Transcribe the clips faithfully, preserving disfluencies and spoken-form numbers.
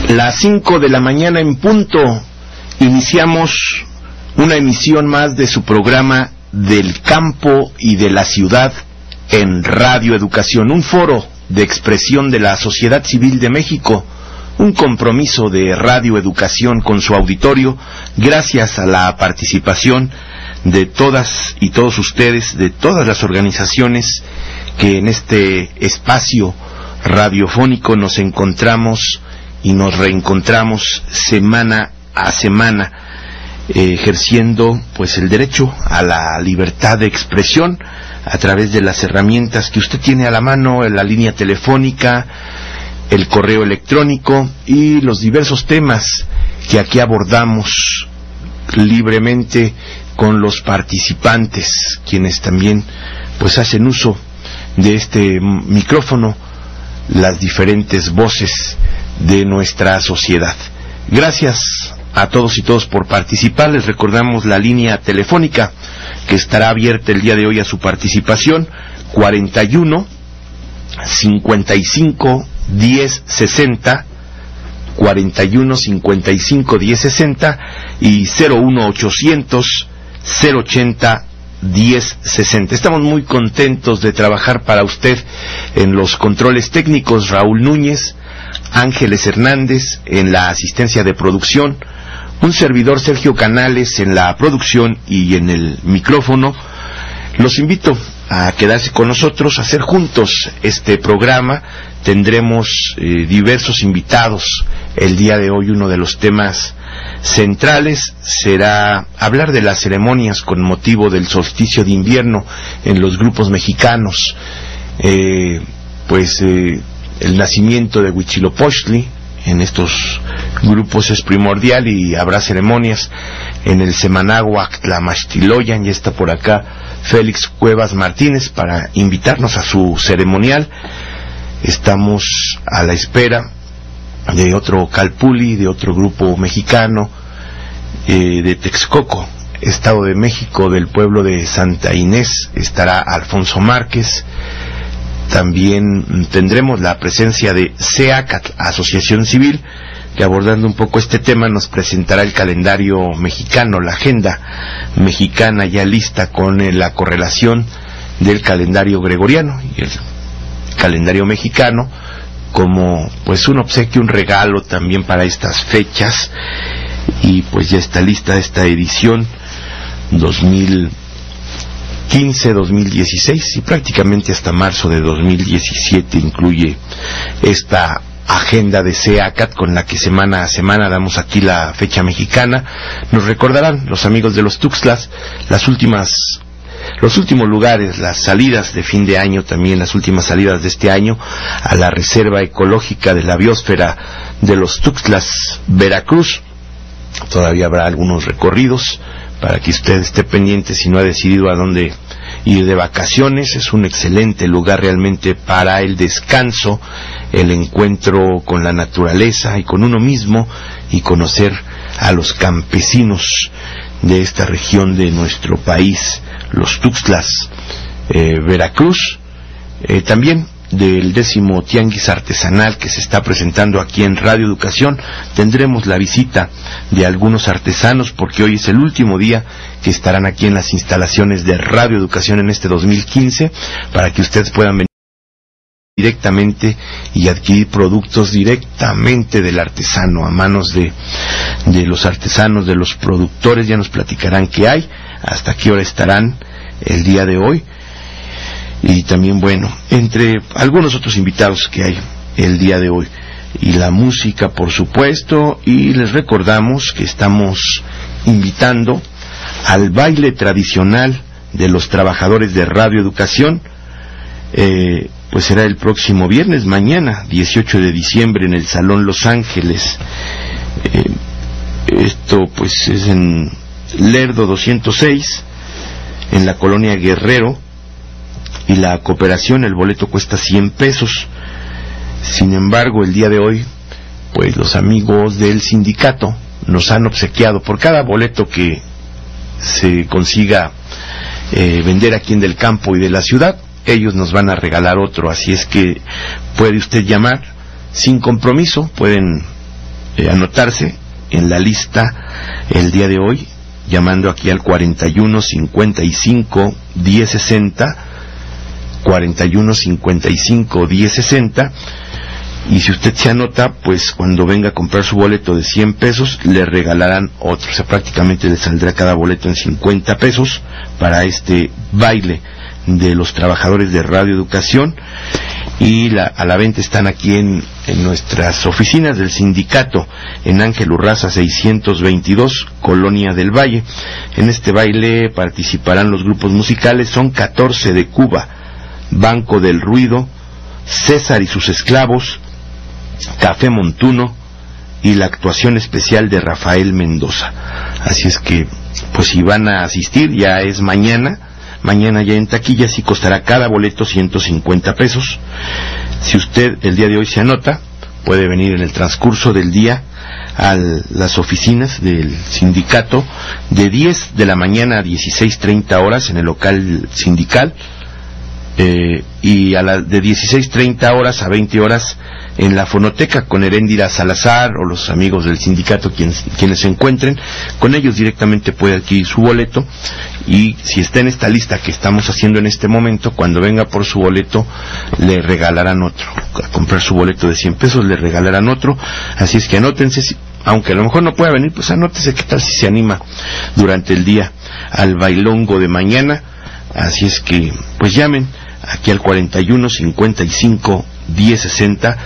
Las cinco de la mañana en punto, iniciamos una emisión más de su programa Del Campo y de la Ciudad en Radio Educación, un foro de expresión de la sociedad civil de México, un compromiso de Radio Educación con su auditorio, gracias a la participación de todas y todos ustedes, de todas las organizaciones que en este espacio radiofónico nos encontramos y nos reencontramos semana a semana, eh, ejerciendo pues el derecho a la libertad de expresión a través de las herramientas que usted tiene a la mano, en la línea telefónica, el correo electrónico y los diversos temas que aquí abordamos libremente con los participantes, quienes también pues hacen uso de este micrófono, las diferentes voces de nuestra sociedad. Gracias a todos y todos por participar. Les recordamos la línea telefónica que estará abierta el día de hoy a su participación: cuarenta y uno, cincuenta y cinco, diez, sesenta, cuarenta y uno, cincuenta y cinco, diez, sesenta y cero uno ochocientos, cero ochenta, diez, sesenta. Estamos muy contentos de trabajar para usted en los controles técnicos, Raúl Núñez, Ángeles Hernández en la asistencia de producción, un servidor Sergio Canales en la producción y en el micrófono. Los invito a quedarse con nosotros, a hacer juntos este programa. Tendremos eh, diversos invitados el día de hoy. Uno de los temas centrales será hablar de las ceremonias con motivo del solsticio de invierno en los grupos mexicanos. Eh, pues eh, el nacimiento de Huitzilopochtli en estos grupos es primordial y habrá ceremonias en el Semanáhuac Tlamachtiloyan. Ya está por acá Félix Cuevas Martínez para invitarnos a su ceremonial. Estamos a la espera de otro Calpulli, de otro grupo mexicano, eh, de Texcoco, Estado de México, del pueblo de Santa Inés, estará Alfonso Márquez. También tendremos la presencia de SEACAT, Asociación Civil, que abordando un poco este tema nos presentará el calendario mexicano, la agenda mexicana ya lista con eh, la correlación del calendario gregoriano y el calendario mexicano como pues un obsequio, un regalo también para estas fechas. Y pues ya está lista esta edición dos mil quince, dos mil dieciséis y prácticamente hasta marzo de dos mil diecisiete incluye esta agenda de SEACAT con la que semana a semana damos aquí la fecha mexicana. Nos recordarán los amigos de los Tuxtlas las últimas los últimos lugares, las salidas de fin de año, también las últimas salidas de este año a la Reserva Ecológica de la Biosfera de los Tuxtlas, Veracruz. Todavía habrá algunos recorridos para que usted esté pendiente si no ha decidido a dónde ir de vacaciones. Es un excelente lugar realmente para el descanso, el encuentro con la naturaleza y con uno mismo, y conocer a los campesinos de esta región de nuestro país, los Tuxtlas, eh, Veracruz. Eh, también del décimo tianguis artesanal que se está presentando aquí en Radio Educación tendremos la visita de algunos artesanos, porque hoy es el último día que estarán aquí en las instalaciones de Radio Educación en este dos mil quince, para que ustedes puedan venir directamente y adquirir productos directamente del artesano, a manos de, de los artesanos, de los productores. Ya nos platicarán qué hay, hasta qué hora estarán el día de hoy. Y también, bueno, entre algunos otros invitados que hay el día de hoy. Y la música, por supuesto. Y les recordamos que estamos invitando al baile tradicional de los trabajadores de Radio Educación. Eh, pues será el próximo viernes, mañana, dieciocho de diciembre, en el Salón Los Ángeles. Eh, esto pues es en Lerdo doscientos seis, en la colonia Guerrero. Y la cooperación, el boleto cuesta cien pesos. Sin embargo, el día de hoy, pues los amigos del sindicato nos han obsequiado, por cada boleto que se consiga eh, vender aquí en Del Campo y de la Ciudad, ellos nos van a regalar otro. Así es que puede usted llamar sin compromiso, pueden eh, anotarse en la lista el día de hoy, llamando aquí al cuarenta y uno cincuenta y cinco diez sesenta, cuarenta y uno cincuenta y cinco diez sesenta, y si usted se anota, pues cuando venga a comprar su boleto de cien pesos, le regalarán otro, o sea, prácticamente le saldrá cada boleto en cincuenta pesos para este baile de los trabajadores de Radio Educación. Y la, a la venta están aquí en, en nuestras oficinas del sindicato, en Ángel Urraza seiscientos veintidós, Colonia del Valle. En este baile participarán los grupos musicales, son catorce de Cuba, Banco del Ruido, César y sus Esclavos, Café Montuno y la actuación especial de Rafael Mendoza. Así es que, pues si van a asistir, ya es mañana, mañana ya en taquillas, y costará cada boleto ciento cincuenta pesos. Si usted el día de hoy se anota, puede venir en el transcurso del día a las oficinas del sindicato de diez de la mañana a dieciséis treinta horas en el local sindical, eh, y a la, de dieciséis treinta horas a veinte horas en la fonoteca con Heréndira Salazar o los amigos del sindicato quienes, quienes se encuentren. Con ellos directamente puede adquirir su boleto, y si está en esta lista que estamos haciendo en este momento, cuando venga por su boleto le regalarán otro. A comprar su boleto de cien pesos le regalarán otro. Así es que anótense, aunque a lo mejor no pueda venir, pues anótese, qué tal si se anima durante el día al bailongo de mañana. Así es que pues llamen aquí al cuarenta y uno cincuenta y cinco diez sesenta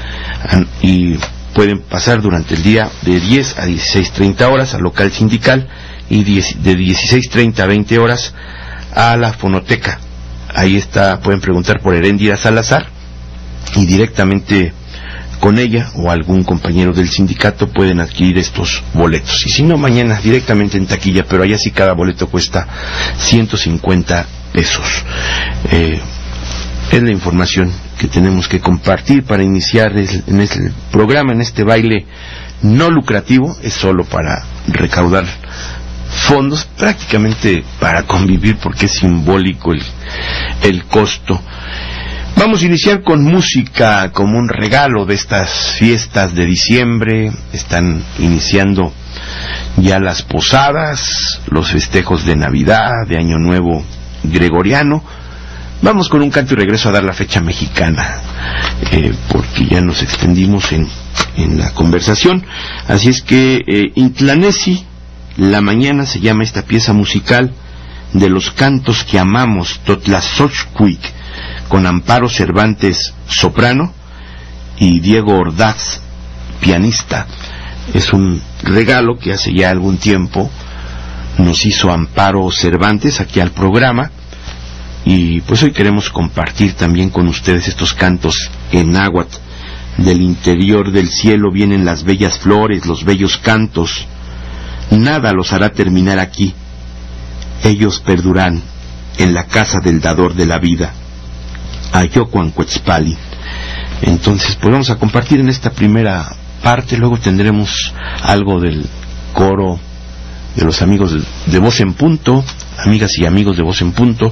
y pueden pasar durante el día de diez a dieciséis treinta horas al local sindical, y de dieciséis treinta a veinte horas a la fonoteca. Ahí está, pueden preguntar por Heréndira Salazar y directamente con ella o algún compañero del sindicato pueden adquirir estos boletos. Y si no, mañana directamente en taquilla, pero allá sí cada boleto cuesta ciento cincuenta pesos. Eh, es la información que tenemos que compartir para iniciar el, en este programa, en este baile no lucrativo. Es solo para recaudar fondos, prácticamente para convivir, porque es simbólico el, el costo. Vamos a iniciar con música como un regalo de estas fiestas de diciembre. Están iniciando ya las posadas, los festejos de Navidad, de Año Nuevo gregoriano. Vamos con un canto y regreso a dar la fecha mexicana, eh, porque ya nos extendimos en, en la conversación. Así es que eh, Intlanesi, La Mañana, se llama esta pieza musical de los cantos que amamos, Totlazochcuic, con Amparo Cervantes, soprano, y Diego Ordaz, pianista. Es un regalo que hace ya algún tiempo nos hizo Amparo Cervantes aquí al programa, y pues hoy queremos compartir también con ustedes estos cantos en náhuatl. Del interior del cielo vienen las bellas flores, los bellos cantos, nada los hará terminar aquí, ellos perduran en la casa del dador de la vida, Ayocuancuetzpali. Entonces pues vamos a compartir en esta primera parte, luego tendremos algo del coro de los amigos de, de Voz en Punto, amigas y amigos de Voz en Punto,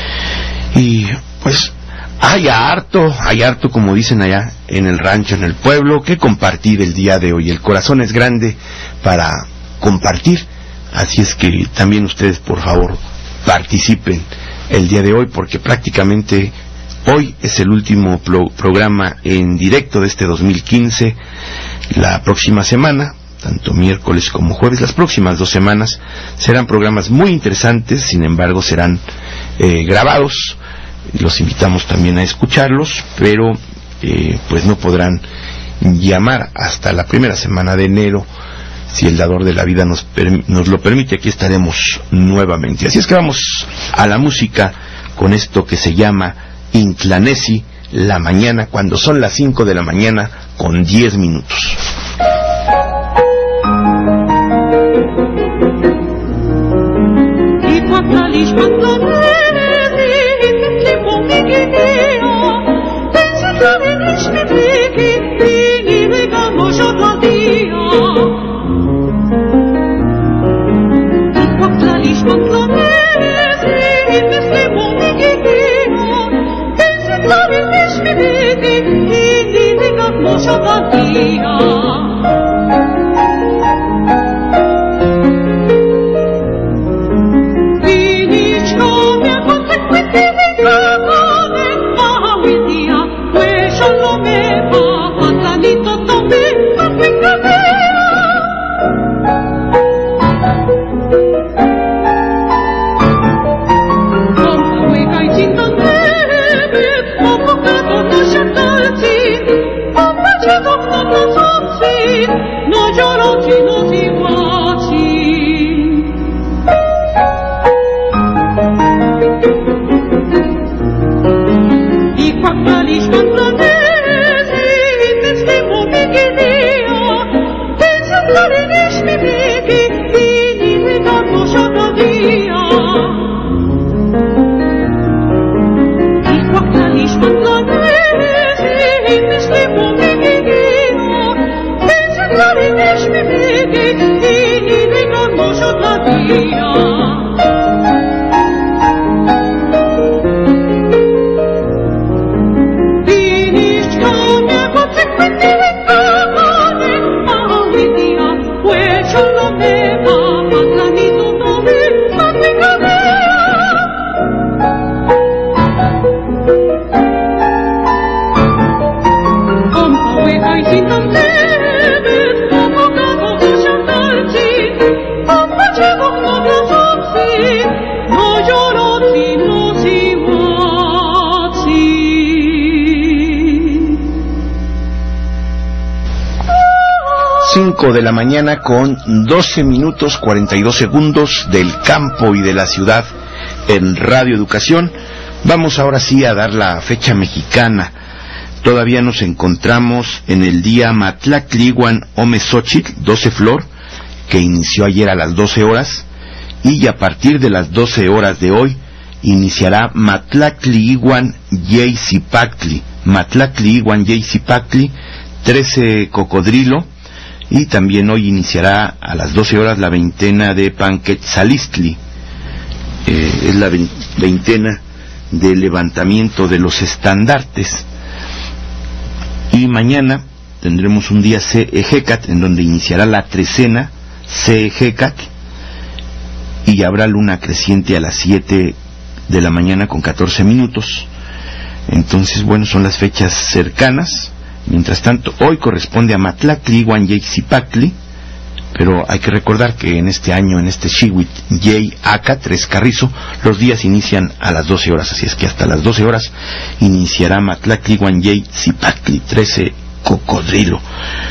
y pues hay harto, hay harto, como dicen allá en el rancho, en el pueblo, que compartir el día de hoy. El corazón es grande para compartir, así es que también ustedes por favor participen el día de hoy, porque prácticamente hoy es el último pro programa en directo de este dos mil quince. La próxima semana, tanto miércoles como jueves, las próximas dos semanas serán programas muy interesantes, sin embargo serán eh, grabados. Los invitamos también a escucharlos, pero eh, pues no podrán llamar hasta la primera semana de enero. Si el dador de la vida nos, nos lo permite, aquí estaremos nuevamente. Así es que vamos a la música con esto que se llama Intlanesi, La Mañana, cuando son las cinco de la mañana con diez minutos. Thank you. cinco de la mañana con doce minutos cuarenta y dos segundos del campo y de la ciudad en Radio Educación. Vamos ahora sí a dar la fecha mexicana. Todavía nos encontramos en el día Matlactlihuan Omesochitl, doce Flor, que inició ayer a las doce horas, y a partir de las doce horas de hoy iniciará Matlactlihuan Yeisipactli, Matlactlihuan Yeisipactli, trece Cocodrilo, y también hoy iniciará a las doce horas la veintena de Panquetzalistli, eh, es la veintena del levantamiento de los estandartes. Y mañana tendremos un día Se-Ejecat, en donde iniciará la trecena Se-Ejecat, y habrá luna creciente a las siete de la mañana con catorce minutos. Entonces, bueno, son las fechas cercanas. Mientras tanto, hoy corresponde a Matlactlihuan Yeisipactli, pero hay que recordar que en este año, en este Xihuit Yei Aca, tres Carrizo, los días inician a las doce horas, así es que hasta las doce horas iniciará Matlactlihuan Yeisipactli, trece Cocodrilo.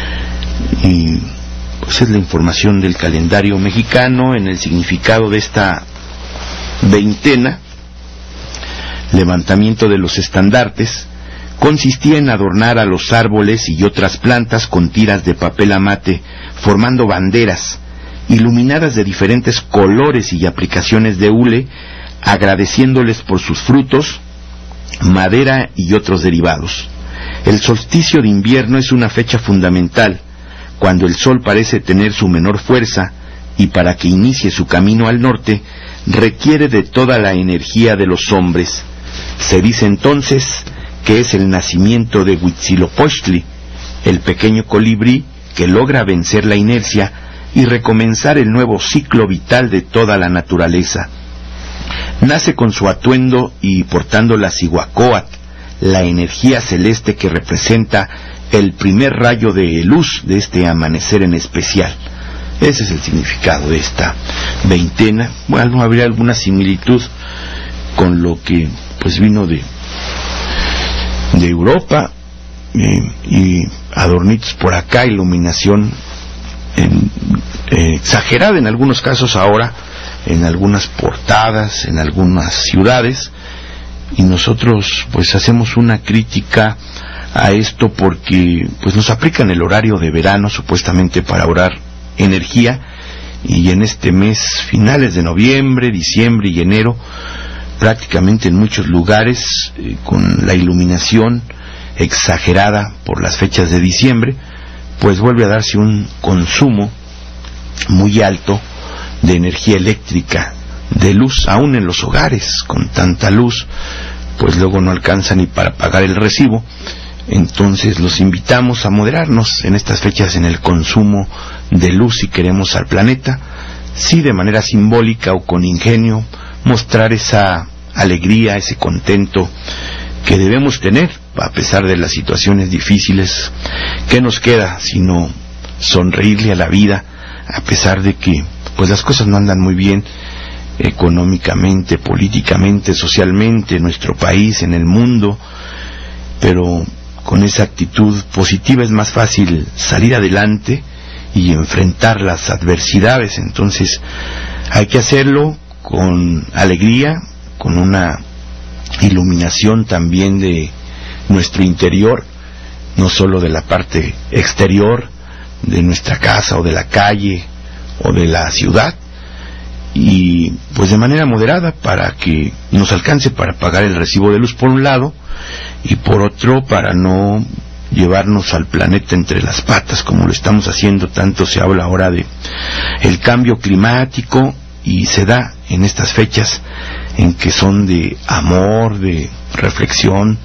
Y pues es la información del calendario mexicano en el significado de esta veintena. Levantamiento de los estandartes consistía en adornar a los árboles y otras plantas con tiras de papel amate, formando banderas, iluminadas de diferentes colores y aplicaciones de hule, agradeciéndoles por sus frutos, madera y otros derivados. El solsticio de invierno es una fecha fundamental, cuando el sol parece tener su menor fuerza, y para que inicie su camino al norte, requiere de toda la energía de los hombres. Se dice entonces que es el nacimiento de Huitzilopochtli, el pequeño colibrí que logra vencer la inercia y recomenzar el nuevo ciclo vital de toda la naturaleza. Nace con su atuendo y portando la Cihuacóatl, la energía celeste que representa el primer rayo de luz de este amanecer en especial. Ese es el significado de esta veintena. Bueno, habría alguna similitud con lo que pues vino de de Europa, eh, y adornitos por acá, iluminación en, eh, exagerada en algunos casos ahora, en algunas portadas, en algunas ciudades, y nosotros pues hacemos una crítica a esto porque pues nos aplican el horario de verano supuestamente para ahorrar energía, y en este mes, finales de noviembre, diciembre y enero, prácticamente en muchos lugares, eh, con la iluminación exagerada por las fechas de diciembre, pues vuelve a darse un consumo muy alto de energía eléctrica, de luz, aún en los hogares. Con tanta luz, pues luego no alcanza ni para pagar el recibo. Entonces los invitamos a moderarnos en estas fechas en el consumo de luz si queremos al planeta, sí de manera simbólica o con ingenio, mostrar esa alegría, ese contento que debemos tener a pesar de las situaciones difíciles. ¿Qué nos queda sino sonreírle a la vida a pesar de que pues las cosas no andan muy bien económicamente, políticamente, socialmente en nuestro país, en el mundo? Pero con esa actitud positiva es más fácil salir adelante y enfrentar las adversidades. Entonces hay que hacerlo con alegría, con una iluminación también de nuestro interior, no solo de la parte exterior de nuestra casa o de la calle o de la ciudad, y pues de manera moderada para que nos alcance para pagar el recibo de luz por un lado, y por otro para no llevarnos al planeta entre las patas como lo estamos haciendo. Tanto se habla ahora de el cambio climático, y se da en estas fechas en que son de amor, de reflexión,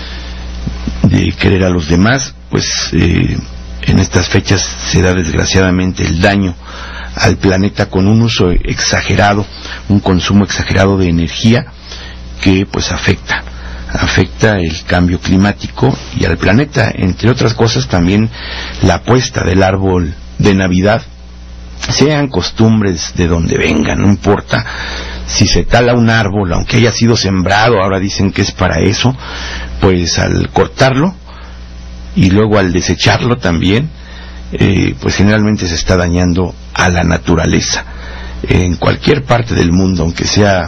de querer a los demás. Pues eh, en estas fechas se da desgraciadamente el daño al planeta con un uso exagerado, un consumo exagerado de energía que pues afecta afecta el cambio climático y al planeta. Entre otras cosas, también la puesta del árbol de Navidad, sean costumbres de donde vengan, no importa si se tala un árbol, aunque haya sido sembrado, ahora dicen que es para eso, pues al cortarlo y luego al desecharlo también, eh, pues generalmente se está dañando a la naturaleza. En cualquier parte del mundo, aunque sea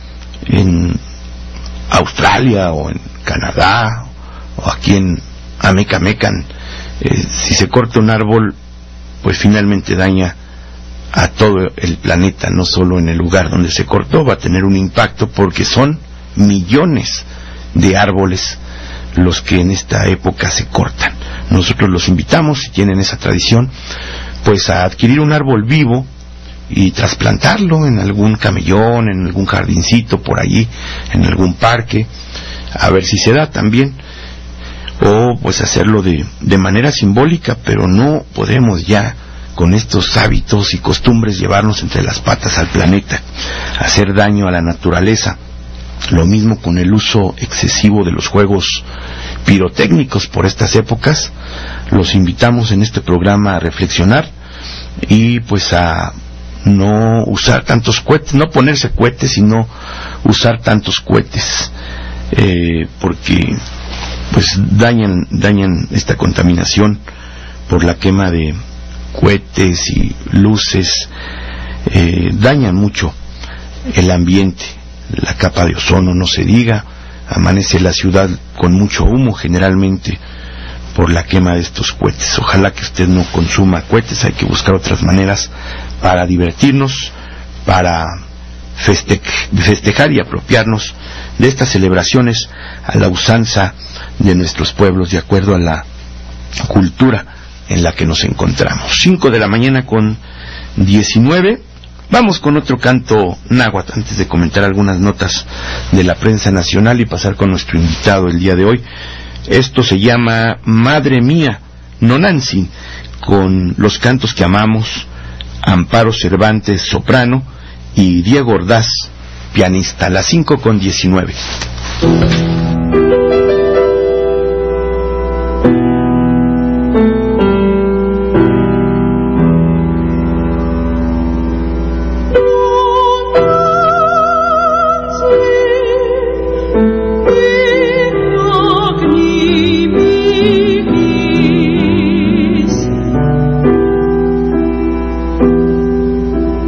en Australia o en Canadá o aquí en Amecamecan, eh, si se corta un árbol, pues finalmente daña a todo el planeta, no solo en el lugar donde se cortó. Va a tener un impacto porque son millones de árboles los que en esta época se cortan. Nosotros los invitamos, si tienen esa tradición, pues a adquirir un árbol vivo y trasplantarlo en algún camellón, en algún jardincito por allí, en algún parque, a ver si se da también, o pues hacerlo de, de manera simbólica. Pero no podemos ya con estos hábitos y costumbres llevarnos entre las patas al planeta, hacer daño a la naturaleza. Lo mismo con el uso excesivo de los juegos pirotécnicos por estas épocas. Los invitamos en este programa a reflexionar y pues a no usar tantos cohetes, no ponerse cohetes, sino usar tantos cohetes, eh, porque pues dañan, dañan esta contaminación por la quema de cohetes y luces, eh, dañan mucho el ambiente, la capa de ozono no se diga. Amanece la ciudad con mucho humo generalmente por la quema de estos cohetes. Ojalá que usted no consuma cohetes, hay que buscar otras maneras para divertirnos, para feste- festejar y apropiarnos de estas celebraciones a la usanza de nuestros pueblos, de acuerdo a la cultura en la que nos encontramos. Cinco de la mañana con diecinueve. Vamos con otro canto náhuatl antes de comentar algunas notas de la prensa nacional y pasar con nuestro invitado el día de hoy. Esto se llama Madre Mía, Nonantzin, con los cantos que amamos, Amparo Cervantes, soprano, y Diego Ordaz, pianista. Las cinco con diecinueve.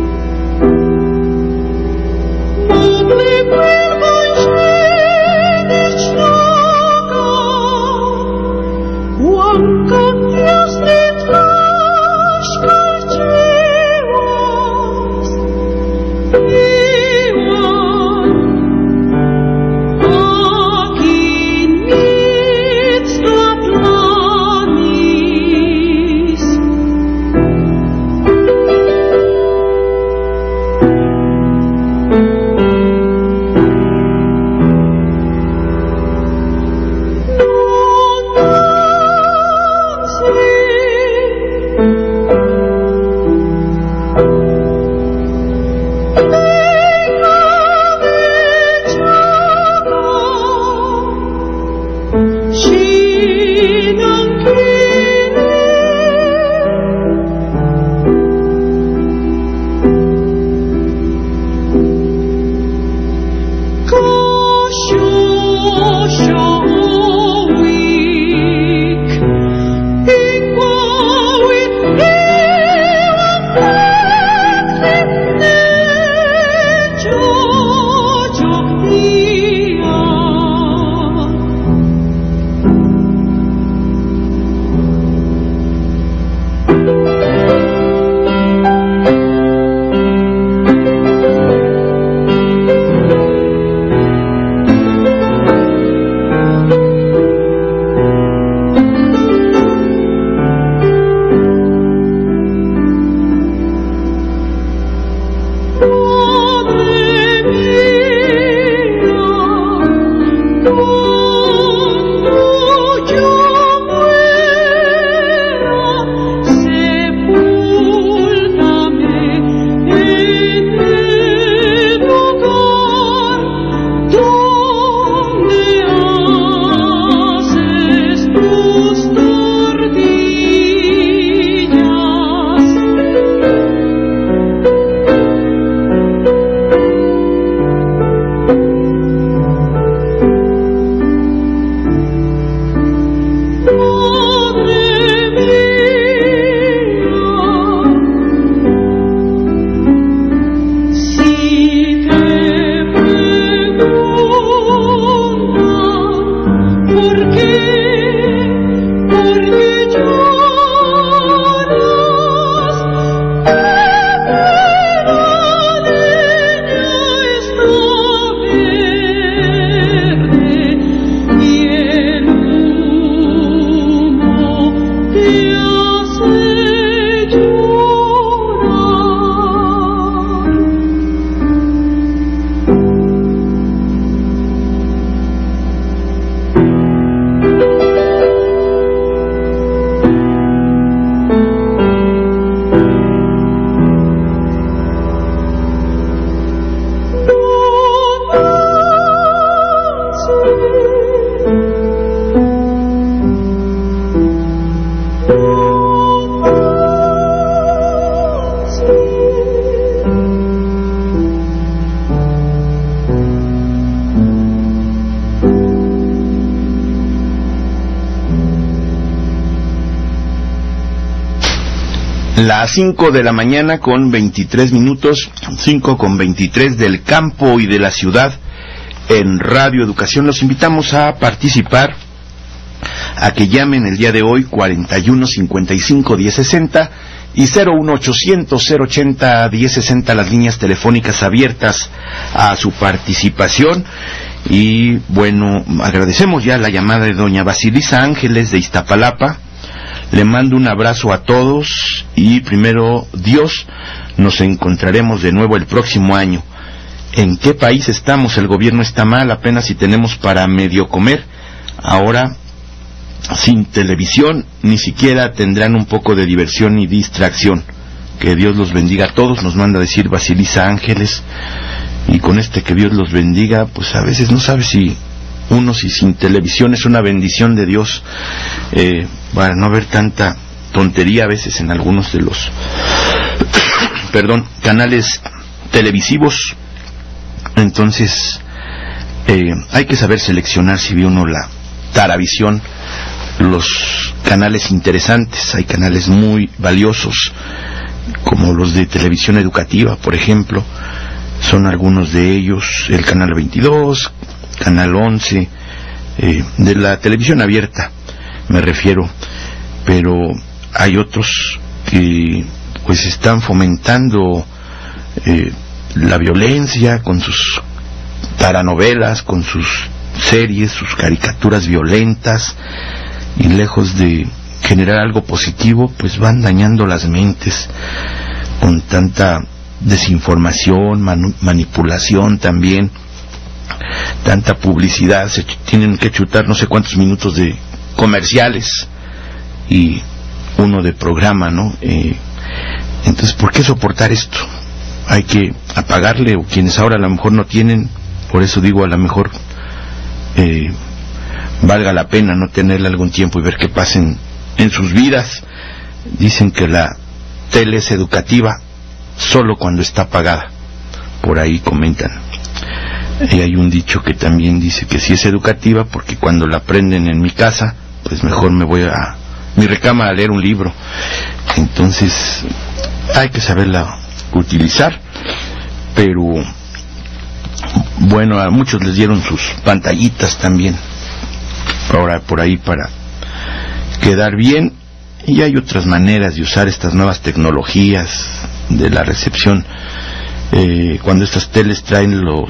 Public will Las cinco de la mañana con veintitrés minutos, cinco con veintitrés del campo y de la ciudad en Radio Educación. Los invitamos a participar, a que llamen el día de hoy cuarenta y uno cincuenta y cinco diez sesenta y cero uno ochocientos cero ochenta diez sesenta, las líneas telefónicas abiertas a su participación. Y bueno, agradecemos ya la llamada de doña Basilisa Ángeles de Iztapalapa. Le mando un abrazo a todos y primero Dios, nos encontraremos de nuevo el próximo año. ¿En qué país estamos? El gobierno está mal, apenas si tenemos para medio comer. Ahora, sin televisión, ni siquiera tendrán un poco de diversión y distracción. Que Dios los bendiga a todos, nos manda a decir Basilisa Ángeles. Y con este que Dios los bendiga, pues a veces no sabe si uno, si sin televisión es una bendición de Dios, eh, para no haber tanta tontería a veces en algunos de los perdón, canales televisivos. Entonces eh, hay que saber seleccionar, si ve uno la Taravisión, los canales interesantes. Hay canales muy valiosos como los de televisión educativa, por ejemplo, son algunos de ellos. El canal veintidós, canal once, eh, de la televisión abierta me refiero, pero hay otros que pues están fomentando eh, la violencia con sus taranovelas, con sus series, sus caricaturas violentas, y lejos de generar algo positivo, pues van dañando las mentes con tanta desinformación, manu- manipulación también, tanta publicidad. Se ch- tienen que chutar no sé cuántos minutos de comerciales y uno de programa, ¿no? Eh, entonces, ¿por qué soportar esto? Hay que apagarle, o quienes ahora a lo mejor no tienen, por eso digo, a lo mejor eh, valga la pena no tenerle algún tiempo y ver qué pasa en, en sus vidas. Dicen que la tele es educativa solo cuando está apagada, por ahí comentan. Y hay un dicho que también dice que sí es educativa porque cuando la prenden en mi casa, pues mejor me voy a mi recámara a leer un libro. Entonces hay que saberla utilizar, pero bueno, a muchos les dieron sus pantallitas también ahora por ahí para quedar bien, y hay otras maneras de usar estas nuevas tecnologías de la recepción. Eh, cuando estas teles traen los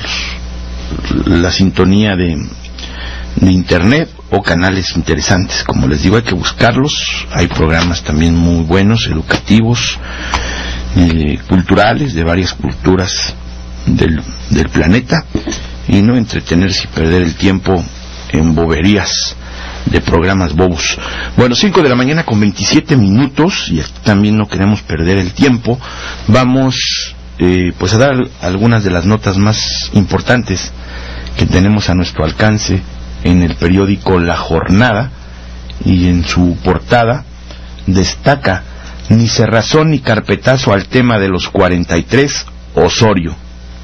la sintonía de, de internet o canales interesantes, como les digo, hay que buscarlos. Hay programas también muy buenos, educativos, eh, culturales, de varias culturas del, del planeta, y no entretenerse y perder el tiempo en boberías de programas bobos. Bueno, cinco de la mañana con veintisiete minutos, y aquí también no queremos perder el tiempo. Vamos eh, pues a dar algunas de las notas más importantes que tenemos a nuestro alcance en el periódico La Jornada, y en su portada destaca: ni cerrazón ni carpetazo al tema de los cuarenta y tres, Osorio.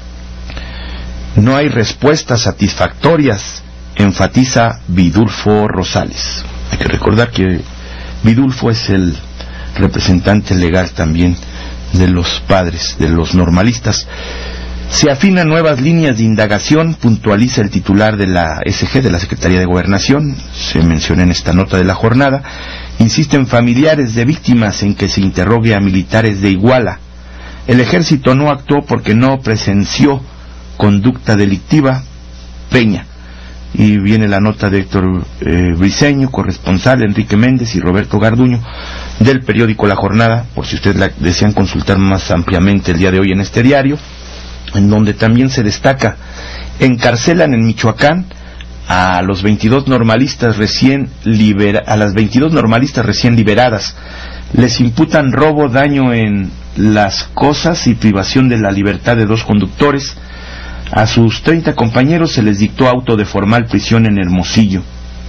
No hay respuestas satisfactorias, enfatiza Vidulfo Rosales. Hay que recordar que Vidulfo es el representante legal también de los padres, de los normalistas. Se afinan nuevas líneas de indagación, puntualiza el titular de la S G, de la Secretaría de Gobernación. Se menciona en esta nota de La Jornada. Insisten familiares de víctimas en que se interrogue a militares de Iguala. El ejército no actuó porque no presenció conducta delictiva, Peña. Y viene la nota de Héctor eh, Briceño, corresponsal, Enrique Méndez y Roberto Garduño del periódico La Jornada, por si ustedes la desean consultar más ampliamente el día de hoy en este diario, en donde también se destaca: encarcelan en Michoacán a los veintidós normalistas recién libera, a las veintidós normalistas recién liberadas. Les imputan robo, daño en las cosas y privación de la libertad de dos conductores. A sus treinta compañeros se les dictó auto de formal prisión en Hermosillo.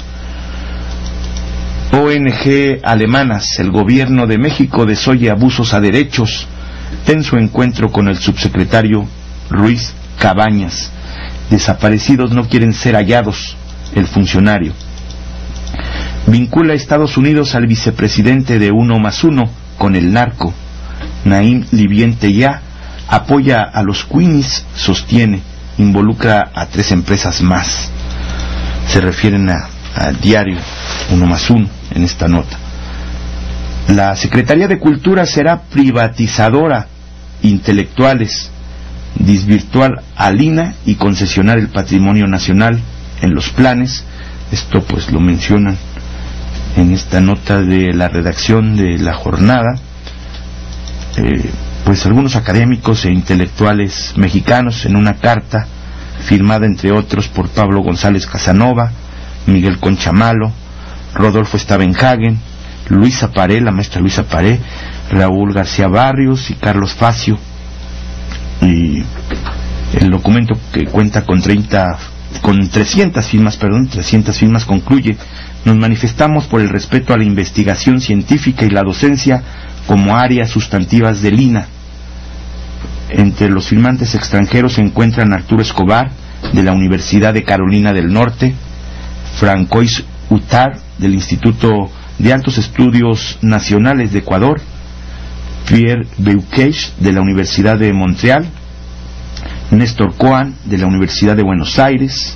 O N G alemanas: el gobierno de México desoye abusos a derechos. Tenso encuentro con el subsecretario Ruiz Cabañas. Desaparecidos no quieren ser hallados, el funcionario. Vincula a Estados Unidos al vicepresidente de Uno más Uno con el narco. Naim Liviente ya apoya a los Queenies, sostiene, involucra a tres empresas más. Se refieren a, a Diario Uno más Uno en esta nota. La Secretaría de Cultura será privatizadora intelectuales, desvirtuar al I N A y concesionar el patrimonio nacional en los planes. Esto pues lo mencionan en esta nota de la redacción de La Jornada. Eh, pues algunos académicos e intelectuales mexicanos en una carta firmada entre otros por Pablo González Casanova, Miguel Conchamalo, Rodolfo Stavenhagen, Luisa Paré, la maestra Luisa Paré, Raúl García Barrios y Carlos Facio. Y el documento, que cuenta con treinta, con trescientas firmas, perdón, trescientas firmas, concluye: nos manifestamos por el respeto a la investigación científica y la docencia como áreas sustantivas del I N A. Entre los firmantes extranjeros se encuentran Arturo Escobar, de la Universidad de Carolina del Norte, Francois Hutar, del Instituto de Altos Estudios Nacionales de Ecuador, Pierre Beuquech, de la Universidad de Montreal, Néstor Coan, de la Universidad de Buenos Aires,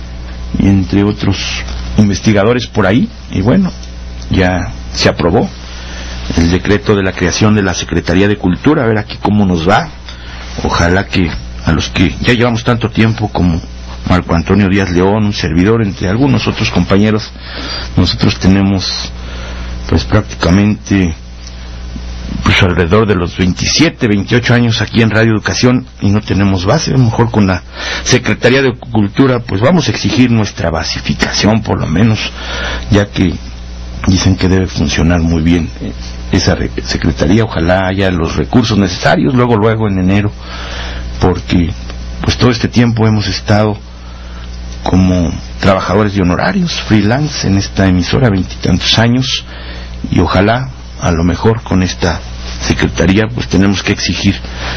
y entre otros investigadores por ahí. Y bueno, ya se aprobó el decreto de la creación de la Secretaría de Cultura. A ver aquí cómo nos va. Ojalá que a los que ya llevamos tanto tiempo, como Marco Antonio Díaz León, un servidor, entre algunos otros compañeros, nosotros tenemos pues prácticamente pues alrededor de los veintisiete, veintiocho años aquí en Radio Educación y no tenemos base. A lo mejor con la Secretaría de Cultura pues vamos a exigir nuestra basificación, por lo menos, ya que dicen que debe funcionar muy bien esa secretaría. Ojalá haya los recursos necesarios luego luego en enero, porque pues todo este tiempo hemos estado como trabajadores de honorarios, freelance en esta emisora, veintitantos años, y ojalá a lo mejor con esta secretaría pues tenemos que exigir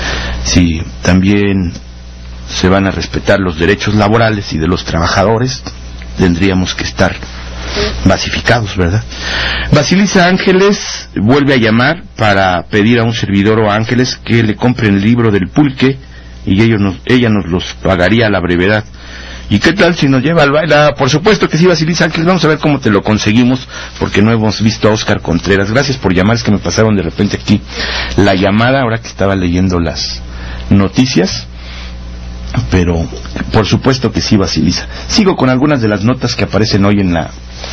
si también se van a respetar los derechos laborales y de los trabajadores, tendríamos que estar basificados, ¿verdad? Basilisa Ángeles vuelve a llamar para pedir a un servidor o a Ángeles que le compren el libro del pulque y ellos nos, ella nos los pagaría a la brevedad. ¿Y qué tal si nos lleva al baile? Ah, por supuesto que sí, Basilisa Ángeles, vamos a ver cómo te lo conseguimos, porque no hemos visto a Óscar Contreras. Gracias por llamar, es que me pasaron de repente aquí la llamada, ahora que estaba leyendo las noticias, pero por supuesto que sí, Basilisa. Sigo con algunas de las notas que aparecen hoy en la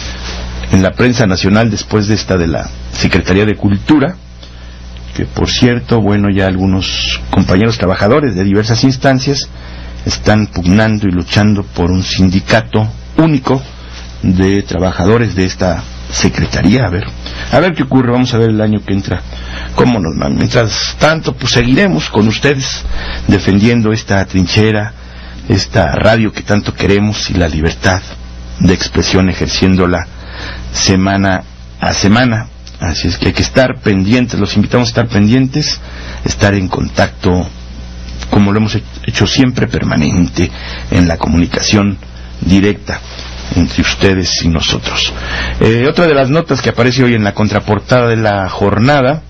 en la prensa nacional después de esta de la Secretaría de Cultura, que por cierto, bueno, ya algunos compañeros trabajadores de diversas instancias están pugnando y luchando por un sindicato único de trabajadores de esta secretaría. A ver, a ver qué ocurre, vamos a ver el año que entra cómo nos va. Mientras tanto, pues seguiremos con ustedes defendiendo esta trinchera, esta radio que tanto queremos y la libertad de expresión, ejerciéndola semana a semana. Así es que hay que estar pendientes, los invitamos a estar pendientes, estar en contacto, como lo hemos hecho siempre, permanente, en la comunicación directa entre ustedes y nosotros. Eh, otra de las notas que aparece hoy en la contraportada de La Jornada,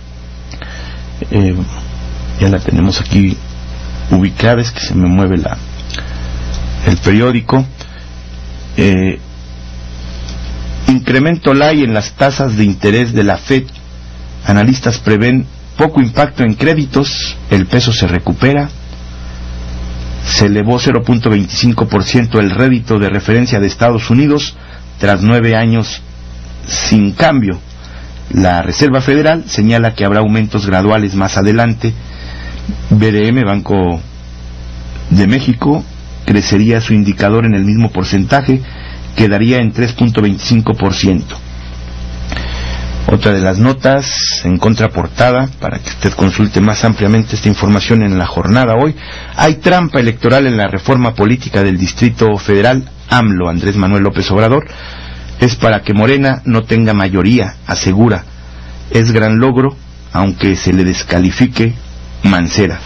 eh, ya la tenemos aquí ubicada, es que se me mueve la el periódico. Eh, incremento L A I en las tasas de interés de la Fed. Analistas prevén poco impacto en créditos, el peso se recupera. Se elevó cero punto veinticinco por ciento el rédito de referencia de Estados Unidos tras nueve años sin cambio. La Reserva Federal señala que habrá aumentos graduales más adelante. B D M, Banco de México, crecería su indicador en el mismo porcentaje, quedaría en tres punto veinticinco por ciento. Otra de las notas en contraportada, para que usted consulte más ampliamente esta información en La Jornada hoy: hay trampa electoral en la reforma política del Distrito Federal. AMLO, Andrés Manuel López Obrador, es para que Morena no tenga mayoría, asegura. Es gran logro, aunque se le descalifique Mancera.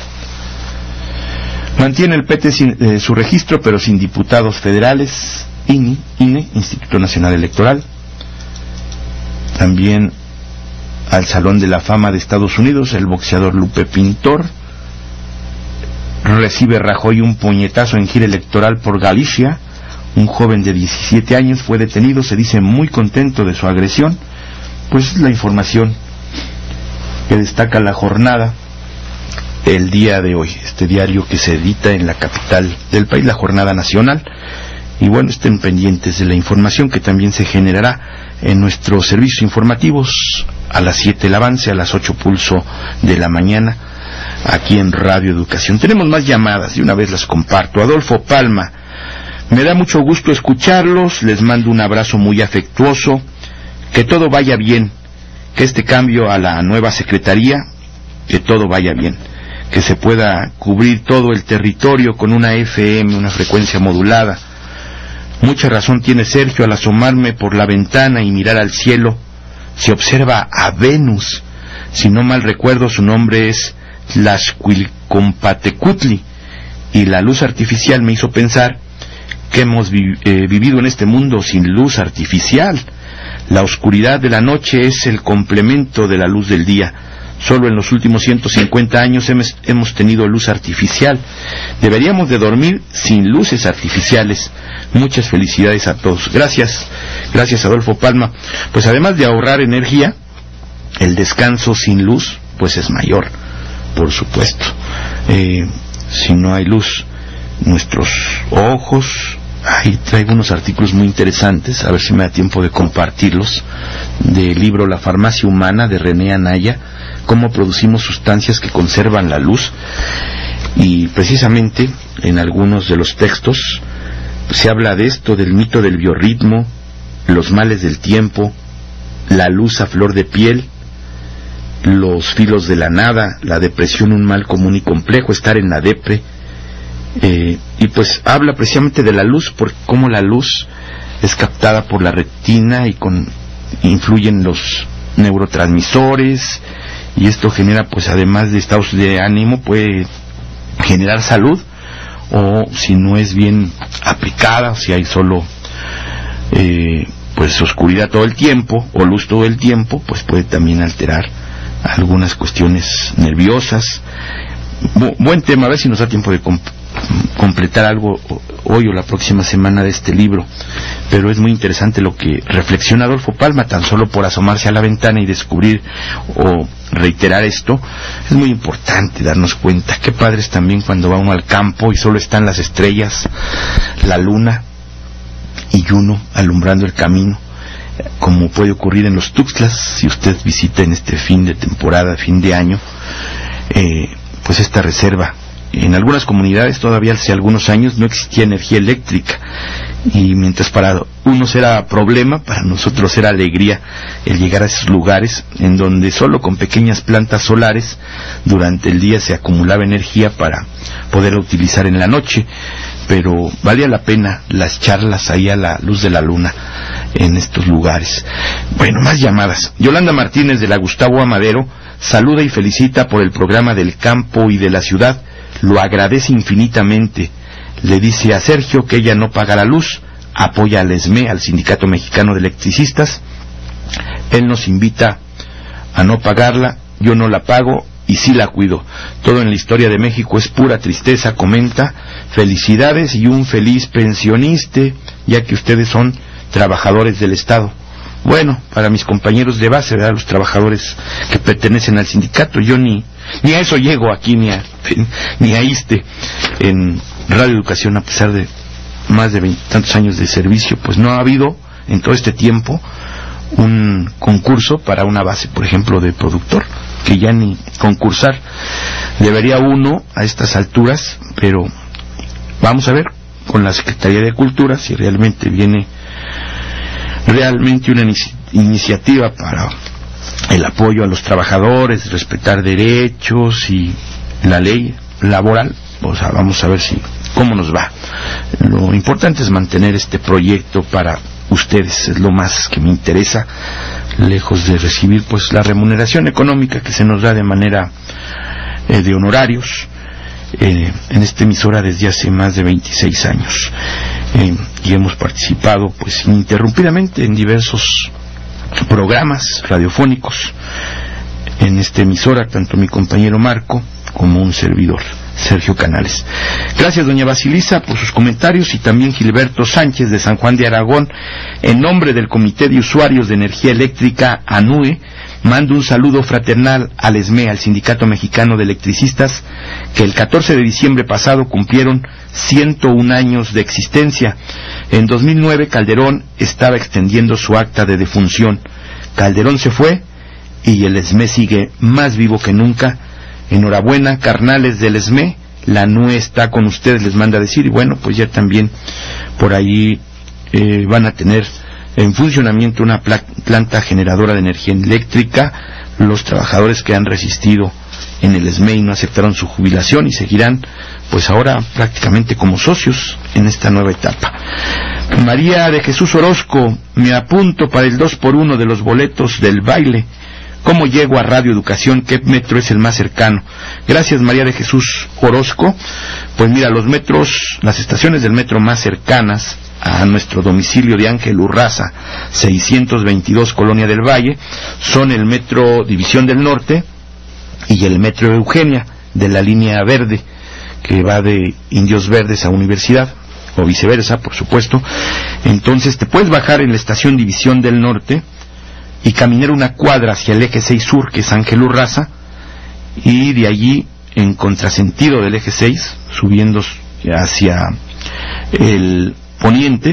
Mantiene el P T sin, eh, su registro, pero sin diputados federales. I N I, I N E, Instituto Nacional Electoral. También al Salón de la Fama de Estados Unidos el boxeador Lupe Pintor. Recibe Rajoy un puñetazo en gira electoral por Galicia. Un joven de diecisiete años fue detenido, se dice muy contento de su agresión. Pues la información que destaca La Jornada el día de hoy, este diario que se edita en la capital del país, La Jornada Nacional. Y bueno, estén pendientes de la información que también se generará en nuestros servicios informativos a las siete el avance, a las ocho pulso de la mañana, aquí en Radio Educación. Tenemos más llamadas, de una vez las comparto. Adolfo Palma: me da mucho gusto escucharlos, les mando un abrazo muy afectuoso, que todo vaya bien, que este cambio a la nueva secretaría, que todo vaya bien, que se pueda cubrir todo el territorio con una F M, una frecuencia modulada. Mucha razón tiene Sergio al asomarme por la ventana y mirar al cielo. Se observa a Venus. Si no mal recuerdo, su nombre es Tlaxcuilcompatecutli, y la luz artificial me hizo pensar que hemos vi eh, vivido en este mundo sin luz artificial. La oscuridad de la noche es el complemento de la luz del día. Solo en los últimos ciento cincuenta años hemos, hemos tenido luz artificial. Deberíamos de dormir sin luces artificiales. Muchas felicidades a todos. Gracias, gracias Adolfo Palma. Pues además de ahorrar energía, el descanso sin luz pues es mayor, por supuesto. Eh, si no hay luz, nuestros ojos... Ahí traigo unos artículos muy interesantes, a ver si me da tiempo de compartirlos, del libro La farmacia humana de René Anaya, cómo producimos sustancias que conservan la luz. Y precisamente en algunos de los textos se habla de esto, del mito del biorritmo, los males del tiempo, la luz a flor de piel, los filos de la nada, la depresión, un mal común y complejo, estar en la depre. Eh, y pues habla precisamente de la luz, por cómo la luz es captada por la retina y con influyen los neurotransmisores, y esto genera, pues además de estados de ánimo, puede generar salud, o si no es bien aplicada, si hay solo eh, pues oscuridad todo el tiempo o luz todo el tiempo, pues puede también alterar algunas cuestiones nerviosas. Bu buen tema, a ver si nos da tiempo de comp completar algo hoy o la próxima semana de este libro, pero es muy interesante lo que reflexiona Adolfo Palma, tan solo por asomarse a la ventana y descubrir o reiterar esto. Es muy importante darnos cuenta. Qué padre es también cuando va uno al campo y solo están las estrellas, la luna y uno alumbrando el camino, como puede ocurrir en los Tuxtlas. Si usted visita en este fin de temporada, fin de año, eh, pues esta reserva. En algunas comunidades todavía hace algunos años no existía energía eléctrica, y mientras para unos era problema, para nosotros era alegría el llegar a esos lugares en donde solo con pequeñas plantas solares durante el día se acumulaba energía para poderla utilizar en la noche. Pero valía la pena las charlas ahí a la luz de la luna en estos lugares. Bueno, más llamadas. Yolanda Martínez de la Gustavo Amadero saluda y felicita por el programa del campo y de la ciudad. Lo agradece infinitamente. Le dice a Sergio que ella no paga la luz, apoya al ESME, al Sindicato Mexicano de Electricistas. Él nos invita a no pagarla, yo no la pago y sí la cuido. Todo en la historia de México es pura tristeza, comenta. Felicidades y un feliz pensionista, ya que ustedes son trabajadores del Estado. Bueno, para mis compañeros de base, ¿verdad?, los trabajadores que pertenecen al sindicato, yo ni ni a eso llego aquí, ni a, ni a ISSSTE. En Radio Educación, a pesar de más de veintitantos años de servicio, pues no ha habido en todo este tiempo un concurso para una base, por ejemplo, de productor, que ya ni concursar debería uno a estas alturas. Pero vamos a ver con la Secretaría de Cultura si realmente viene realmente una inici iniciativa para el apoyo a los trabajadores, respetar derechos y la ley laboral. O sea, vamos a ver si cómo nos va. Lo importante es mantener este proyecto para ustedes, es lo más que me interesa, lejos de recibir pues la remuneración económica que se nos da de manera eh, de honorarios eh, en esta emisora desde hace más de veintiséis años, eh, y hemos participado pues ininterrumpidamente en diversos programas radiofónicos en esta emisora, tanto mi compañero Marco como un servidor, Sergio Canales. Gracias, doña Basilisa, por sus comentarios, y también Gilberto Sánchez de San Juan de Aragón, en nombre del Comité de Usuarios de Energía Eléctrica, ANUE, mando un saludo fraternal al E S M E, al Sindicato Mexicano de Electricistas, que el catorce de diciembre pasado cumplieron ciento un años de existencia. En dos mil nueve Calderón estaba extendiendo su acta de defunción. Calderón se fue y el E S M E sigue más vivo que nunca. Enhorabuena, carnales del E S M E, la ANUE está con ustedes, les manda a decir, y bueno, pues ya también por ahí eh, van a tener en funcionamiento una pla planta generadora de energía eléctrica, los trabajadores que han resistido en el E S M E y no aceptaron su jubilación, y seguirán pues ahora prácticamente como socios en esta nueva etapa. María de Jesús Orozco, me apunto para el dos por uno de los boletos del baile. ¿Cómo llego a Radio Educación? ¿Qué metro es el más cercano? Gracias, María de Jesús Orozco. Pues mira, los metros, las estaciones del metro más cercanas a nuestro domicilio de Ángel Urraza, seiscientos veintidós, Colonia del Valle, son el metro División del Norte y el metro Eugenia, de la línea verde, que va de Indios Verdes a Universidad, o viceversa, por supuesto. Entonces te puedes bajar en la estación División del Norte y caminar una cuadra hacia el eje seis sur, que es Ángel Urraza, y de allí, en contrasentido del eje seis, subiendo hacia el poniente,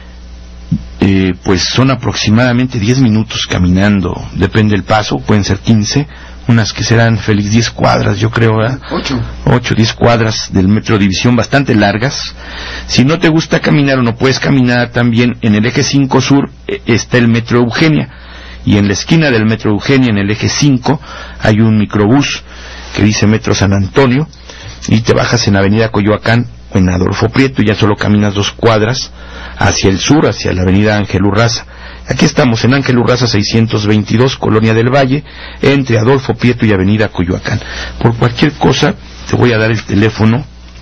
eh, pues son aproximadamente diez minutos caminando, depende del paso, pueden ser quince, unas que serán, Félix, diez cuadras, yo creo, ¿verdad? ocho. ocho, diez cuadras del metro División, bastante largas. Si no te gusta caminar o no puedes caminar, también en el eje cinco sur eh, está el metro Eugenia, y en la esquina del metro Eugenia, en el eje cinco, hay un microbús que dice Metro San Antonio, y te bajas en Avenida Coyoacán o en Adolfo Prieto, y ya solo caminas dos cuadras hacia el sur, hacia la Avenida Ángel Urraza. Aquí estamos en Ángel Urraza seiscientos veintidós, Colonia del Valle, entre Adolfo Prieto y Avenida Coyoacán. Por cualquier cosa, te voy a dar el teléfono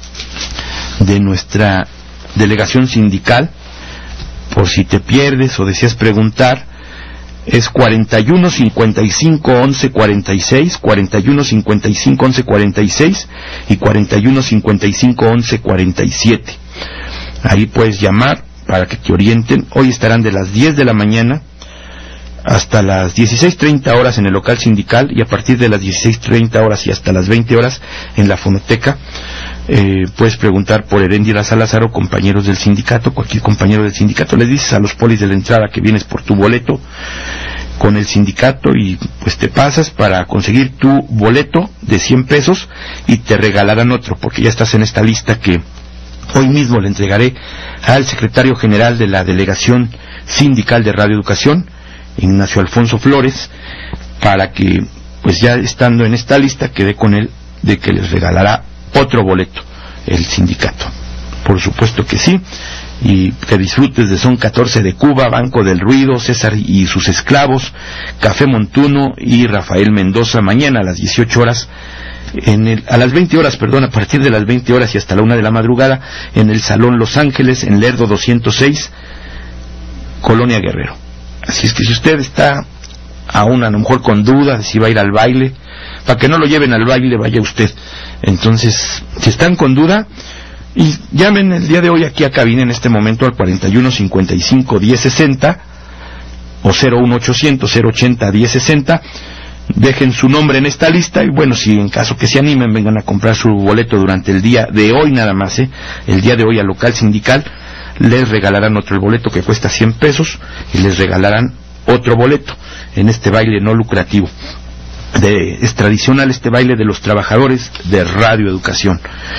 de nuestra delegación sindical, por si te pierdes o deseas preguntar. Es cuarenta y uno cincuenta y cinco once cuarenta y seis, cuarenta y uno cincuenta y cinco once cuarenta y seis y cuarenta y uno cincuenta y cinco once cuarenta y siete. Ahí puedes llamar para que te orienten. Hoy estarán de las diez de la mañana hasta las dieciséis treinta horas en el local sindical, y a partir de las dieciséis treinta horas y hasta las veinte horas en la fonoteca. Eh, puedes preguntar por Heréndira Salazar o compañeros del sindicato, cualquier compañero del sindicato. Les dices a los polis de la entrada que vienes por tu boleto con el sindicato, y pues te pasas para conseguir tu boleto de cien pesos y te regalarán otro, porque ya estás en esta lista que hoy mismo le entregaré al secretario general de la delegación sindical de Radio Educación, Ignacio Alfonso Flores, para que pues ya estando en esta lista quede con él de que les regalará otro boleto el sindicato. Por supuesto que sí, y que disfrutes de Son catorce de Cuba, Banco del Ruido, César y sus esclavos, Café Montuno y Rafael Mendoza, mañana a las dieciocho horas, en el, a las veinte horas, perdón, a partir de las veinte horas y hasta la una de la madrugada, en el Salón Los Ángeles, en Lerdo doscientos seis, Colonia Guerrero. Así es que si usted está aún a lo mejor con dudas de si va a ir al baile, para que no lo lleven al baile, vaya usted. Entonces, si están con duda, y llamen el día de hoy aquí a cabina en este momento al cuarenta y uno cincuenta y cinco diez sesenta o cero uno ochocientos cero ochenta diez sesenta, dejen su nombre en esta lista, y bueno, si en caso que se animen, vengan a comprar su boleto durante el día de hoy nada más, ¿eh? El día de hoy al local sindical, les regalarán otro, el boleto que cuesta cien pesos, y les regalarán otro boleto en este baile no lucrativo. De, es tradicional este baile de los trabajadores de Radio Educación.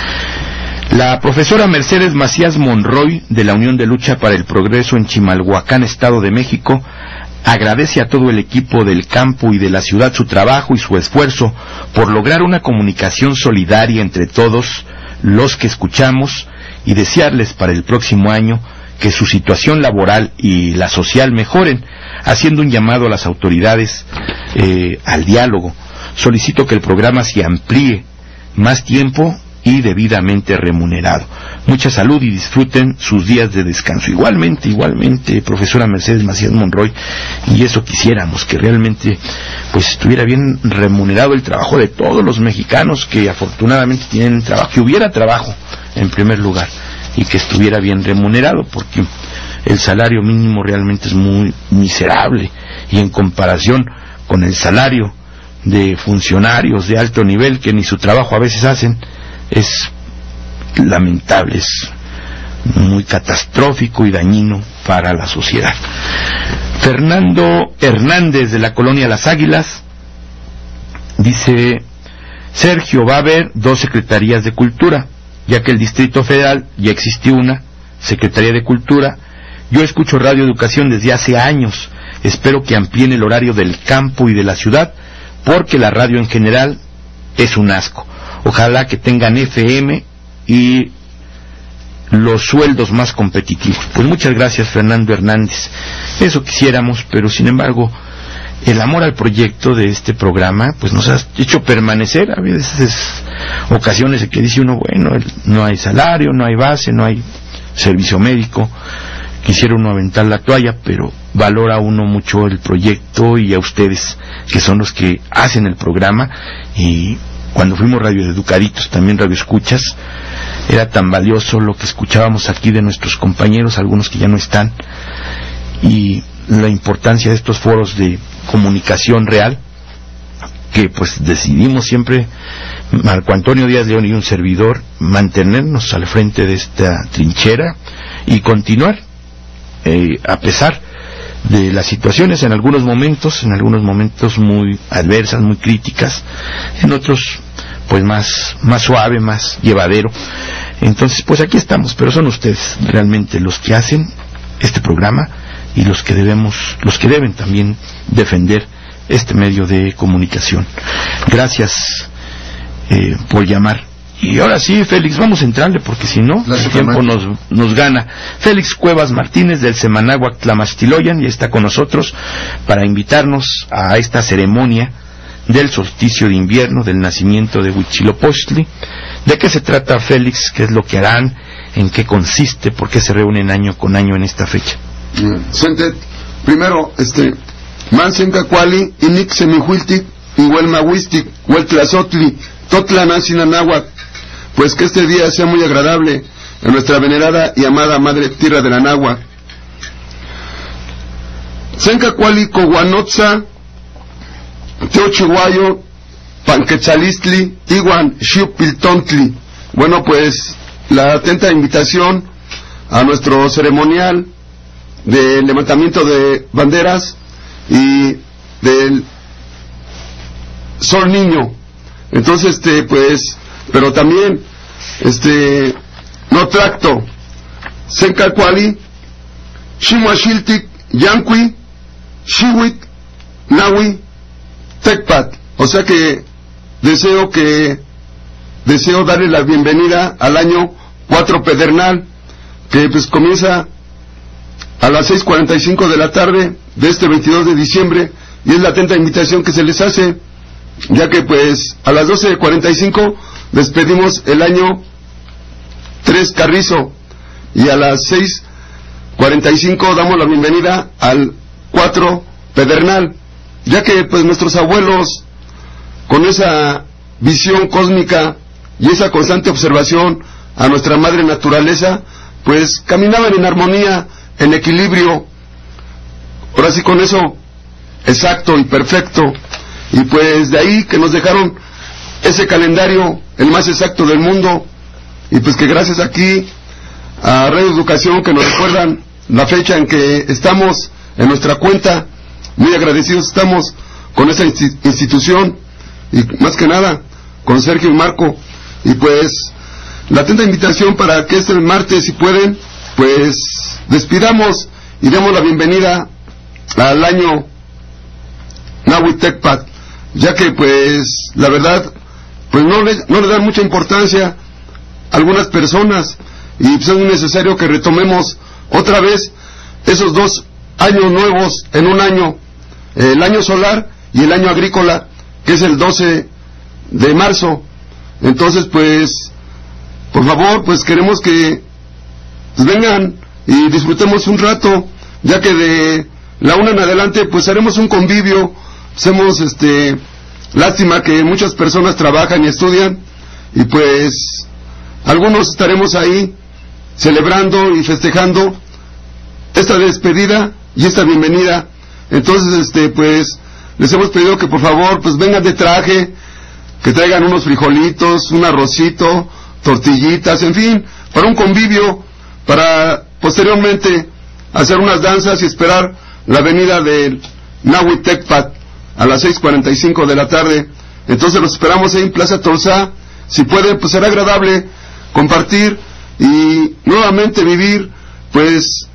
La profesora Mercedes Macías Monroy, de la Unión de Lucha para el Progreso en Chimalhuacán, Estado de México, agradece a todo el equipo del campo y de la ciudad su trabajo y su esfuerzo por lograr una comunicación solidaria entre todos los que escuchamos, y desearles para el próximo año que su situación laboral y la social mejoren, haciendo un llamado a las autoridades eh, al diálogo. Solicito que el programa se amplíe más tiempo y debidamente remunerado. Mucha salud y disfruten sus días de descanso. Igualmente, igualmente, profesora Mercedes Macías Monroy, y eso quisiéramos, que realmente pues estuviera bien remunerado el trabajo de todos los mexicanos que afortunadamente tienen trabajo, que hubiera trabajo en primer lugar, y que estuviera bien remunerado, porque el salario mínimo realmente es muy miserable, y en comparación con el salario de funcionarios de alto nivel que ni su trabajo a veces hacen, es lamentable, es muy catastrófico y dañino para la sociedad. Fernando Hernández, de la colonia Las Águilas, dice: Sergio, va a haber dos secretarías de cultura, ya que el Distrito Federal ya existió una Secretaría de Cultura. Yo escucho Radio Educación desde hace años, espero que amplíen el horario del campo y de la ciudad, porque la radio en general es un asco. Ojalá que tengan F M y los sueldos más competitivos. Pues muchas gracias, Fernando Hernández. Eso quisiéramos, pero sin embargo el amor al proyecto de este programa pues nos ha hecho permanecer. A veces ocasiones en que dice uno, bueno, no hay salario, no hay base, no hay servicio médico, quisiera uno aventar la toalla, pero valora uno mucho el proyecto y a ustedes, que son los que hacen el programa. Y cuando fuimos Radio Educaditos, también Radio Escuchas, era tan valioso lo que escuchábamos aquí de nuestros compañeros, algunos que ya no están, y la importancia de estos foros de comunicación real, que pues decidimos siempre, Marco Antonio Díaz León y un servidor, mantenernos al frente de esta trinchera y continuar, eh, a pesar de las situaciones en algunos momentos, en algunos momentos muy adversas, muy críticas, en otros pues más, más suave, más llevadero. Entonces pues aquí estamos, pero son ustedes realmente los que hacen este programa y los que debemos, los que deben también defender este medio de comunicación. Gracias eh, por llamar. Y ahora sí, Félix, vamos a entrarle, porque si no, el tiempo nos, nos gana. Félix Cuevas Martínez, del Semanáhuac Tlamastiloyan, ya está con nosotros para invitarnos a esta ceremonia del solsticio de invierno, del nacimiento de Huitzilopochtli. ¿De qué se trata, Félix? ¿Qué es lo que harán? ¿En qué consiste? ¿Por qué se reúnen año con año en esta fecha? Sentet, primero, este, Mansenka Cuali, Inik Semihuiltic, Inhuelmahuistic, Hueltlazotli, Totlanancinanahuac. Pues que este día sea muy agradable en nuestra venerada y amada Madre Tierra de la Náhuac. Senka Cuali Coguanotza, Teochihuayo, Panquetzalistli, Iguan, Xiupiltontli. Bueno, pues la atenta invitación a nuestro ceremonial de levantamiento de banderas y del Sol Niño. Entonces, este, pues, pero también, este, no tracto, Sencacuali, Shimuashiltic, Yanqui, Shiwit, Nahui, Tecpat. O sea que deseo que, deseo darle la bienvenida al año cuatro Pedernal, que pues comienza a las seis cuarenta y cinco de la tarde de este veintidós de diciembre, y es la atenta invitación que se les hace, ya que pues a las doce cuarenta y cinco despedimos el año tres Carrizo, y a las seis cuarenta y cinco damos la bienvenida al cuatro Pedernal, ya que pues nuestros abuelos, con esa visión cósmica y esa constante observación a nuestra madre naturaleza, pues caminaban en armonía, en equilibrio, ahora sí con eso exacto y perfecto, y pues de ahí que nos dejaron ese calendario, el más exacto del mundo, y pues que gracias aquí a Radio Educación, que nos recuerdan la fecha en que estamos en nuestra cuenta, muy agradecidos estamos con esta institución, y más que nada con Sergio y Marco, y pues la atenta invitación para que este martes, si pueden, pues despidamos y demos la bienvenida al año Nahui Tecpat, ya que pues la verdad pues no le, no le dan mucha importancia a algunas personas, y pues es necesario que retomemos otra vez esos dos años nuevos en un año, el año solar y el año agrícola, que es el doce de marzo. Entonces pues por favor, pues queremos que pues, vengan y disfrutemos un rato, ya que de la una en adelante pues haremos un convivio. Hacemos este lástima que muchas personas trabajan y estudian, y pues algunos estaremos ahí celebrando y festejando esta despedida y esta bienvenida. Entonces este pues les hemos pedido que por favor pues vengan de traje, que traigan unos frijolitos, un arrocito, tortillitas, en fin, para un convivio, para posteriormente hacer unas danzas y esperar la venida del Nahui Tecpat a las seis cuarenta y cinco de la tarde. Entonces los esperamos ahí en Plaza Tolsá. Si pueden, pues será agradable compartir y nuevamente vivir pues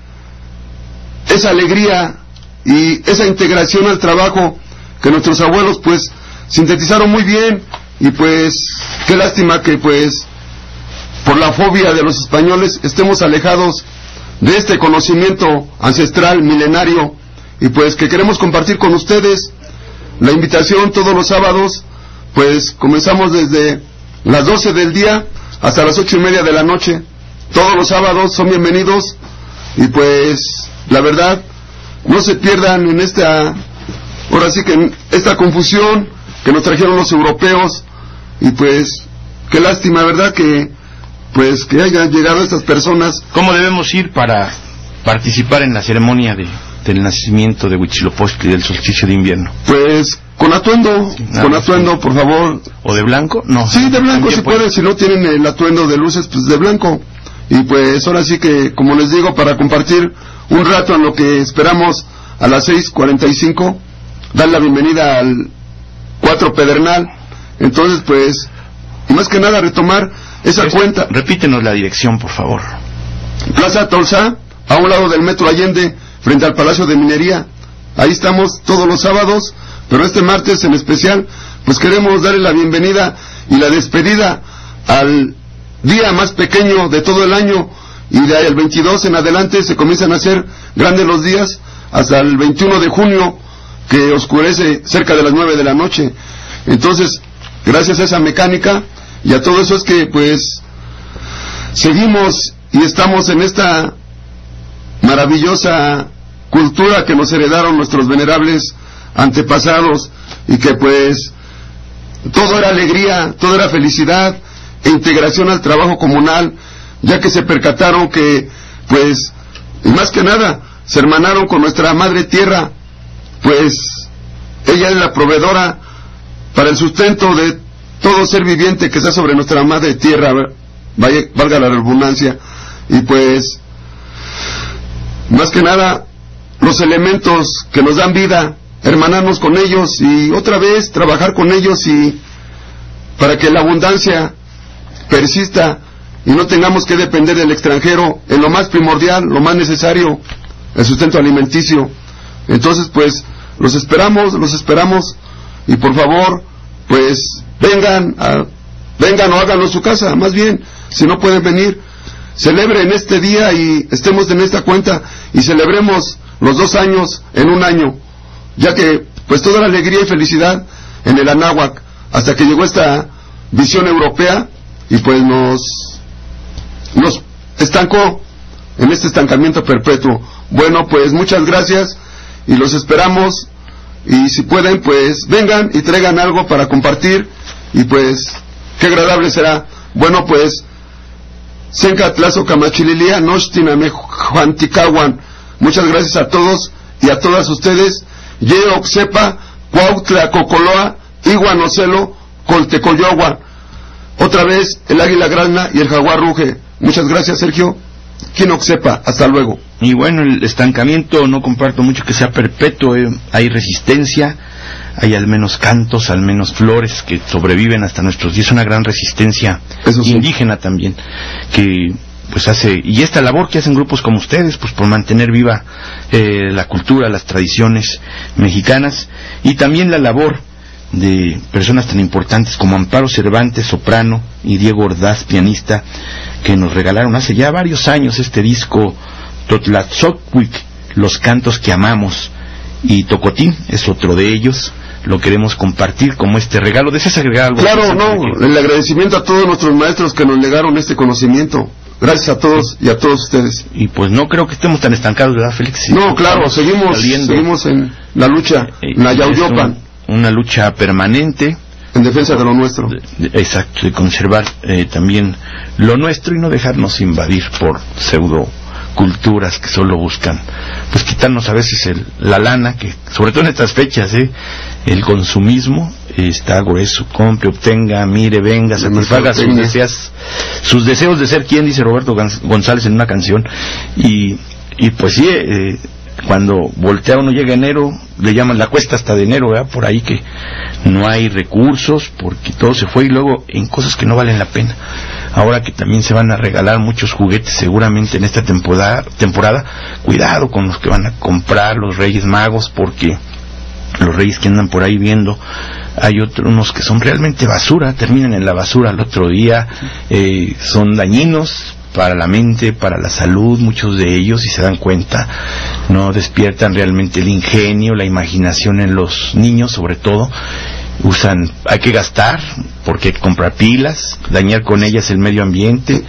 esa alegría y esa integración al trabajo que nuestros abuelos pues sintetizaron muy bien. Y pues qué lástima que pues por la fobia de los españoles estemos alejados de este conocimiento ancestral milenario, y pues que queremos compartir con ustedes. La invitación todos los sábados, pues comenzamos desde las doce del día hasta las ocho y media de la noche. Todos los sábados son bienvenidos, y pues la verdad no se pierdan en esta, ahora sí que en esta confusión que nos trajeron los europeos. Y pues qué lástima, verdad, que pues que hayan llegado estas personas. ¿Cómo debemos ir para participar en la ceremonia de del nacimiento de Huitzilopochtli, del solsticio de invierno? Pues con atuendo, sí, con atuendo, sí, por favor. ¿O de blanco? No. Sí, de blanco si pueden, si no tienen el atuendo de luces, pues de blanco. Y pues ahora sí que, como les digo, para compartir un rato en lo que esperamos a las seis cuarenta y cinco, dar la bienvenida al Cuatro Pedernal. Entonces pues, y más que nada retomar esa es, cuenta. Repítenos la dirección, por favor. Plaza Tolsá, a un lado del Metro Allende, frente al Palacio de Minería. Ahí estamos todos los sábados, pero este martes en especial pues queremos darle la bienvenida y la despedida al día más pequeño de todo el año, y de ahí el veintidós en adelante se comienzan a hacer grandes los días hasta el veintiuno de junio, que oscurece cerca de las nueve de la noche. Entonces, gracias a esa mecánica y a todo eso es que pues seguimos y estamos en esta maravillosa cultura que nos heredaron nuestros venerables antepasados, y que pues todo era alegría, todo era felicidad e integración al trabajo comunal, ya que se percataron que pues y más que nada se hermanaron con nuestra madre tierra, pues ella es la proveedora para el sustento de todo ser viviente que está sobre nuestra madre tierra, vaya, valga la redundancia. Y pues más que nada los elementos que nos dan vida, hermanarnos con ellos y otra vez trabajar con ellos, y para que la abundancia persista y no tengamos que depender del extranjero en lo más primordial, lo más necesario, el sustento alimenticio. Entonces pues los esperamos, los esperamos, y por favor pues vengan a, vengan o háganlo en su casa, más bien, si no pueden venir, celebren este día y estemos en esta cuenta y celebremos los dos años en un año, ya que pues toda la alegría y felicidad en el Anáhuac, hasta que llegó esta visión europea y pues nos nos estancó en este estancamiento perpetuo. Bueno, pues muchas gracias y los esperamos, y si pueden pues vengan y traigan algo para compartir, y pues qué agradable será. Bueno, pues Senca Tlazo Camachililia Nochtiname Juantikawan. Muchas gracias a todos y a todas ustedes. Ye Oxepa Cuautla Cocoloa Iguanocelo Coltecoyogua. Otra vez el águila grana y el jaguar ruge. Muchas gracias, Sergio. Quien Oxepa, hasta luego. Y bueno, el estancamiento no comparto mucho que sea perpetuo, eh. Hay resistencia, hay al menos cantos, al menos flores que sobreviven hasta nuestros días, una gran resistencia sí. indígena también, que pues hace, y esta labor que hacen grupos como ustedes, pues por mantener viva eh, la cultura, las tradiciones mexicanas, y también la labor de personas tan importantes como Amparo Cervantes, soprano, y Diego Ordaz, pianista, que nos regalaron hace ya varios años este disco Totlatzotwic, Los Cantos que Amamos, y Tocotín es otro de ellos. Lo queremos compartir como este regalo. ¿Deseas agregar algo? Claro, no, que... el agradecimiento a todos nuestros maestros que nos legaron este conocimiento. Gracias a todos y a todos ustedes. Y pues no creo que estemos tan estancados, ¿verdad, Félix? No, claro, seguimos saliendo. seguimos en la lucha, Eh, en la es Yauyupan, un, una lucha permanente. en defensa de lo nuestro. De- de- exacto, de conservar eh, también lo nuestro y no dejarnos invadir por pseudo culturas que solo buscan pues quitarnos a veces el, la lana, que sobre todo en estas fechas, ¿eh? El consumismo eh, está grueso. Compre, obtenga, mire, venga, satisfaga sus deseos, sus deseos de ser quien, dice Roberto Gonz- González en una canción. Y, y pues sí, eh, cuando voltea uno, llega enero, le llaman la cuesta hasta de enero, ¿verdad? Por ahí que no hay recursos porque todo se fue, y luego en cosas que no valen la pena. Ahora que también se van a regalar muchos juguetes seguramente en esta temporada, temporada, cuidado con los que van a comprar los Reyes Magos, porque los reyes que andan por ahí viendo, hay otros unos que son realmente basura, terminan en la basura al otro día, eh, son dañinos para la mente, para la salud, muchos de ellos, si se dan cuenta, no despiertan realmente el ingenio, la imaginación en los niños, sobre todo. Usan, hay que gastar porque hay que comprar pilas, dañar con ellas el medio ambiente,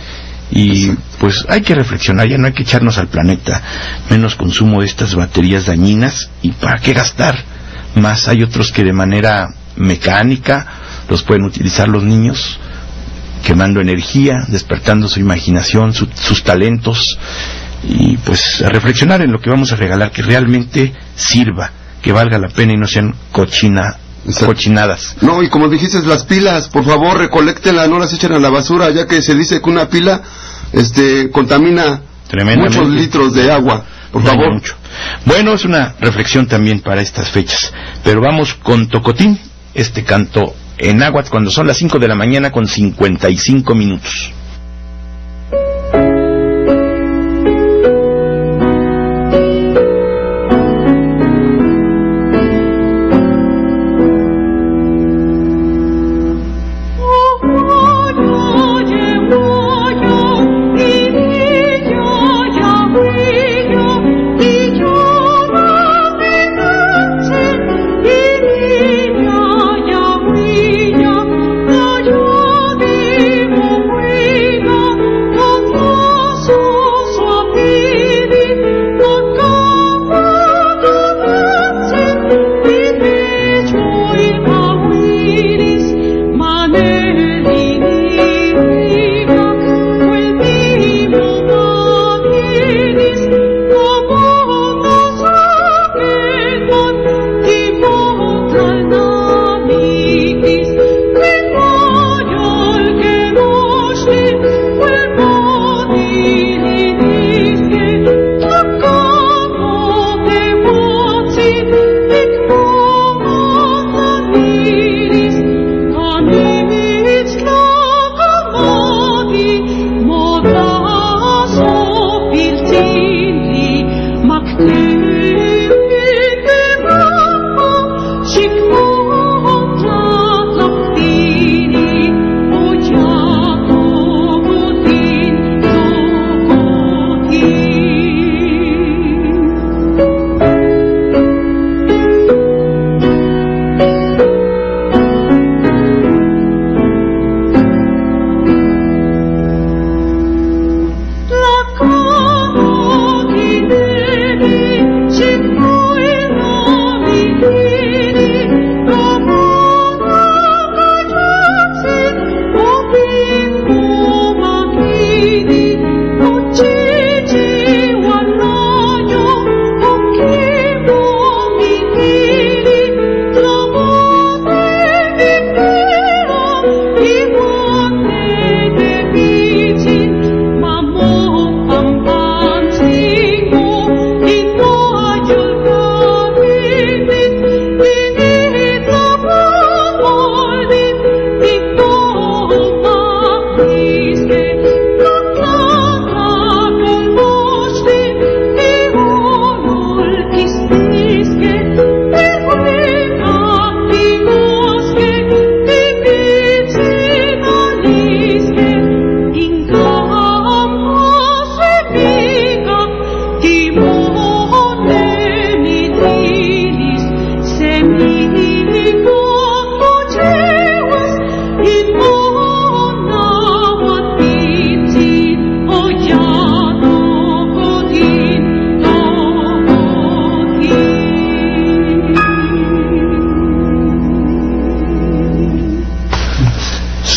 y pues hay que reflexionar, ya no hay que echarnos al planeta, menos consumo de estas baterías dañinas, y para qué gastar más. Hay otros que de manera mecánica los pueden utilizar los niños, quemando energía, despertando su imaginación, su, sus talentos, y pues a reflexionar en lo que vamos a regalar, que realmente sirva, que valga la pena y no sean cochina, cochinadas. No, y como dijiste, las pilas, por favor, recoléctenlas, no las echen a la basura, ya que se dice que una pila este contamina muchos litros de agua, por Daña favor. mucho. Bueno, es una reflexión también para estas fechas, pero vamos con Tocotín, este canto en náhuatl, cuando son las cinco de la mañana con cincuenta y cinco minutos. Yo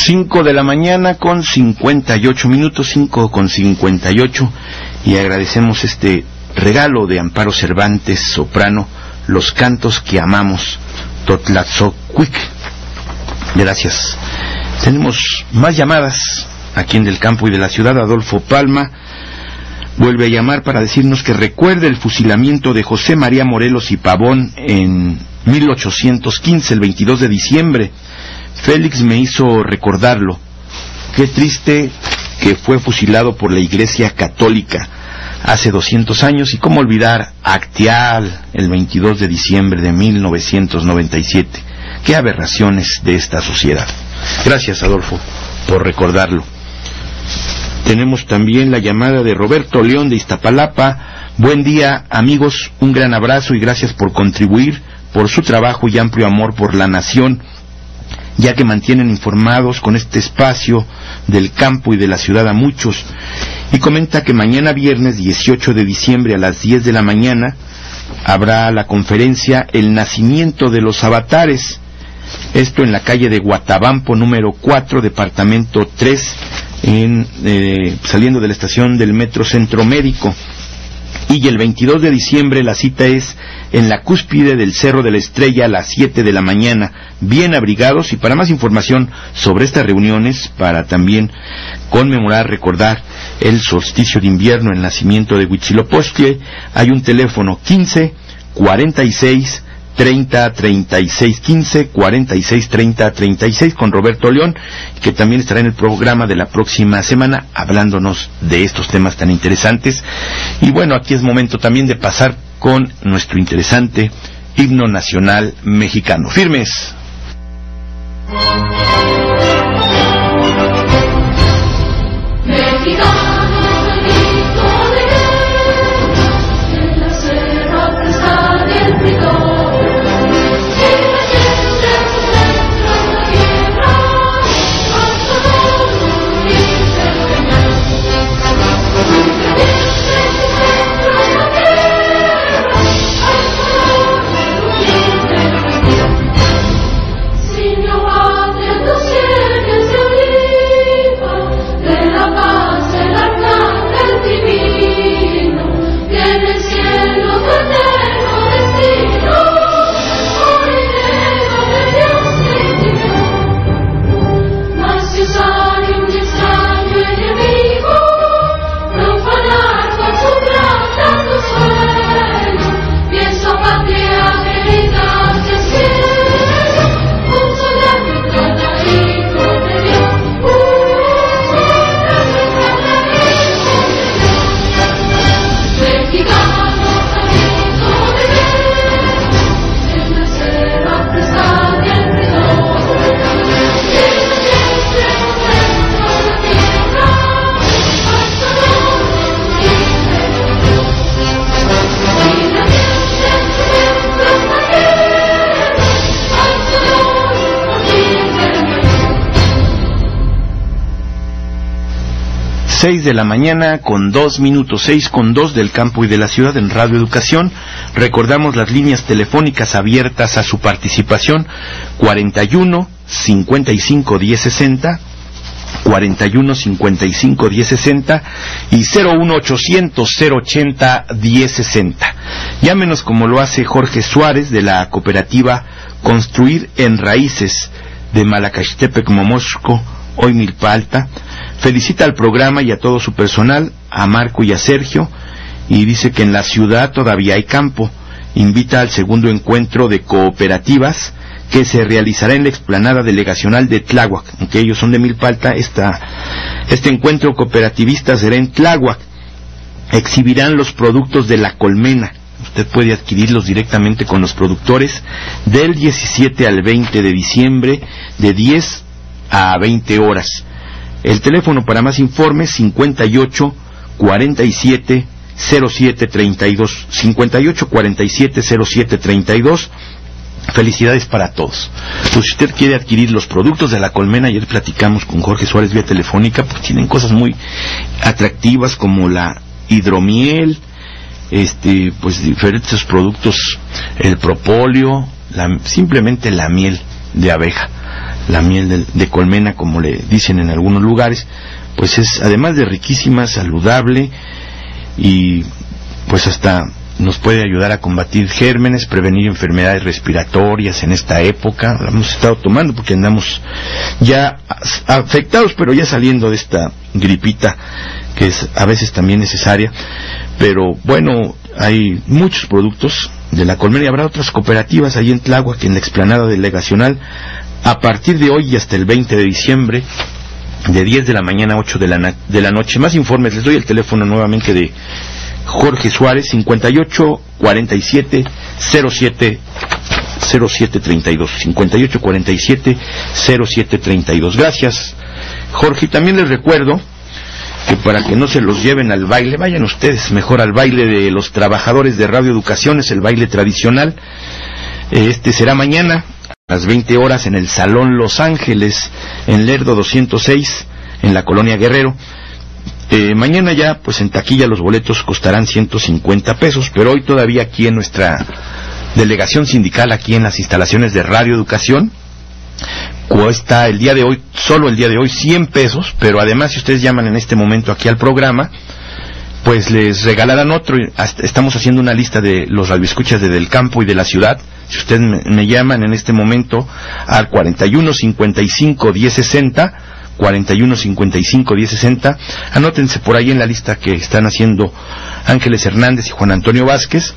Cinco de la mañana con cincuenta y ocho minutos, cinco con cincuenta y ocho, y agradecemos este regalo de Amparo Cervantes, soprano, Los cantos que amamos, Totlatzocuic. Gracias. Tenemos más llamadas aquí en Del Campo y de la Ciudad. Adolfo Palma vuelve a llamar para decirnos que recuerda el fusilamiento de José María Morelos y Pavón en mil ochocientos quince, el veintidós de diciembre. Félix me hizo recordarlo. Qué triste que fue fusilado por la Iglesia Católica hace doscientos años, y cómo olvidar Acteal el veintidós de diciembre de mil novecientos noventa y siete. Qué aberraciones de esta sociedad. Gracias, Adolfo, por recordarlo. Tenemos también la llamada de Roberto León de Iztapalapa. Buen día, amigos, un gran abrazo y gracias por contribuir, por su trabajo y amplio amor por la nación, ya que mantienen informados con este espacio del campo y de la ciudad a muchos. Y comenta que mañana viernes dieciocho de diciembre a las diez de la mañana habrá la conferencia El Nacimiento de los Avatares, esto en la calle de Guatabampo número cuatro, departamento tres, en, eh, saliendo de la estación del Metro Centro Médico. Y el veintidós de diciembre la cita es en la cúspide del Cerro de la Estrella a las siete de la mañana, bien abrigados. Y para más información sobre estas reuniones, para también conmemorar, recordar el solsticio de invierno, el nacimiento de Huitzilopochtli, hay un teléfono quince cuarenta y seis treinta treinta y seis, quince cuarenta y seis treinta treinta y seis, con Roberto León, que también estará en el programa de la próxima semana hablándonos de estos temas tan interesantes. Y bueno, aquí es momento también de pasar con nuestro interesante himno nacional mexicano. Firmes. Seis de la mañana con dos minutos, seis con dos del campo y de la ciudad en Radio Educación. Recordamos las líneas telefónicas abiertas a su participación: cuarenta y uno cincuenta y cinco diez sesenta, cuarenta y uno cincuenta y cinco diez sesenta y cero uno ochocientos cero ochenta diez sesenta. Llámenos como lo hace Jorge Suárez de la cooperativa Construir en Raíces de Malacaxtepec, Momosco, hoy Milpa Alta. Felicita al programa y a todo su personal, a Marco y a Sergio, y dice que en la ciudad todavía hay campo. Invita al segundo encuentro de cooperativas que se realizará en la explanada delegacional de Tláhuac, aunque ellos son de Milpa Alta. Esta, este encuentro cooperativista será en Tláhuac. Exhibirán los productos de La Colmena. Usted puede adquirirlos directamente con los productores del diecisiete al veinte de diciembre, de diez a veinte horas. El teléfono para más informes: cincuenta y ocho cuarenta y siete cero siete treinta y dos, cincuenta y ocho cuarenta y siete cero siete treinta y dos. Felicidades para todos. Pues si usted quiere adquirir los productos de La Colmena, ayer platicamos con Jorge Suárez vía telefónica, pues tienen cosas muy atractivas como la hidromiel, este, pues diferentes productos, el propóleo, la, simplemente la miel de abeja. la miel de, de colmena, como le dicen en algunos lugares, pues es, además de riquísima, saludable, y pues hasta nos puede ayudar a combatir gérmenes, prevenir enfermedades respiratorias en esta época. La hemos estado tomando porque andamos ya afectados, pero ya saliendo de esta gripita que es a veces también necesaria. Pero bueno, hay muchos productos de la colmena, y habrá otras cooperativas ahí en Tláhuac, en la explanada delegacional, a partir de hoy y hasta el veinte de diciembre, de diez de la mañana a ocho de la, de la noche. Más informes, les doy el teléfono nuevamente de Jorge Suárez, cincuenta y ocho cuarenta y siete cero siete cero siete treinta y dos, cincuenta y ocho cuarenta y siete cero siete treinta y dos. Gracias, Jorge. Y también les recuerdo que para que no se los lleven al baile, vayan ustedes mejor al baile de los trabajadores de Radio Educación, es el baile tradicional. Este será mañana a las veinte horas en el Salón Los Ángeles, en Lerdo doscientos seis, en la Colonia Guerrero. Eh, mañana ya, pues en taquilla los boletos costarán ciento cincuenta pesos, pero hoy todavía aquí en nuestra delegación sindical, aquí en las instalaciones de Radio Educación, cuesta el día de hoy, solo el día de hoy, cien pesos, pero además si ustedes llaman en este momento aquí al programa, pues les regalarán otro. Estamos haciendo una lista de los radioescuchas de Del Campo y de la ciudad. Si ustedes me, me llaman en este momento al cuarenta y uno cincuenta y cinco diez sesenta, cuarenta y uno cincuenta y cinco diez sesenta, anótense por ahí en la lista que están haciendo Ángeles Hernández y Juan Antonio Vázquez.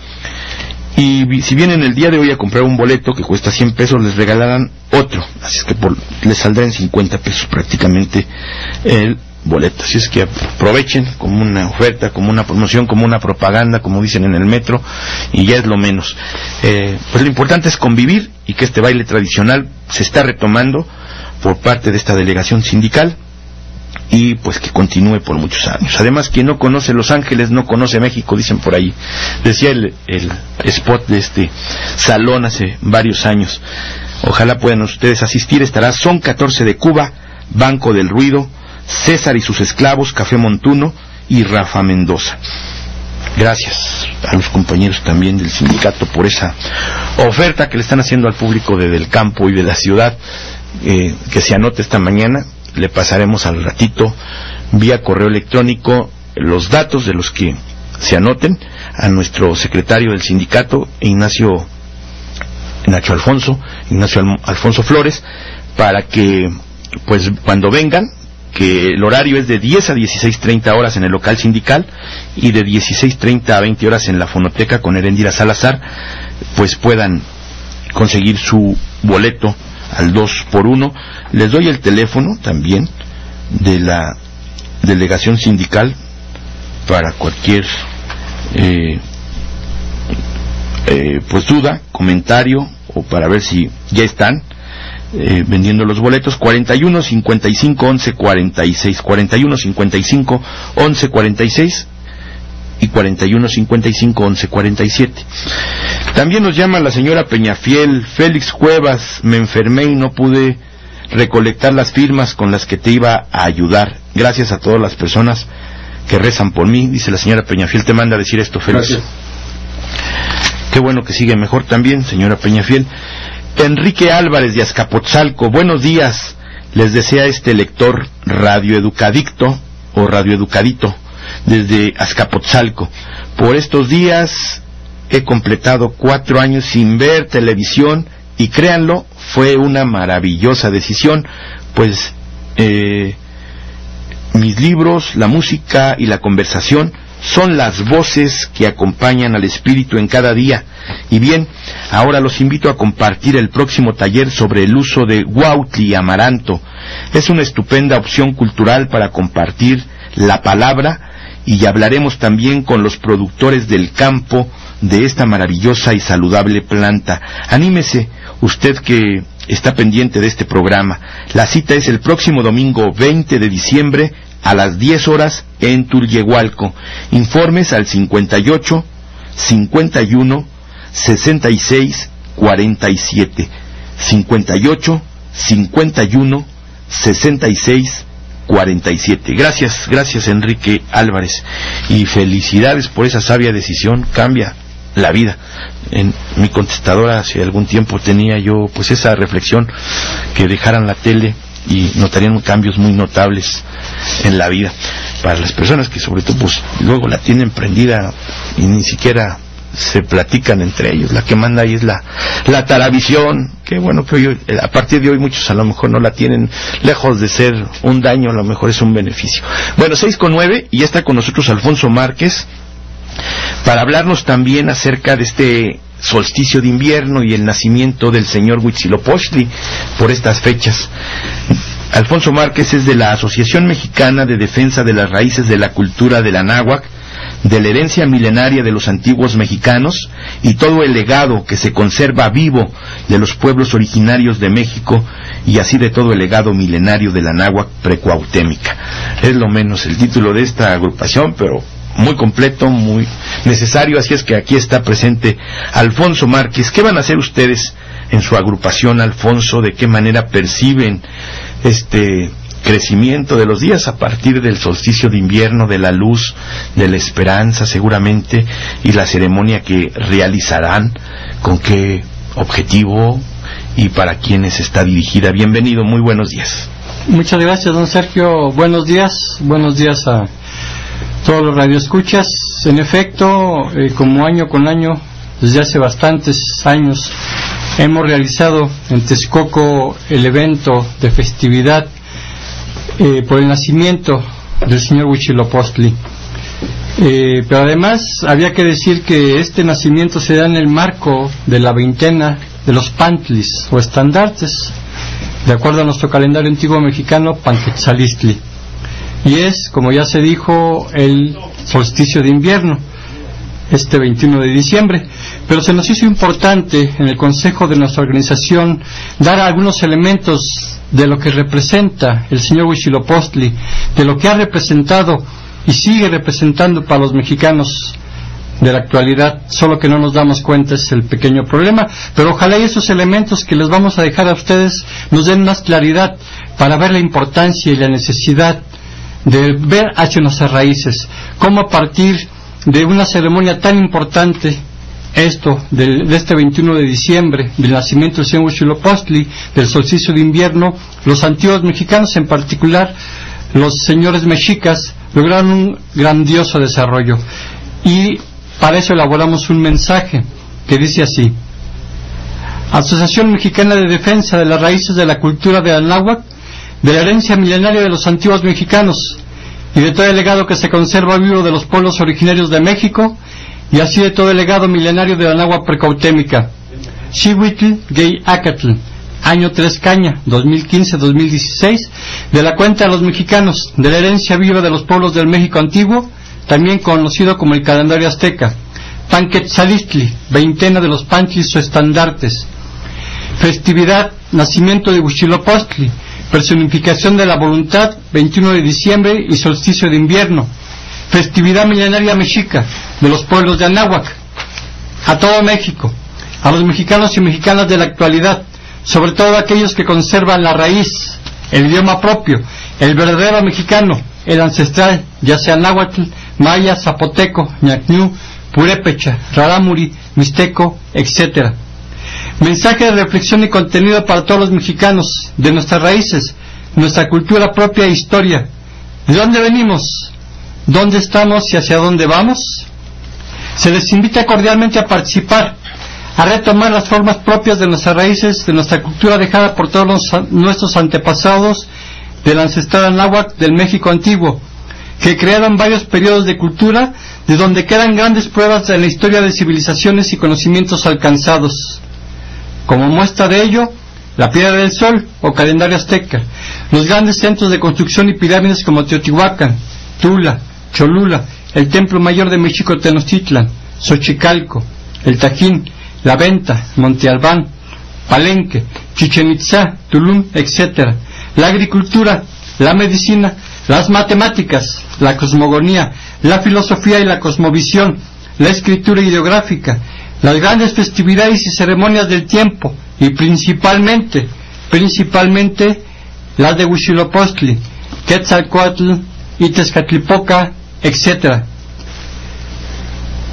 Y si vienen el día de hoy a comprar un boleto que cuesta cien pesos, les regalarán otro, así es que por, les saldrá en cincuenta pesos prácticamente el boleto. Así es que aprovechen como una oferta, como una promoción, como una propaganda, como dicen en el metro, y ya es lo menos. Eh, pues lo importante es convivir, y que este baile tradicional se está retomando por parte de esta delegación sindical, y pues que continúe por muchos años. Además, quien no conoce Los Ángeles no conoce México, dicen por ahí. Decía el, el spot de este salón hace varios años. Ojalá puedan ustedes asistir. Estará Son catorce de Cuba, Banco del Ruido, César y sus esclavos, Café Montuno y Rafa Mendoza. Gracias a los compañeros también del sindicato por esa oferta que le están haciendo al público de Del Campo y de la ciudad, eh, que se anote esta mañana. Le pasaremos al ratito vía correo electrónico los datos de los que se anoten a nuestro secretario del sindicato, Ignacio Nacho Alfonso, Ignacio Alfonso Flores, para que pues cuando vengan, que el horario es de diez a dieciséis treinta horas en el local sindical y de dieciséis treinta a veinte horas en la fonoteca con Heréndira Salazar, pues puedan conseguir su boleto al dos por uno. Les doy el teléfono también de la delegación sindical para cualquier eh, eh, pues duda, comentario, o para ver si ya están eh, vendiendo los boletos. Cuarenta y uno cincuenta y cinco once cuarenta y seis, cuarenta y uno cincuenta y cinco once cuarenta y seis y cuarenta y uno cincuenta y cinco once cuarenta y siete. También nos llama la señora Peñafiel: Félix Cuevas, me enfermé y no pude recolectar las firmas con las que te iba a ayudar. Gracias a todas las personas que rezan por mí, dice la señora Peñafiel. Te manda a decir esto, Félix. Gracias. Qué bueno que sigue mejor también, señora Peñafiel. Enrique Álvarez de Azcapotzalco: buenos días, les desea este lector radioeducadicto o radioeducadito desde Azcapotzalco. Por estos días he completado cuatro años sin ver televisión y créanlo, fue una maravillosa decisión, pues eh, mis libros, la música y la conversación son las voces que acompañan al espíritu en cada día. Y bien, ahora los invito a compartir el próximo taller sobre el uso de huautli amaranto. Es una estupenda opción cultural para compartir la palabra, y hablaremos también con los productores del campo de esta maravillosa y saludable planta. Anímese, usted que está pendiente de este programa. La cita es el próximo domingo veinte de diciembre a las diez horas en Tulyehualco. Informes al cincuenta y ocho cincuenta y uno sesenta y seis cuarenta y siete, cincuenta y ocho cincuenta y uno sesenta y seis cuarenta y siete. Gracias, gracias Enrique Álvarez, y felicidades por esa sabia decisión. Cambia la vida. En mi contestadora hace algún tiempo tenía yo pues esa reflexión, que dejaran la tele y notarían cambios muy notables en la vida para las personas que sobre todo pues luego la tienen prendida y ni siquiera se platican entre ellos. La que manda ahí es la la taravisión, que bueno, que hoy, a partir de hoy muchos a lo mejor no la tienen, lejos de ser un daño, a lo mejor es un beneficio. Bueno, seis con nueve, y ya está con nosotros Alfonso Márquez para hablarnos también acerca de este solsticio de invierno y el nacimiento del señor Huitzilopochtli por estas fechas. Alfonso Márquez es de la Asociación Mexicana de Defensa de las Raíces de la Cultura del Anáhuac, de la herencia milenaria de los antiguos mexicanos y todo el legado que se conserva vivo de los pueblos originarios de México, y así de todo el legado milenario del Anáhuac precuautémica. Es lo menos el título de esta agrupación, pero muy completo, muy necesario, así es que aquí está presente Alfonso Márquez. ¿Qué van a hacer ustedes en su agrupación, Alfonso? ¿De qué manera perciben este crecimiento de los días a partir del solsticio de invierno, de la luz, de la esperanza seguramente, y la ceremonia que realizarán? ¿Con qué objetivo y para quiénes está dirigida? Bienvenido, muy buenos días. Muchas gracias, don Sergio. Buenos días, buenos días a todos los radioescuchas. En efecto, eh, como año con año, desde hace bastantes años, hemos realizado en Texcoco el evento de festividad eh, por el nacimiento del señor Huitzilopochtli. Eh, pero además había que decir que este nacimiento se da en el marco de la veintena de los pantlis o estandartes, de acuerdo a nuestro calendario antiguo mexicano, Panquetzalistli, y es, como ya se dijo, el solsticio de invierno, este veintiuno de diciembre. Pero se nos hizo importante en el consejo de nuestra organización dar algunos elementos de lo que representa el señor Huitzilopochtli, de lo que ha representado y sigue representando para los mexicanos de la actualidad, solo que no nos damos cuenta, es el pequeño problema. Pero ojalá y esos elementos que les vamos a dejar a ustedes nos den más claridad para ver la importancia y la necesidad de ver hacia nuestras raíces, cómo a partir de una ceremonia tan importante, esto de, de este veintiuno de diciembre, del nacimiento del señor Huitzilopochtli, del solsticio de invierno, los antiguos mexicanos, en particular los señores mexicas, lograron un grandioso desarrollo. Y para eso elaboramos un mensaje que dice así: Asociación Mexicana de Defensa de las Raíces de la Cultura del Anáhuac, de la herencia milenaria de los antiguos mexicanos y de todo el legado que se conserva vivo de los pueblos originarios de México, y así de todo el legado milenario de la Anáhuac precautémica. Xihuitl Gay Acatl, año tres caña, dos mil quince a dos mil dieciséis, de la cuenta de los mexicanos, de la herencia viva de los pueblos del México antiguo, también conocido como el calendario azteca. Panquetzalistli, veintena de los pantlis o estandartes. Festividad, nacimiento de Huitzilopochtli, personificación de la voluntad, veintiuno de diciembre y solsticio de invierno. Festividad milenaria mexica de los pueblos de Anáhuac. A todo México, a los mexicanos y mexicanas de la actualidad, sobre todo aquellos que conservan la raíz, el idioma propio, el verdadero mexicano, el ancestral, ya sea náhuatl, maya, zapoteco, ñacñú, purépecha, rarámuri, mixteco, etcétera. Mensaje de reflexión y contenido para todos los mexicanos, de nuestras raíces, nuestra cultura propia e historia. ¿De dónde venimos? ¿Dónde estamos y hacia dónde vamos? Se les invita cordialmente a participar, a retomar las formas propias de nuestras raíces, de nuestra cultura dejada por todos los, nuestros antepasados del ancestral anáhuac del México antiguo, que crearon varios periodos de cultura, de donde quedan grandes pruebas de la historia de civilizaciones y conocimientos alcanzados. Como muestra de ello, la Piedra del Sol o calendario azteca, los grandes centros de construcción y pirámides como Teotihuacán, Tula, Cholula, el Templo Mayor de México Tenochtitlan, Xochicalco, el Tajín, La Venta, Monte Albán, Palenque, Chichén Itzá, Tulum, etcétera. La agricultura, la medicina, las matemáticas, la cosmogonía, la filosofía y la cosmovisión, la escritura ideográfica, las grandes festividades y ceremonias del tiempo, y principalmente, principalmente las de Huitzilopochtli, Quetzalcoatl y Tezcatlipoca, etcétera.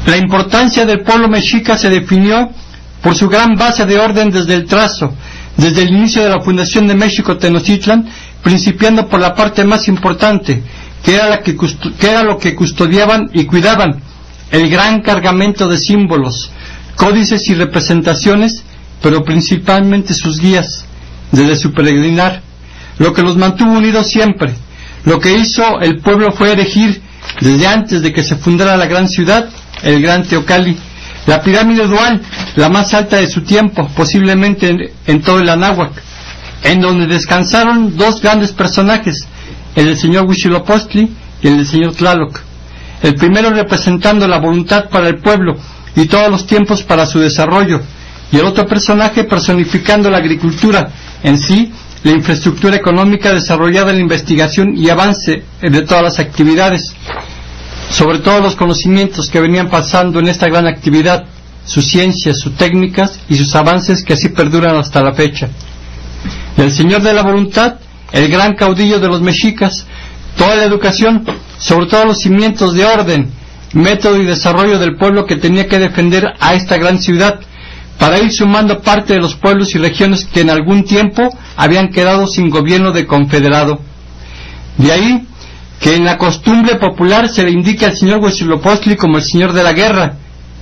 La importancia del pueblo mexica se definió por su gran base de orden desde el trazo, desde el inicio de la fundación de México Tenochtitlan, principiando por la parte más importante, que era, la que, que era lo que custodiaban y cuidaban, el gran cargamento de símbolos, códices y representaciones, pero principalmente sus guías, desde su peregrinar, lo que los mantuvo unidos siempre. Lo que hizo el pueblo fue erigir, desde antes de que se fundara la gran ciudad, el gran Teocalli, la pirámide dual, la más alta de su tiempo, posiblemente en, en todo el Anáhuac, en donde descansaron dos grandes personajes, el del señor Huitzilopochtli y el del señor Tlaloc, el primero representando la voluntad para el pueblo y todos los tiempos para su desarrollo, y el otro personaje personificando la agricultura en sí, la infraestructura económica desarrollada en la investigación y avance de todas las actividades, sobre todo los conocimientos que venían pasando en esta gran actividad, sus ciencias, sus técnicas y sus avances que así perduran hasta la fecha. El señor de la voluntad, el gran caudillo de los mexicas, toda la educación, sobre todo los cimientos de orden, método y desarrollo del pueblo que tenía que defender a esta gran ciudad, para ir sumando parte de los pueblos y regiones que en algún tiempo habían quedado sin gobierno de confederado. De ahí que en la costumbre popular se le indica al señor Huitzilopochtli como el señor de la guerra.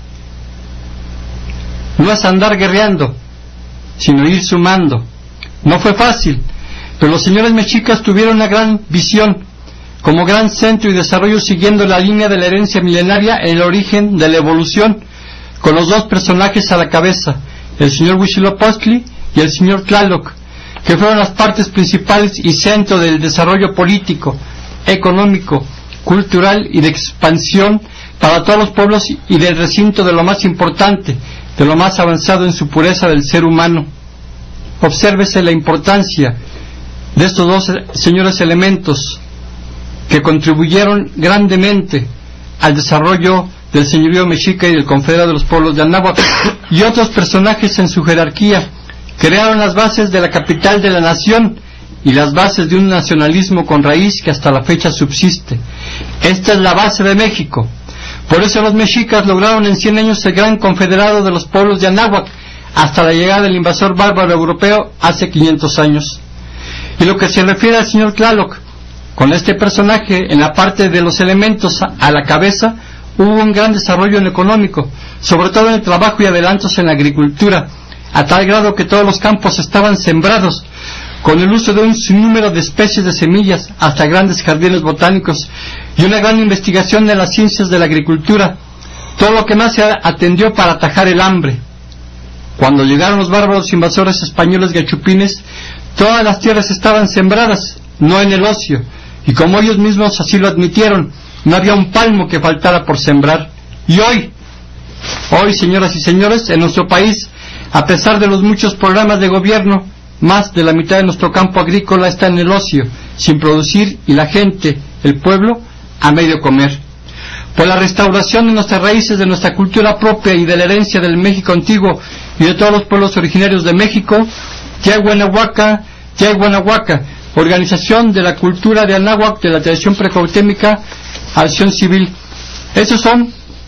No es andar guerreando, sino ir sumando. No fue fácil, pero los señores mexicas tuvieron una gran visión, como gran centro y desarrollo siguiendo la línea de la herencia milenaria en el origen de la evolución, con los dos personajes a la cabeza, el señor Huitzilopochtli y el señor Tlaloc, que fueron las partes principales y centro del desarrollo político, económico, cultural y de expansión para todos los pueblos y del recinto de lo más importante, de lo más avanzado en su pureza del ser humano. Obsérvese la importancia de estos dos señores elementos que contribuyeron grandemente al desarrollo del señorío mexica y del confederado de los pueblos de Anáhuac, y otros personajes en su jerarquía crearon las bases de la capital de la nación y las bases de un nacionalismo con raíz que hasta la fecha subsiste. Esta es la base de México. Por eso los mexicas lograron en cien años el gran confederado de los pueblos de Anáhuac, hasta la llegada del invasor bárbaro europeo hace quinientos años. Y lo que se refiere al señor Tlaloc, con este personaje en la parte de los elementos a la cabeza, hubo un gran desarrollo en lo económico, sobre todo en el trabajo y adelantos en la agricultura, a tal grado que todos los campos estaban sembrados, con el uso de un sinnúmero de especies de semillas, hasta grandes jardines botánicos, y una gran investigación de las ciencias de la agricultura, todo lo que más se atendió para atajar el hambre. Cuando llegaron los bárbaros invasores españoles gachupines, todas las tierras estaban sembradas, no en el ocio, y como ellos mismos así lo admitieron, no había un palmo que faltara por sembrar. Y hoy, hoy, señoras y señores, en nuestro país, a pesar de los muchos programas de gobierno, más de la mitad de nuestro campo agrícola está en el ocio, sin producir, y la gente, el pueblo, a medio comer. Por la restauración de nuestras raíces, de nuestra cultura propia y de la herencia del México antiguo y de todos los pueblos originarios de México, Tiahuanahuaca, Tiahuanahuaca, Organización de la Cultura de Anáhuac, de la tradición precautémica, acción civil. Esos son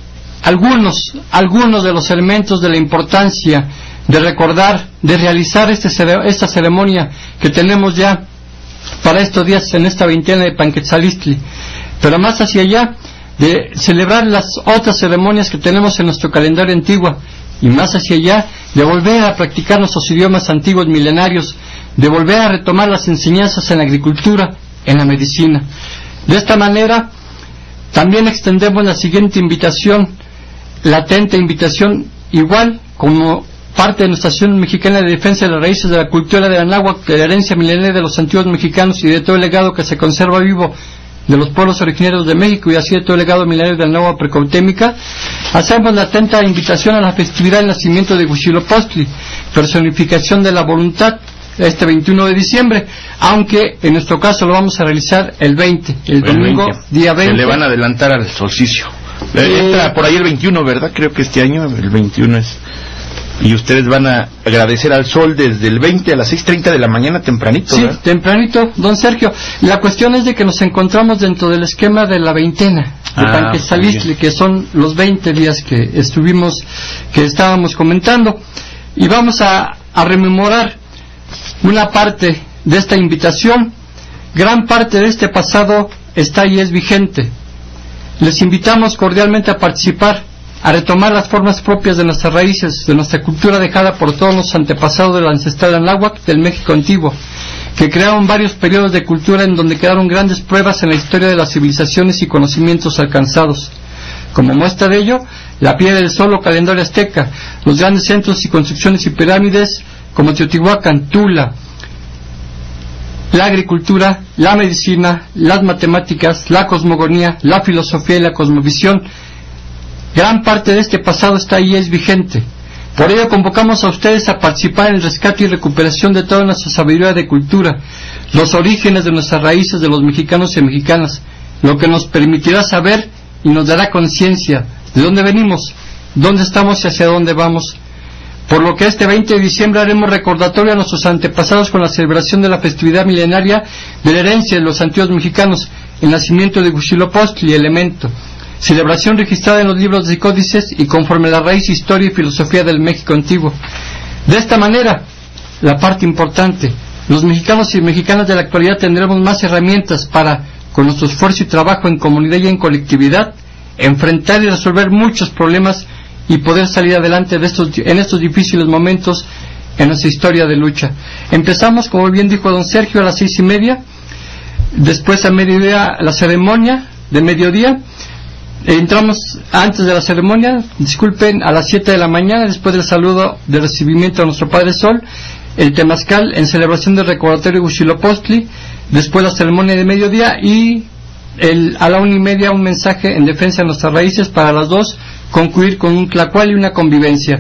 algunos, algunos de los elementos de la importancia de recordar, de realizar este, esta ceremonia que tenemos ya para estos días en esta veintena de Panquetzalistli, pero más hacia allá, de celebrar las otras ceremonias que tenemos en nuestro calendario antiguo, y más hacia allá, de volver a practicar nuestros idiomas antiguos milenarios, de volver a retomar las enseñanzas en la agricultura, en la medicina. De esta manera, también extendemos la siguiente invitación, latente invitación, igual como parte de nuestra acción mexicana de defensa de las raíces de la cultura de Anáhuac, de la herencia milenaria de los antiguos mexicanos y de todo el legado que se conserva vivo de los pueblos originarios de México y así de todo el legado milenario de la Anáhuac precautémica. Hacemos la atenta invitación a la festividad del nacimiento de Huitzilopochtli, personificación de la voluntad, este veintiuno de diciembre, aunque en nuestro caso lo vamos a realizar el veinte, el, el domingo, veinte. Día veinte. Se le van a adelantar al solsticio. Eh, Entra por ahí el veintiuno, ¿verdad? Creo que este año el veintiuno es... Y ustedes van a agradecer al sol desde el veinte a las seis treinta de la mañana tempranito, Sí, ¿verdad? tempranito, don Sergio. La cuestión es de que nos encontramos dentro del esquema de la veintena de Ah, Panquetzalistli, que son los veinte días que estuvimos, que estábamos comentando. Y vamos a, a rememorar una parte de esta invitación. Gran parte de este pasado está y es vigente. Les invitamos cordialmente a participar, a retomar las formas propias de nuestras raíces, de nuestra cultura dejada por todos los antepasados del ancestral Anáhuac del México antiguo, que crearon varios periodos de cultura en donde quedaron grandes pruebas en la historia de las civilizaciones y conocimientos alcanzados. Como muestra de ello, la piedra del sol o calendario azteca, los grandes centros y construcciones y pirámides como Teotihuacán, Tula, la agricultura, la medicina, las matemáticas, la cosmogonía, la filosofía y la cosmovisión. Gran parte de este pasado está ahí y es vigente. Por ello convocamos a ustedes a participar en el rescate y recuperación de toda nuestra sabiduría de cultura, los orígenes de nuestras raíces de los mexicanos y mexicanas, lo que nos permitirá saber y nos dará conciencia de dónde venimos, dónde estamos y hacia dónde vamos. Por lo que este veinte de diciembre haremos recordatorio a nuestros antepasados con la celebración de la festividad milenaria de la herencia de los antiguos mexicanos, el nacimiento de Huitzilopochtli y Elemento, celebración registrada en los libros de códices y conforme a la raíz, historia y filosofía del México antiguo. De esta manera, la parte importante, los mexicanos y mexicanas de la actualidad tendremos más herramientas para, con nuestro esfuerzo y trabajo en comunidad y en colectividad, enfrentar y resolver muchos problemas y poder salir adelante de estos, en estos difíciles momentos en nuestra historia de lucha. Empezamos, como bien dijo don Sergio, a las seis y media, después a mediodía la ceremonia de mediodía. Entramos antes de la ceremonia, disculpen, a las siete de la mañana, después del saludo de recibimiento a nuestro Padre Sol, el temazcal en celebración del recordatorio de Huitzilopochtli, después la ceremonia de mediodía y el, a la una y media un mensaje en defensa de nuestras raíces, para las dos concluir con un tlacual y una convivencia.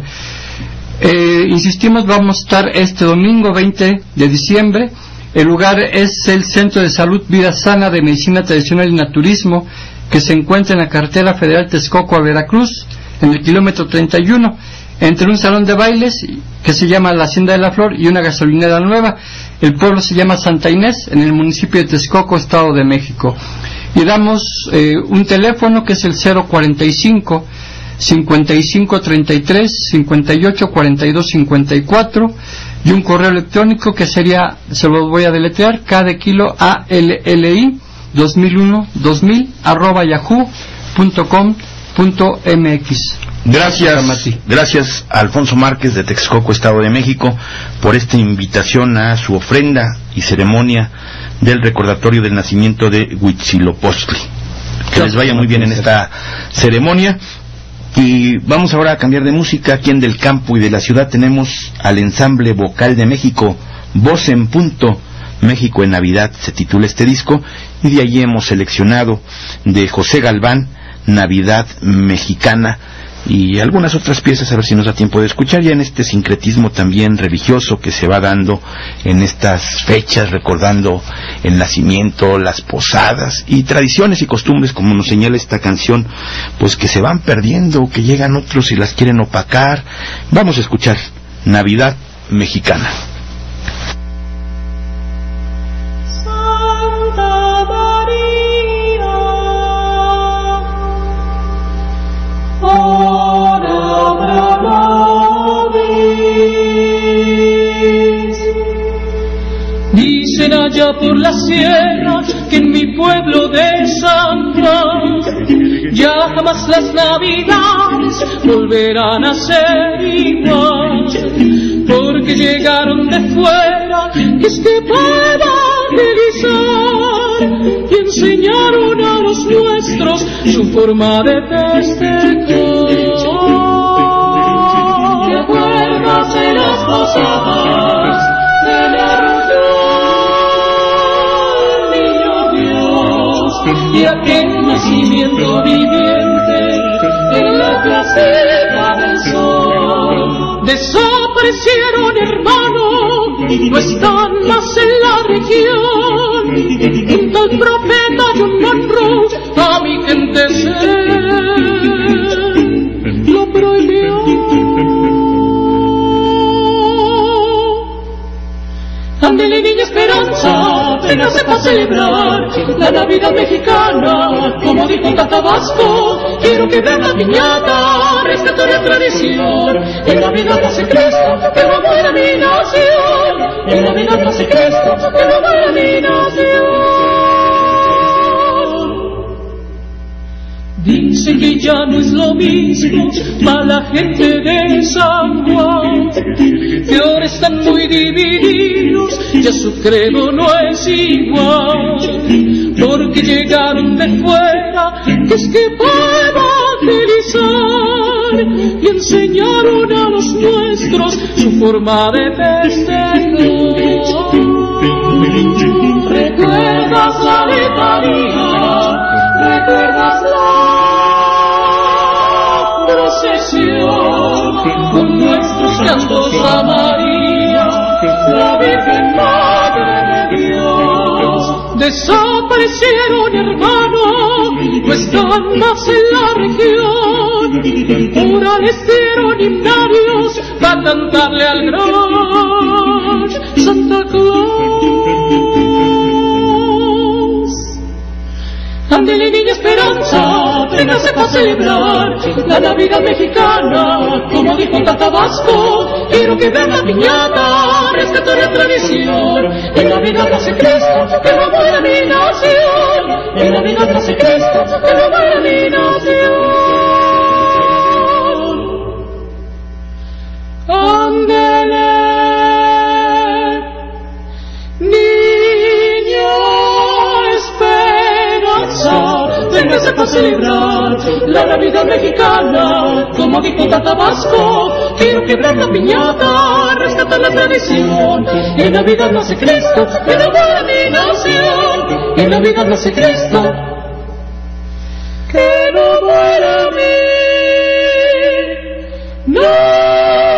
Eh, insistimos, vamos a estar este domingo veinte de diciembre. El lugar es el Centro de Salud Vida Sana de Medicina Tradicional y Naturismo, que se encuentra en la carretera federal Texcoco a Veracruz, en el kilómetro treinta y uno, entre un salón de bailes que se llama La Hacienda de la Flor y una gasolinera nueva. El pueblo se llama Santa Inés, en el municipio de Texcoco, Estado de México. Y damos eh, un teléfono que es el cero cuarenta y cinco, cincuenta y cinco treinta y tres, cincuenta y ocho cuarenta y dos cincuenta y cuatro, y un correo electrónico que sería, se lo voy a deletrear, K de kilo A L L I dos mil uno dos mil arroba yahoo punto com punto mx. Gracias, gracias a Alfonso Márquez de Texcoco, Estado de México, por esta invitación a su ofrenda y ceremonia del recordatorio del nacimiento de Huitzilopochtli. Que les vaya muy bien en esta ceremonia. Y vamos ahora a cambiar de música. Aquí en Del Campo y de la Ciudad tenemos al ensamble vocal de México, Voz en Punto, México en Navidad, se titula este disco, y de allí hemos seleccionado de José Galván, Navidad Mexicana, y algunas otras piezas, a ver si nos da tiempo de escuchar, ya en este sincretismo también religioso que se va dando en estas fechas, recordando el nacimiento, las posadas y tradiciones y costumbres, como nos señala esta canción, pues que se van perdiendo, que llegan otros y las quieren opacar. Vamos a escuchar Navidad Mexicana. Dicen allá por la sierra que en mi pueblo de San Juan ya jamás las navidades volverán a ser igual, porque llegaron de fuera que es que para evangelizar y enseñaron a los nuestros su forma de festejar. ¿Te acuerdas de las posadas del arroyo, niño Dios, y aquel nacimiento viviente en la placeta del sol? Desaparecieron, hermano, no están más en la región. Un tal profeta John Monroe a mi gente se lo prohibió. Ándele niña esperanza, véngase pa' celebrar la Navidad mexicana, como dijo Tata Vasco, quiero que vean la piñata, rescatar la tradición, en Navidad nace Cristo, que va a morir mi nación, en Navidad nace Cristo, que va a morir mi nación. Dicen que ya no es lo mismo para la gente de San Juan, que ahora están muy divididos, ya su credo no es igual, porque llegaron de fuera, que es que para evangelizar, y enseñaron a los nuestros su forma de festejar. ¿Recuerdas la letanía? ¿Recuerdas la procesión con nuestros cantos a María, la Virgen Madre de Dios? Desaparecieron, hermano, no están más en la región, ahora les dieron himnarios para cantarle al gran Santa Claus. Ándele niña esperanza, véngase pa' celebrar la Navidad mexicana, como dijo Tata Vasco, quiero que vean la piñata, rescatar la tradición, en Navidad nace Cristo, que va a morir mi nación, en Navidad nace Cristo, que va a morir mi nación. Ándele niña véngase para celebrar la Navidad mexicana, como dijo Tata Vasco, quiero quebrar la piñata, rescatar la tradición, en Navidad nace Cristo, que no muera mi nación, en Navidad nace Cristo, que no muera mi nación.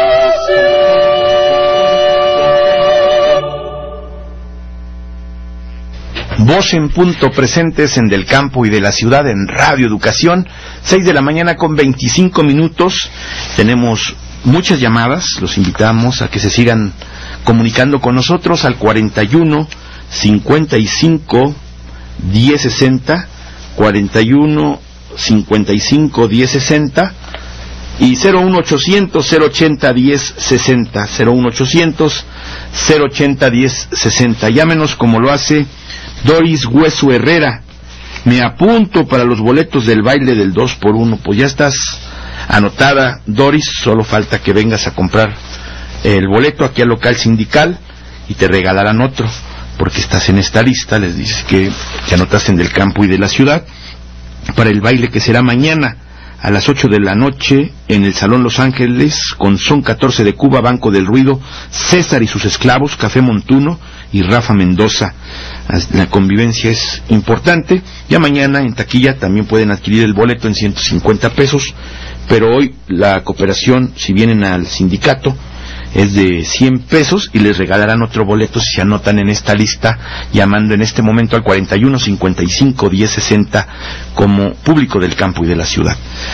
Voz en punto, presentes en Del Campo y de la Ciudad en Radio Educación, seis de la mañana con veinticinco minutos. Tenemos muchas llamadas, los invitamos a que se sigan comunicando con nosotros al cuarenta y uno, cincuenta y cinco, diez sesenta, cuarenta y uno, cincuenta y cinco, diez sesenta y cero uno ochocientos, cero ochenta, diez sesenta, cero uno ochocientos, cero ochenta, diez sesenta. Llámenos como lo hace Doris Hueso Herrera. Me apunto para los boletos del baile del dos por uno. Pues ya estás anotada, Doris, solo falta que vengas a comprar el boleto aquí al local sindical y te regalarán otro, porque estás en esta lista. Les dices que te anotaste en Del Campo y de la Ciudad para el baile que será mañana a las ocho de la noche en el Salón Los Ángeles, con Son catorce de Cuba, Banco del Ruido, César y sus esclavos, Café Montuno y Rafa Mendoza. La convivencia es importante. Ya mañana en taquilla también pueden adquirir el boleto en ciento cincuenta pesos, pero hoy la cooperación, si vienen al sindicato, es de cien pesos y les regalarán otro boleto si se anotan en esta lista llamando en este momento al cuarenta y uno, cincuenta y cinco, diez sesenta como público del campo y de la ciudad.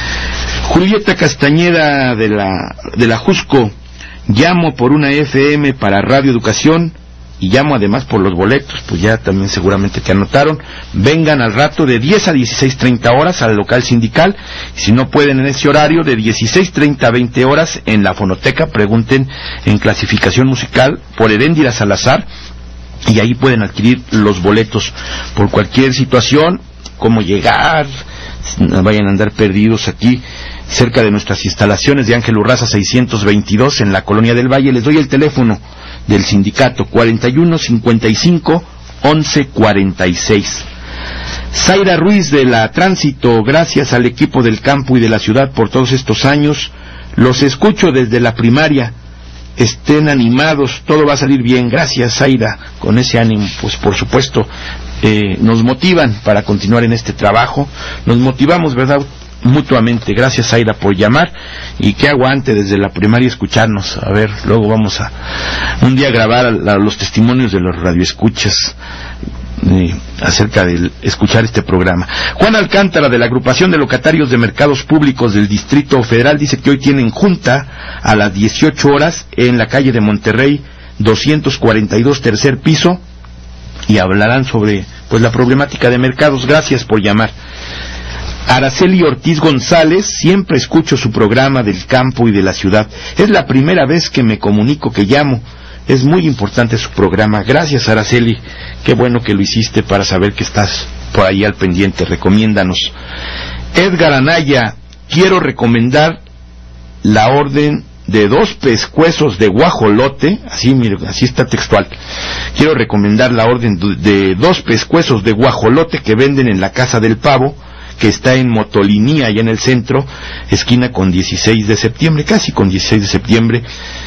Julieta Castañeda de la de la Jusco: llamo por una F M para Radio Educación y llamo además por los boletos, pues ya también seguramente te anotaron. Vengan al rato de diez a dieciséis treinta horas al local sindical, y si no pueden en ese horario de dieciséis treinta a veinte horas en la fonoteca, pregunten en clasificación musical por Heréndira Salazar y ahí pueden adquirir los boletos. Por cualquier situación, cómo llegar, no vayan a andar perdidos aquí cerca de nuestras instalaciones de Ángel Urraza seiscientos veintidós en la Colonia del Valle. Les doy el teléfono del sindicato: cuarenta y uno, cincuenta y cinco, once, cuarenta y seis. Zaira Ruiz de la Tránsito: gracias al equipo del campo y de la ciudad por todos estos años, los escucho desde la primaria, estén animados, todo va a salir bien. Gracias, Zaira, con ese ánimo, pues por supuesto eh, nos motivan para continuar en este trabajo, nos motivamos, ¿verdad?, mutuamente. Gracias, Zaira, por llamar, y que aguante desde la primaria escucharnos. A ver, luego vamos a un día grabar a, a los testimonios de los radioescuchas eh, acerca de escuchar este programa. Juan Alcántara, de la agrupación de locatarios de mercados públicos del Distrito Federal, dice que hoy tienen junta a las dieciocho horas en la calle de Monterrey doscientos cuarenta y dos, tercer piso, y hablarán sobre pues la problemática de mercados. Gracias por llamar. Araceli Ortiz González, siempre escucho su programa del campo y de la ciudad. Es la primera vez que me comunico, que llamo. Es muy importante su programa. Gracias, Araceli. Qué bueno que lo hiciste para saber que estás por ahí al pendiente. Recomiéndanos. Edgar Anaya, quiero recomendar la orden de dos pescuezos de guajolote. Así, mire, así está textual. Quiero recomendar la orden de dos pescuezos de guajolote que venden en la Casa del Pavo, que está en Motolinía, allá en el centro, esquina con dieciséis de septiembre, casi con dieciséis de septiembre.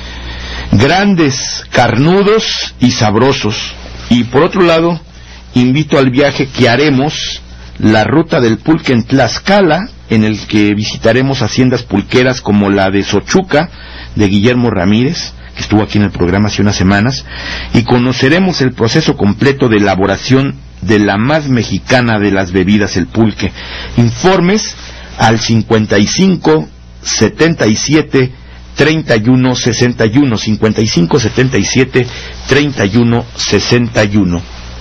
Grandes, carnudos y sabrosos. Y por otro lado, invito al viaje que haremos, la ruta del pulque en Tlaxcala, en el que visitaremos haciendas pulqueras como la de Xochuca, de Guillermo Ramírez, que estuvo aquí en el programa hace unas semanas, y conoceremos el proceso completo de elaboración de la más mexicana de las bebidas, el pulque. Informes al cincuenta y cinco, setenta y siete, treinta y uno, sesenta y uno, cincuenta y cinco, setenta y siete, treinta y uno, sesenta y uno.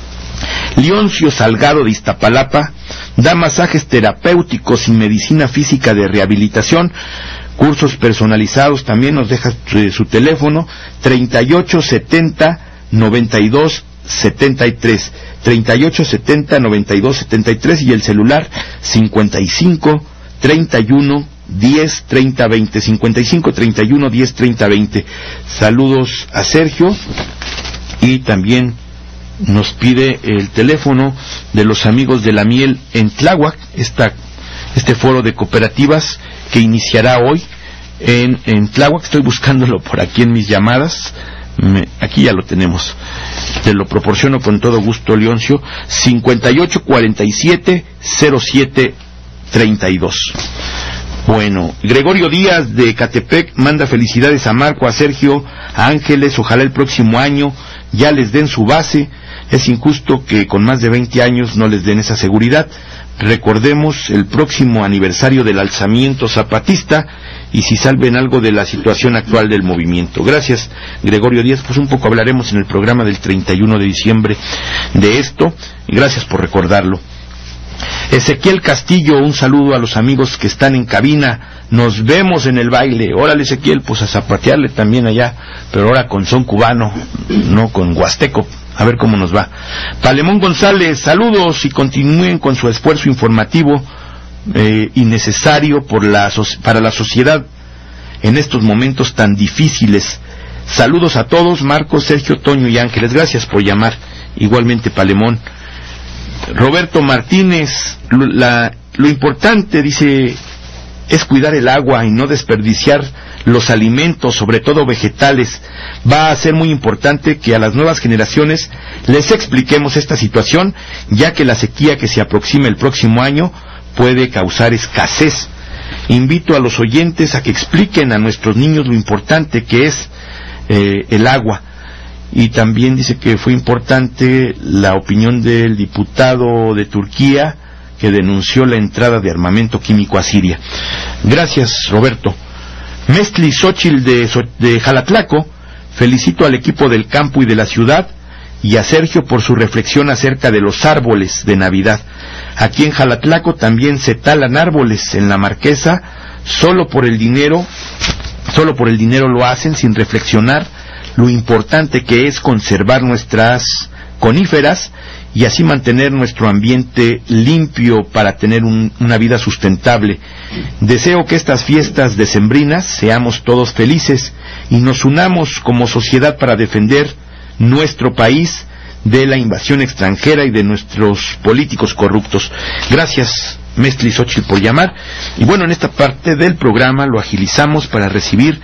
Leoncio Salgado de Iztapalapa da masajes terapéuticos y medicina física de rehabilitación, cursos personalizados. También nos deja su, su teléfono treinta y ocho, setenta, noventa y dos, setenta y tres, treinta y ocho, setenta, noventa y dos, setenta y tres, y el celular cincuenta y cinco, treinta y uno, diez, treinta, veinte, cincuenta y cinco, treinta y uno, diez, treinta, veinte. Saludos a Sergio, y también nos pide el teléfono de los amigos de la miel en Tláhuac, esta, este foro de cooperativas que iniciará hoy en, en Tláhuac. Estoy buscándolo por aquí en mis llamadas. Me, aquí ya lo tenemos. Te lo proporciono con todo gusto, Leoncio. cincuenta y ocho, cuarenta y siete, cero siete, treinta y dos. Bueno, Gregorio Díaz de Catepec manda felicidades a Marco, a Sergio, a Ángeles. Ojalá el próximo año ya les den su base. Es injusto que con más de veinte años no les den esa seguridad. Recordemos el próximo aniversario del alzamiento zapatista, y si salven algo de la situación actual del movimiento. Gracias, Gregorio Díaz. Pues un poco hablaremos en el programa del treinta y uno de diciembre de esto, y gracias por recordarlo. Ezequiel Castillo, un saludo a los amigos que están en cabina. Nos vemos en el baile. Órale, Ezequiel, pues a zapatearle también allá, pero ahora con son cubano, no con huasteco. A ver cómo nos va. Palemón González, saludos, y continúen con su esfuerzo informativo eh, y necesario por la, para la sociedad en estos momentos tan difíciles. Saludos a todos, Marcos, Sergio, Toño y Ángeles. Gracias por llamar. Igualmente, Palemón. Roberto Martínez, lo, la, lo importante, dice, es cuidar el agua y no desperdiciar los alimentos, sobre todo vegetales. Va a ser muy importante que a las nuevas generaciones les expliquemos esta situación, ya que la sequía que se aproxima el próximo año puede causar escasez. Invito a los oyentes a que expliquen a nuestros niños lo importante que es eh, el agua. Y también dice que fue importante la opinión del diputado de Turquía que denunció la entrada de armamento químico a Siria. Gracias, Roberto. Mestli Xochitl de, de Jalatlaco, felicito al equipo del campo y de la ciudad y a Sergio por su reflexión acerca de los árboles de Navidad. Aquí en Jalatlaco también se talan árboles en la Marquesa, solo por el dinero, solo por el dinero lo hacen sin reflexionar lo importante que es conservar nuestras coníferas y así mantener nuestro ambiente limpio para tener un, una vida sustentable. Deseo que estas fiestas decembrinas seamos todos felices y nos unamos como sociedad para defender nuestro país de la invasión extranjera y de nuestros políticos corruptos. Gracias, Mestli Xochitl, por llamar. Y bueno, en esta parte del programa lo agilizamos para recibir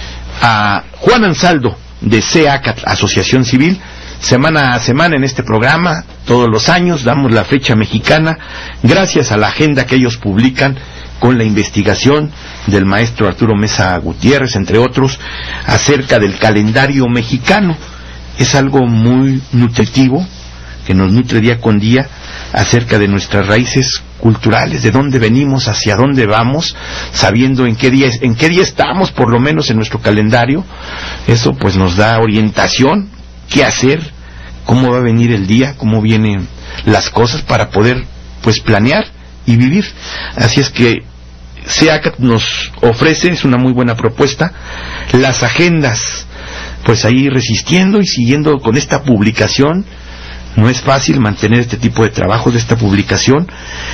a Juan Ansaldo de C A C A T, Asociación Civil. Semana a semana en este programa, todos los años, damos la fecha mexicana, gracias a la agenda que ellos publican con la investigación del maestro Arturo Mesa Gutiérrez, entre otros, acerca del calendario mexicano. Es algo muy nutritivo, que nos nutre día con día acerca de nuestras raíces culturales, de dónde venimos, hacia dónde vamos, sabiendo en qué día en qué día estamos, por lo menos en nuestro calendario. Eso pues nos da orientación, qué hacer, cómo va a venir el día, cómo vienen las cosas para poder pues planear y vivir. Así es que SEACAT nos ofrece, es una muy buena propuesta, las agendas, pues ahí resistiendo y siguiendo con esta publicación. No es fácil mantener este tipo de trabajos de esta publicación,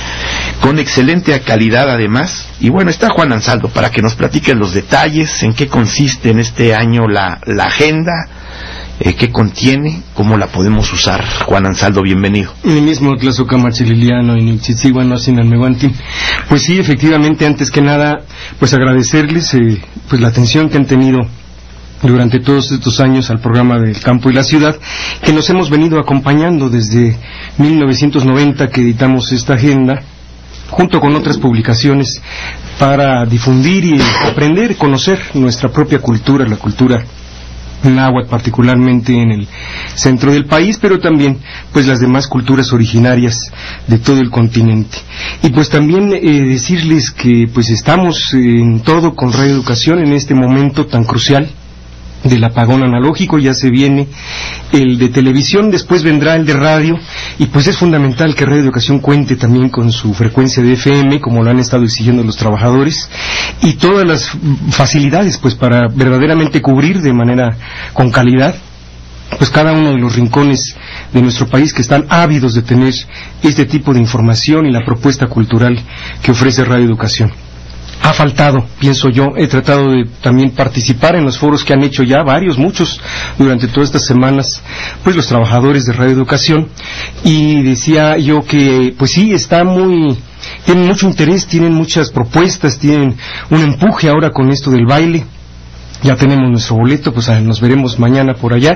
con excelente calidad además. Y bueno, está Juan Ansaldo para que nos platique los detalles, en qué consiste en este año la, la agenda, eh, qué contiene, cómo la podemos usar. Juan Ansaldo, bienvenido. Mi mismo Tlazoca Marcheliliano y Nichitzigua no sin almeguanti. Pues sí, efectivamente, antes que nada, pues agradecerles eh, pues la atención que han tenido durante todos estos años al programa del campo y la ciudad, que nos hemos venido acompañando desde mil novecientos noventa que editamos esta agenda, junto con otras publicaciones, para difundir y aprender, conocer nuestra propia cultura, la cultura náhuatl, particularmente en el centro del país, pero también pues las demás culturas originarias de todo el continente. Y pues también eh, decirles que pues estamos en todo con Radio Educación en este momento tan crucial del apagón analógico. Ya se viene el de televisión, después vendrá el de radio, y pues es fundamental que Radio Educación cuente también con su frecuencia de F M, como lo han estado exigiendo los trabajadores, y todas las facilidades pues para verdaderamente cubrir de manera con calidad pues cada uno de los rincones de nuestro país que están ávidos de tener este tipo de información y la propuesta cultural que ofrece Radio Educación. Ha faltado, pienso yo, he tratado de también participar en los foros que han hecho ya varios, muchos, durante todas estas semanas, pues los trabajadores de Radio Educación, y decía yo que, pues sí, está muy, tienen mucho interés, tienen muchas propuestas, tienen un empuje ahora con esto del baile. Ya tenemos nuestro boleto, pues nos veremos mañana por allá,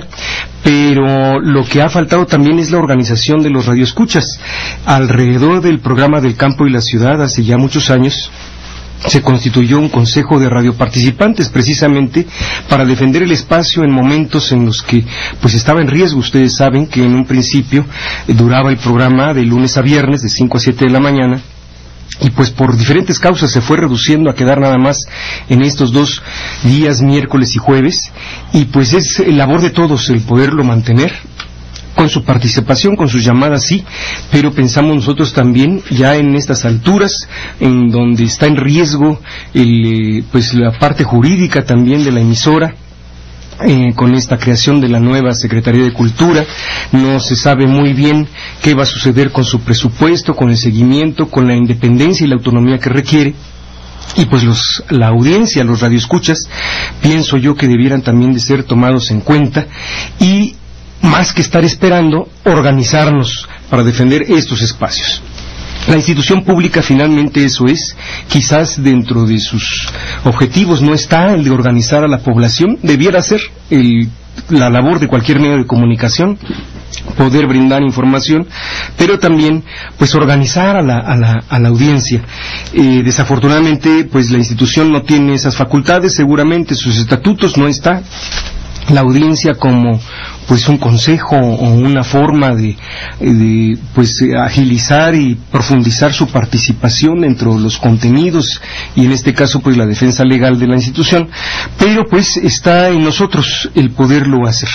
pero lo que ha faltado también es la organización de los radioescuchas. Alrededor del programa del campo y la ciudad, hace ya muchos años, se constituyó un consejo de radioparticipantes precisamente para defender el espacio en momentos en los que pues estaba en riesgo. Ustedes saben que en un principio eh, duraba el programa de lunes a viernes de cinco a siete de la mañana, y pues por diferentes causas se fue reduciendo a quedar nada más en estos dos días, miércoles y jueves, y pues es labor de todos el poderlo mantener, con su participación, con sus llamadas, sí, pero pensamos nosotros también ya en estas alturas, en donde está en riesgo el, pues la parte jurídica también de la emisora, eh, con esta creación de la nueva Secretaría de Cultura. No se sabe muy bien qué va a suceder con su presupuesto, con el seguimiento, con la independencia y la autonomía que requiere. Y pues los, la audiencia, los radioescuchas, pienso yo que debieran también de ser tomados en cuenta, y más que estar esperando, organizarnos para defender estos espacios. La institución pública finalmente eso es, quizás dentro de sus objetivos no está el de organizar a la población, debiera ser el, la labor de cualquier medio de comunicación, poder brindar información, pero también pues organizar a la, a la, a la audiencia. Eh, desafortunadamente pues la institución no tiene esas facultades, seguramente sus estatutos no está la audiencia como pues un consejo o una forma de, de pues agilizar y profundizar su participación dentro de los contenidos, y en este caso pues la defensa legal de la institución, pero pues está en nosotros el poderlo hacer.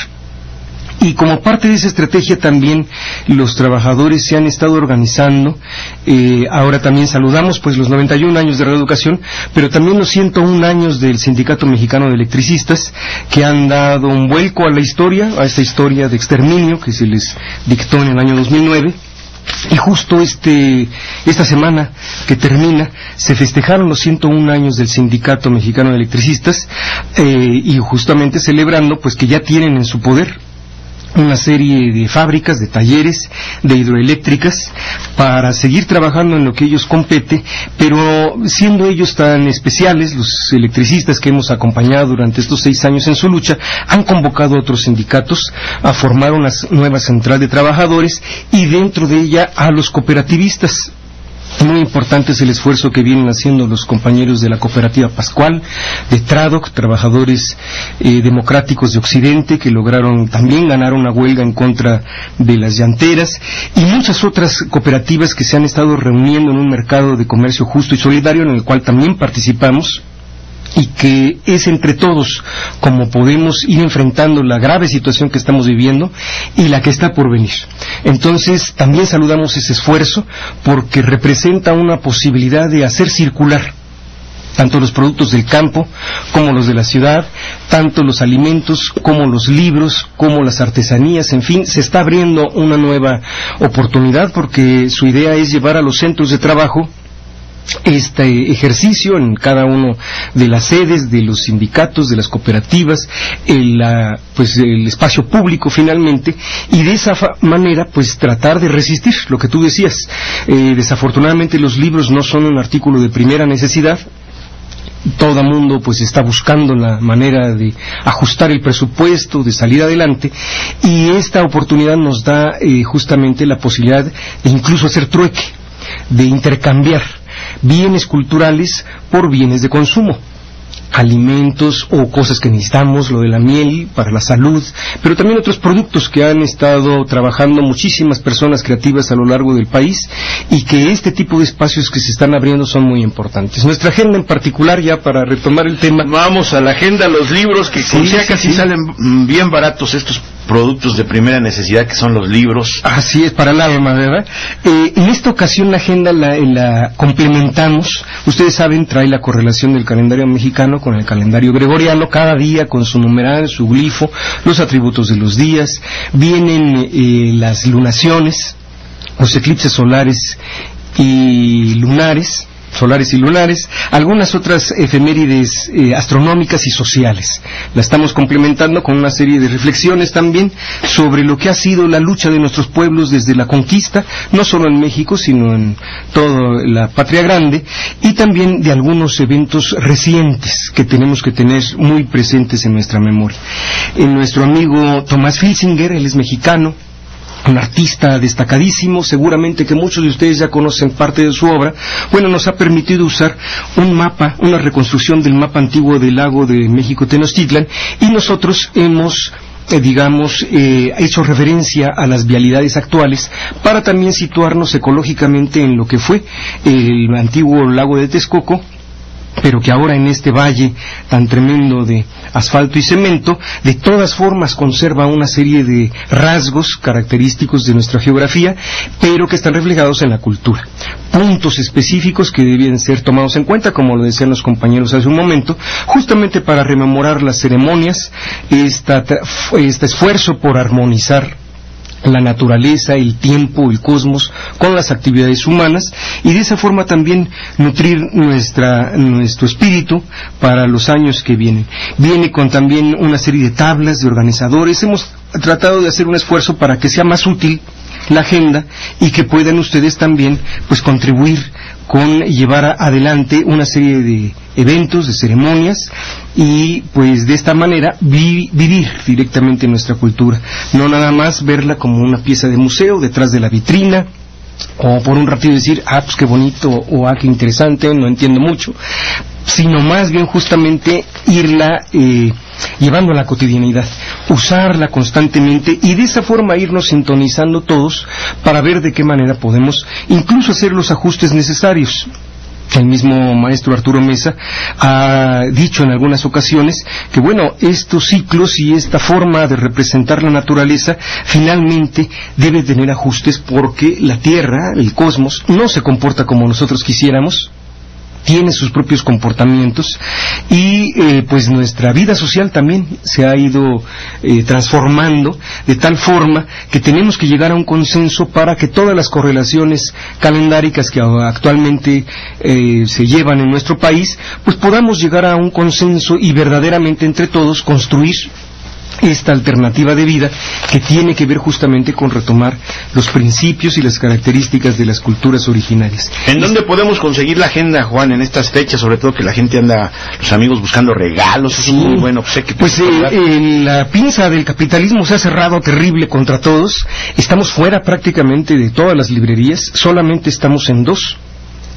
Y como parte de esa estrategia también los trabajadores se han estado organizando. Eh, ahora también saludamos pues los noventa y un años de Radio Educación, pero también los ciento un años del Sindicato Mexicano de Electricistas, que han dado un vuelco a la historia, a esta historia de exterminio que se les dictó en el año dos mil nueve. Y justo este esta semana que termina se festejaron los ciento un años del Sindicato Mexicano de Electricistas, eh, y justamente celebrando pues que ya tienen en su poder una serie de fábricas, de talleres, de hidroeléctricas, para seguir trabajando en lo que ellos compete, pero siendo ellos tan especiales, los electricistas que hemos acompañado durante estos seis años en su lucha, han convocado a otros sindicatos a formar una nueva central de trabajadores, y dentro de ella a los cooperativistas. Muy importante es el esfuerzo que vienen haciendo los compañeros de la Cooperativa Pascual, de Tradoc, trabajadores eh, democráticos de Occidente, que lograron también ganar una huelga en contra de las llanteras, y muchas otras cooperativas que se han estado reuniendo en un mercado de comercio justo y solidario en el cual también participamos, y que es entre todos como podemos ir enfrentando la grave situación que estamos viviendo y la que está por venir. Entonces también saludamos ese esfuerzo porque representa una posibilidad de hacer circular tanto los productos del campo como los de la ciudad, tanto los alimentos como los libros, como las artesanías, en fin, se está abriendo una nueva oportunidad porque su idea es llevar a los centros de trabajo este ejercicio en cada uno de las sedes de los sindicatos, de las cooperativas, el, la, pues el espacio público finalmente, y de esa manera pues tratar de resistir lo que tú decías. Eh, desafortunadamente los libros no son un artículo de primera necesidad. Todo mundo pues está buscando la manera de ajustar el presupuesto, de salir adelante, y esta oportunidad nos da eh, justamente la posibilidad de incluso hacer trueque, de intercambiar bienes culturales por bienes de consumo, alimentos o cosas que necesitamos, lo de la miel para la salud, pero también otros productos que han estado trabajando muchísimas personas creativas a lo largo del país, y que este tipo de espacios que se están abriendo son muy importantes. Nuestra agenda en particular, ya para retomar el tema, vamos a la agenda, los libros que sí, sí, sí, casi sí. salen bien baratos, estos productos de primera necesidad que son los libros. Así es, para el alma, ¿verdad? Eh, en esta ocasión la agenda la, la complementamos. Ustedes saben, trae la correlación del calendario mexicano con el calendario gregoriano, cada día con su numeral, su glifo, los atributos de los días. Vienen eh, las lunaciones, los eclipses solares y lunares, solares y lunares, algunas otras efemérides eh, astronómicas y sociales. La estamos complementando con una serie de reflexiones también sobre lo que ha sido la lucha de nuestros pueblos desde la conquista, no solo en México, sino en toda la patria grande, y también de algunos eventos recientes que tenemos que tener muy presentes en nuestra memoria. En nuestro amigo Tomás Filsinger, él es mexicano, un artista destacadísimo, seguramente que muchos de ustedes ya conocen parte de su obra. Bueno, nos ha permitido usar un mapa, una reconstrucción del mapa antiguo del lago de México Tenochtitlan, y nosotros hemos Eh, digamos, eh, hecho referencia a las vialidades actuales para también situarnos ecológicamente en lo que fue el antiguo lago de Texcoco, pero que ahora en este valle tan tremendo de asfalto y cemento, de todas formas conserva una serie de rasgos característicos de nuestra geografía, pero que están reflejados en la cultura. Puntos específicos que deben ser tomados en cuenta, como lo decían los compañeros hace un momento, justamente para rememorar las ceremonias, esta, este esfuerzo por armonizar la naturaleza, el tiempo, el cosmos con las actividades humanas, y de esa forma también nutrir nuestra, nuestro espíritu para los años que vienen. Viene con también una serie de tablas de organizadores. Hemos tratado de hacer un esfuerzo para que sea más útil la agenda y que puedan ustedes también pues contribuir con llevar adelante una serie de eventos, de ceremonias, y pues de esta manera vi, vivir directamente nuestra cultura, no nada más verla como una pieza de museo detrás de la vitrina, o por un ratito decir, ah, pues qué bonito, o ah, qué interesante, no entiendo mucho, sino más bien justamente irla eh, llevando a la cotidianidad, usarla constantemente, y de esa forma irnos sintonizando todos para ver de qué manera podemos incluso hacer los ajustes necesarios. El mismo maestro Arturo Mesa ha dicho en algunas ocasiones que, bueno, estos ciclos y esta forma de representar la naturaleza finalmente debe tener ajustes, porque la Tierra, el cosmos, no se comporta como nosotros quisiéramos, tiene sus propios comportamientos, y eh, pues nuestra vida social también se ha ido eh, transformando de tal forma que tenemos que llegar a un consenso para que todas las correlaciones calendáricas que actualmente eh, se llevan en nuestro país, pues podamos llegar a un consenso y verdaderamente entre todos construir esta alternativa de vida que tiene que ver justamente con retomar los principios y las características de las culturas originarias. ¿En dónde podemos conseguir la agenda, Juan, en estas fechas? Sobre todo que la gente anda, los amigos buscando regalos, eso sí. Es muy bueno. Pues, sé que pues eh, eh, la pinza del capitalismo se ha cerrado terrible contra todos. Estamos fuera prácticamente de todas las librerías, solamente estamos en dos.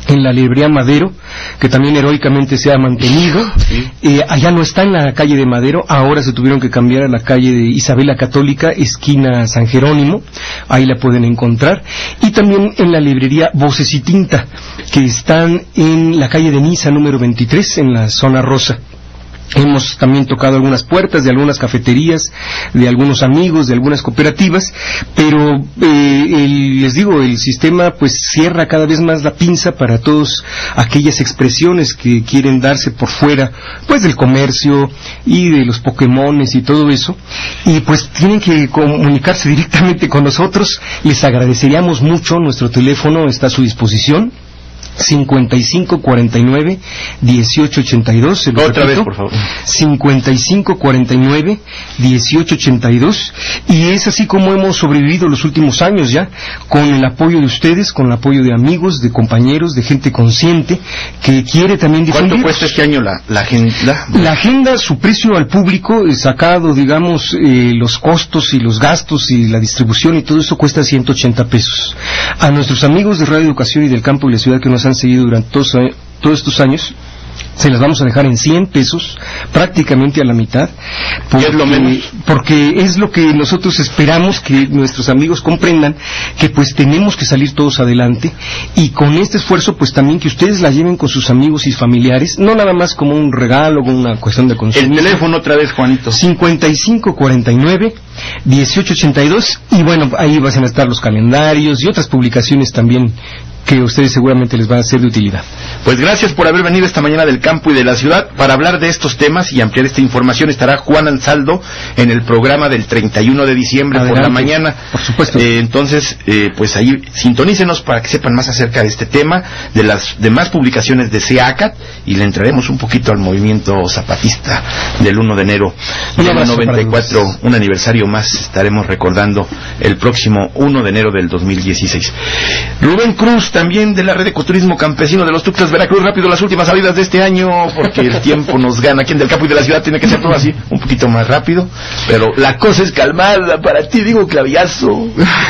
en la librería Madero, que también heroicamente se ha mantenido. Sí. Eh, allá no está en la calle de Madero, ahora se tuvieron que cambiar a la calle de Isabela Católica, esquina San Jerónimo, ahí la pueden encontrar. Y también en la librería Voces y Tinta, que están en la calle de Niza número veintitrés, en la zona rosa. Hemos también tocado algunas puertas de algunas cafeterías, de algunos amigos, de algunas cooperativas, pero eh, el, les digo, el sistema pues cierra cada vez más la pinza para todas aquellas expresiones que quieren darse por fuera pues del comercio y de los Pokémones y todo eso, y pues tienen que comunicarse directamente con nosotros. Les agradeceríamos mucho, nuestro teléfono está a su disposición, cincuenta y cinco cuarenta y nueve dieciocho ochenta y dos. Otra vez, por favor. cincuenta y cinco cuarenta y nueve dieciocho ochenta y dos. Y es así como hemos sobrevivido los últimos años ya, con el apoyo de ustedes, con el apoyo de amigos, de compañeros, de gente consciente que quiere también difundir. ¿Cuánto cuesta este año la, la agenda? La agenda, su precio al público, sacado, digamos, eh, los costos y los gastos y la distribución y todo eso, cuesta ciento ochenta pesos. A nuestros amigos de Radio Educación y del Campo y la Ciudad que nos han seguido durante todos, todos estos años, se las vamos a dejar en cien pesos, prácticamente a la mitad, porque, es lo menos. porque es lo que nosotros esperamos que nuestros amigos comprendan, que pues tenemos que salir todos adelante, y con este esfuerzo pues también que ustedes la lleven con sus amigos y familiares, no nada más como un regalo, como una cuestión de consumo. El teléfono otra vez, Juanito. cincuenta y cinco cuarenta y nueve dieciocho ochenta y dos, y bueno, ahí van a estar los calendarios y otras publicaciones también que a ustedes seguramente les van a ser de utilidad. Pues gracias por haber venido esta mañana del campo y de la ciudad. Para hablar de estos temas y ampliar esta información estará Juan Ansaldo en el programa del treinta y uno de diciembre. Adelante, por la mañana. Por supuesto. Eh, entonces, eh, pues ahí sintonícenos para que sepan más acerca de este tema, de las demás publicaciones de SEACAT, y le entraremos un poquito al movimiento zapatista del uno de enero del noventa y cuatro, un aniversario más estaremos recordando el próximo uno de enero del dos mil dieciséis. Rubén Cruz, también de la Red de Ecoturismo Campesino de los Tuxtlas, Veracruz. Rápido, las últimas salidas de este año, porque el tiempo nos gana. Aquí en Del Campo y de la Ciudad tiene que ser todo así, un poquito más rápido, pero la cosa es calmada para ti, digo, clavillazo.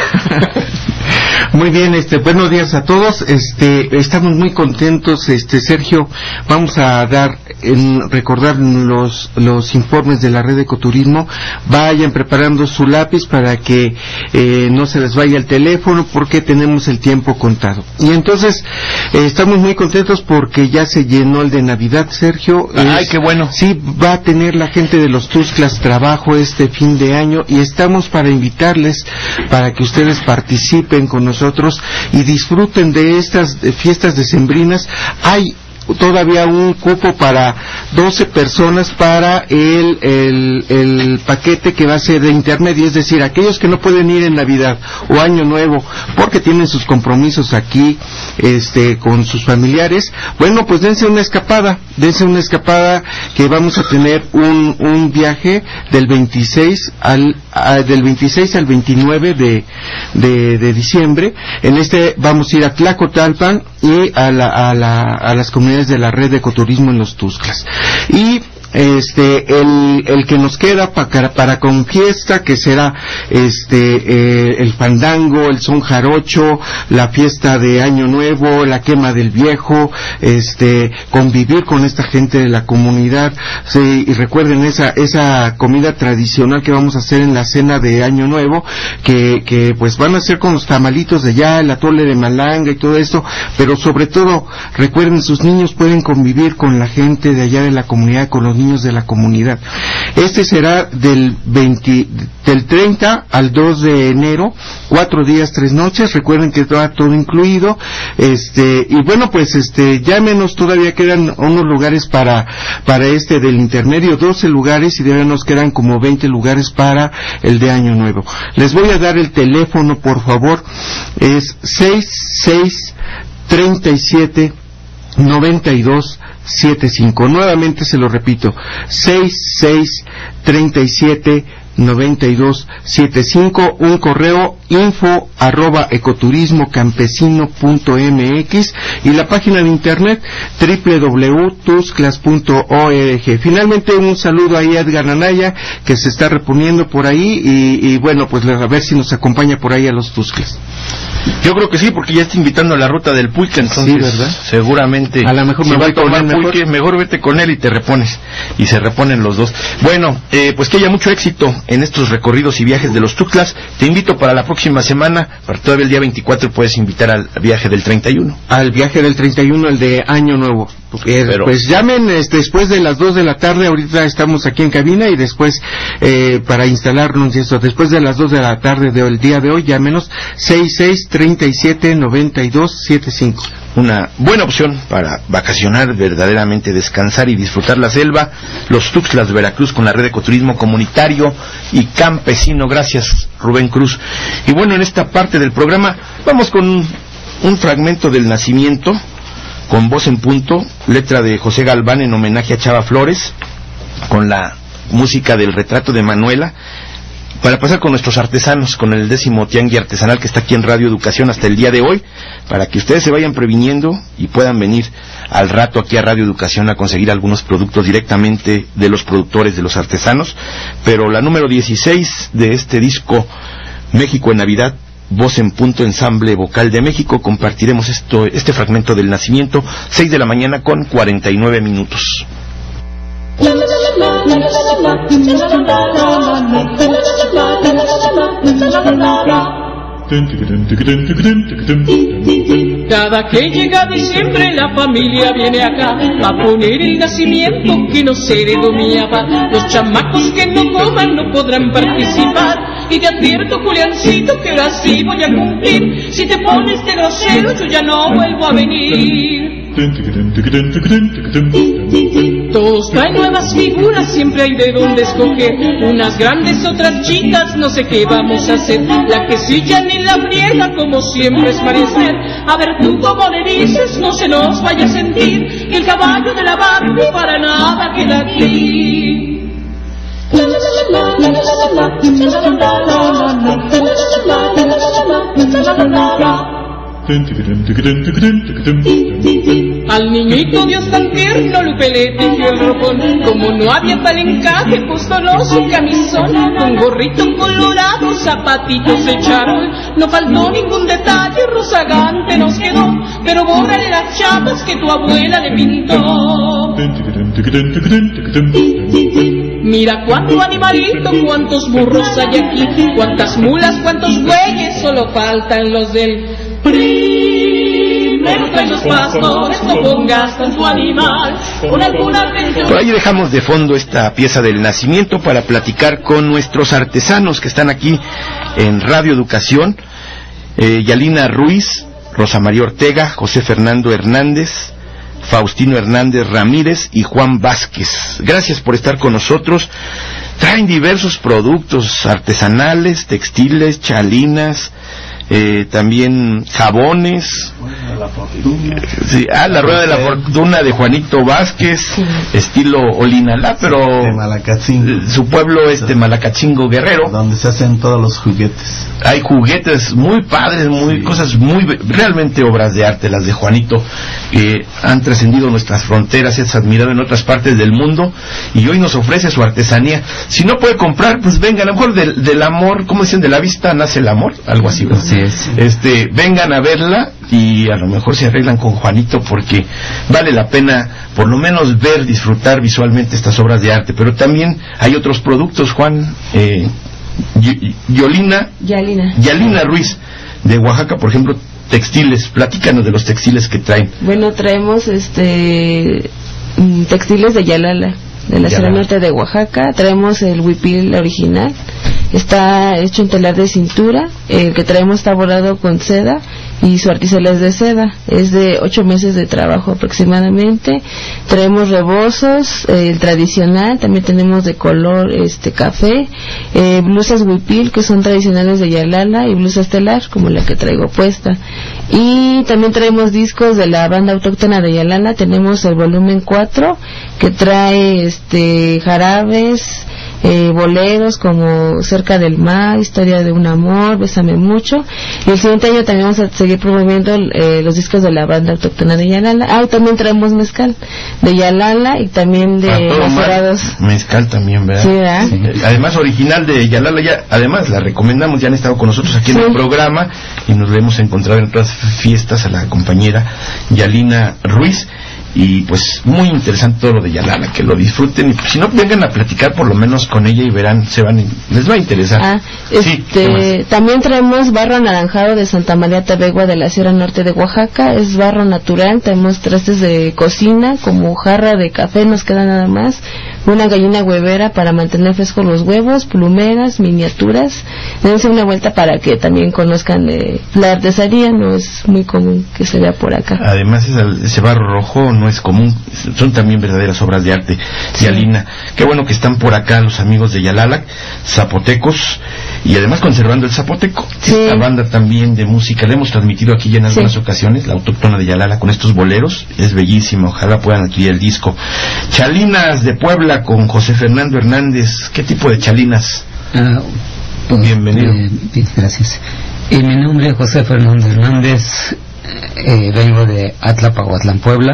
Muy bien, este, buenos días a todos. Este, estamos muy contentos, este, Sergio. Vamos a dar, en, recordar los, los informes de la Red de Ecoturismo. Vayan preparando su lápiz para que eh, no se les vaya el teléfono, porque tenemos el tiempo contado. Y entonces, eh, estamos muy contentos porque ya se llenó el de Navidad, Sergio. Ay, es, qué bueno. Sí, va a tener la gente de los Tuxtlas trabajo este fin de año, y estamos para invitarles para que ustedes participen con nosotros y disfruten de estas fiestas decembrinas. Hay todavía un cupo para doce personas para el, el, el paquete que va a ser de intermedio, es decir, aquellos que no pueden ir en Navidad o Año Nuevo porque tienen sus compromisos aquí este con sus familiares. Bueno, pues dense una escapada, dense una escapada que vamos a tener un, un viaje del veintiséis al a, del veintiséis al veintinueve de, de, de diciembre. En este vamos a ir a Tlacotalpan y a, la, a, la, a las comunidades de la Red de Ecoturismo en los Tuxtlas. Y este el, el que nos queda para, para con fiesta, que será este eh, el fandango, el son jarocho, la fiesta de Año Nuevo, la quema del viejo, este convivir con esta gente de la comunidad. Sí, y recuerden esa esa comida tradicional que vamos a hacer en la cena de Año Nuevo, que que pues van a ser con los tamalitos de allá, el atole de malanga y todo esto, pero sobre todo recuerden, sus niños pueden convivir con la gente de allá de la comunidad, con los niños de la comunidad. Este será del veinte, del treinta al dos de enero, cuatro días, tres noches. Recuerden que va todo incluido. Este, y bueno, pues este, ya menos todavía quedan unos lugares para, para este del intermedio, doce lugares, y de nos quedan como veinte lugares para el de Año Nuevo. Les voy a dar el teléfono, por favor. Es seis seis treinta y siete noventa y dos setenta y cinco. Nuevamente se lo repito, seis seis treinta y siete noventa y dos setenta y cinco. Un correo, info arroba ecoturismocampesino punto mx, y la página de internet doble u doble u doble u punto tuxtlas punto org. Finalmente, un saludo ahí a Edgar Anaya, que se está reponiendo por ahí, y, y bueno, pues a ver si nos acompaña por ahí a los Tuxtlas. Yo creo que sí, porque ya está invitando a la ruta del pulque, entonces sí, ¿verdad? Seguramente a lo mejor si me va voy a tomar con él pulque, mejor. mejor vete con él y te repones, y se reponen los dos. Bueno, eh, pues que haya mucho éxito en estos recorridos y viajes de los Tuxtlas. Te invito para la próxima semana, para todavía el día veinticuatro puedes invitar al viaje del treinta y uno. Al viaje del treinta y uno, el de Año Nuevo. Eh, Pero... Pues llamen este, después de las dos de la tarde, ahorita estamos aquí en cabina, y después eh, para instalarnos y eso, después de las dos de la tarde del día de hoy, llámenos seis seis, treinta y siete, noventa y dos, setenta y cinco. Una buena opción para vacacionar, verdaderamente descansar y disfrutar la selva. Los Tuxtlas, Veracruz, con la red de ecoturismo comunitario y campesino. Gracias, Rubén Cruz. Y bueno, en esta parte del programa vamos con un, un fragmento del nacimiento, con voz en punto, letra de José Galván en homenaje a Chava Flores, con la música del retrato de Manuela, para pasar con nuestros artesanos, con el décimo tianguis artesanal que está aquí en Radio Educación hasta el día de hoy, para que ustedes se vayan previniendo y puedan venir al rato aquí a Radio Educación a conseguir algunos productos directamente de los productores, de los artesanos. Pero la número dieciséis de este disco, México en Navidad, Voz en Punto, Ensamble Vocal de México, compartiremos esto, este fragmento del nacimiento, seis de la mañana con cuarenta y nueve minutos. Cada que llega diciembre la familia viene acá a poner el nacimiento que no se de dominaba. Los chamacos que no coman no podrán participar. Y te advierto, Juliancito, que ahora sí voy a cumplir. Si te pones de grosero yo ya no vuelvo a venir. Todos traen nuevas figuras, siempre hay de dónde escoger. Unas grandes, otras chicas, no sé qué vamos a hacer. La que silla ni la friega, como siempre es parecer. A ver tú cómo le dices, no se nos vaya a sentir que el caballo de la Barbie para nada queda aquí. Al niñito Dios tan tierno Lupe le tejió el ropón. Como no había tal encaje, puso su camisón, un gorrito colorado, zapatitos de charol. No faltó ningún detalle, rozagante nos quedó, pero bórrale las chapas que tu abuela le pintó. Mira cuánto animalito, cuántos burros hay aquí, cuántas mulas, cuántos bueyes, solo faltan los del primero trae los pastores, no pongas tanto animal con alguna atención. Por ahí dejamos de fondo esta pieza del nacimiento para platicar con nuestros artesanos que están aquí en Radio Educación. eh, Yalina Ruiz, Rosa María Ortega, José Fernando Hernández, Faustino Hernández Ramírez y Juan Vázquez. Gracias por estar con nosotros. Traen diversos productos artesanales, textiles, chalinas, eh, también jabones. La fortuna. Sí, ah, la rueda de la fortuna de Juanito Vázquez, sí. Estilo Olinalá, pero de Malacatzingo. Su pueblo es de Malacatzingo, Guerrero, donde se hacen todos los juguetes. Hay juguetes muy padres, muy sí. cosas muy realmente obras de arte las de Juanito, que han trascendido nuestras fronteras, es admirado en otras partes del mundo y hoy nos ofrece su artesanía. Si no puede comprar, pues venga, a lo mejor del, del amor, ¿cómo dicen? De la vista nace el amor, algo así, ¿verdad? Sí, sí. Este, vengan a verla y a lo mejor se arreglan con Juanito, porque vale la pena por lo menos ver, disfrutar visualmente estas obras de arte. Pero también hay otros productos, Juan. eh, y, Yolina Yalina Yalina Ruiz de Oaxaca, por ejemplo, textiles. Platícanos de los textiles que traen. Bueno, traemos este textiles de Yalala, de la Sierra Norte de Oaxaca. Traemos el huipil original, está hecho en telar de cintura. El que traemos está bordado con seda y su articela es de seda, es de ocho meses de trabajo aproximadamente. Traemos rebozos, eh, el tradicional, también tenemos de color este café, eh, blusas huipil que son tradicionales de Yalala y blusas telar como la que traigo puesta. Y también traemos discos de la banda autóctona de Yalala. Tenemos el volumen cuatro que trae este jarabes, eh, boleros como Cerca del Mar, Historia de un Amor, Bésame Mucho. Y el siguiente año también vamos a seguir promoviendo eh, los discos de la banda autóctona de Yalala. Ah, y también traemos mezcal de Yalala y también de Macerados. Mezcal también, ¿verdad? Sí, ¿verdad? Sí. Además, original de Yalala, ya, además la recomendamos, ya han estado con nosotros aquí sí. en el programa y nos lo hemos encontrado en otras fiestas a la compañera Yalina Ruiz. Y pues muy interesante todo lo de Yalala, que lo disfruten y si no vengan a platicar por lo menos con ella y verán, se van, les va a interesar. Ah, sí, este, también traemos barro anaranjado de Santa María Tabegua de la Sierra Norte de Oaxaca, es barro natural, tenemos trastes de cocina como jarra de café, nos queda nada más, una gallina huevera para mantener frescos los huevos, plumeras, miniaturas. Dense una vuelta para que también conozcan de la artesanía, no es muy común que se vea por acá. Además ese, ese barro rojo no es común, son también verdaderas obras de arte. Sí. Yalina, qué bueno que están por acá los amigos de Yalala, zapotecos, y además conservando el zapoteco. Sí. Esta banda también de música la hemos transmitido aquí ya en algunas sí. ocasiones, la autóctona de Yalala con estos boleros, es bellísimo, ojalá puedan adquirir el disco. Chalinas de Puebla con José Fernando Hernández, ¿qué tipo de chalinas? Uh, pues, Bienvenido. Eh, bien, gracias. Y mi nombre es José Fernando Hernández, eh, vengo de Atlapahuatlán, Puebla,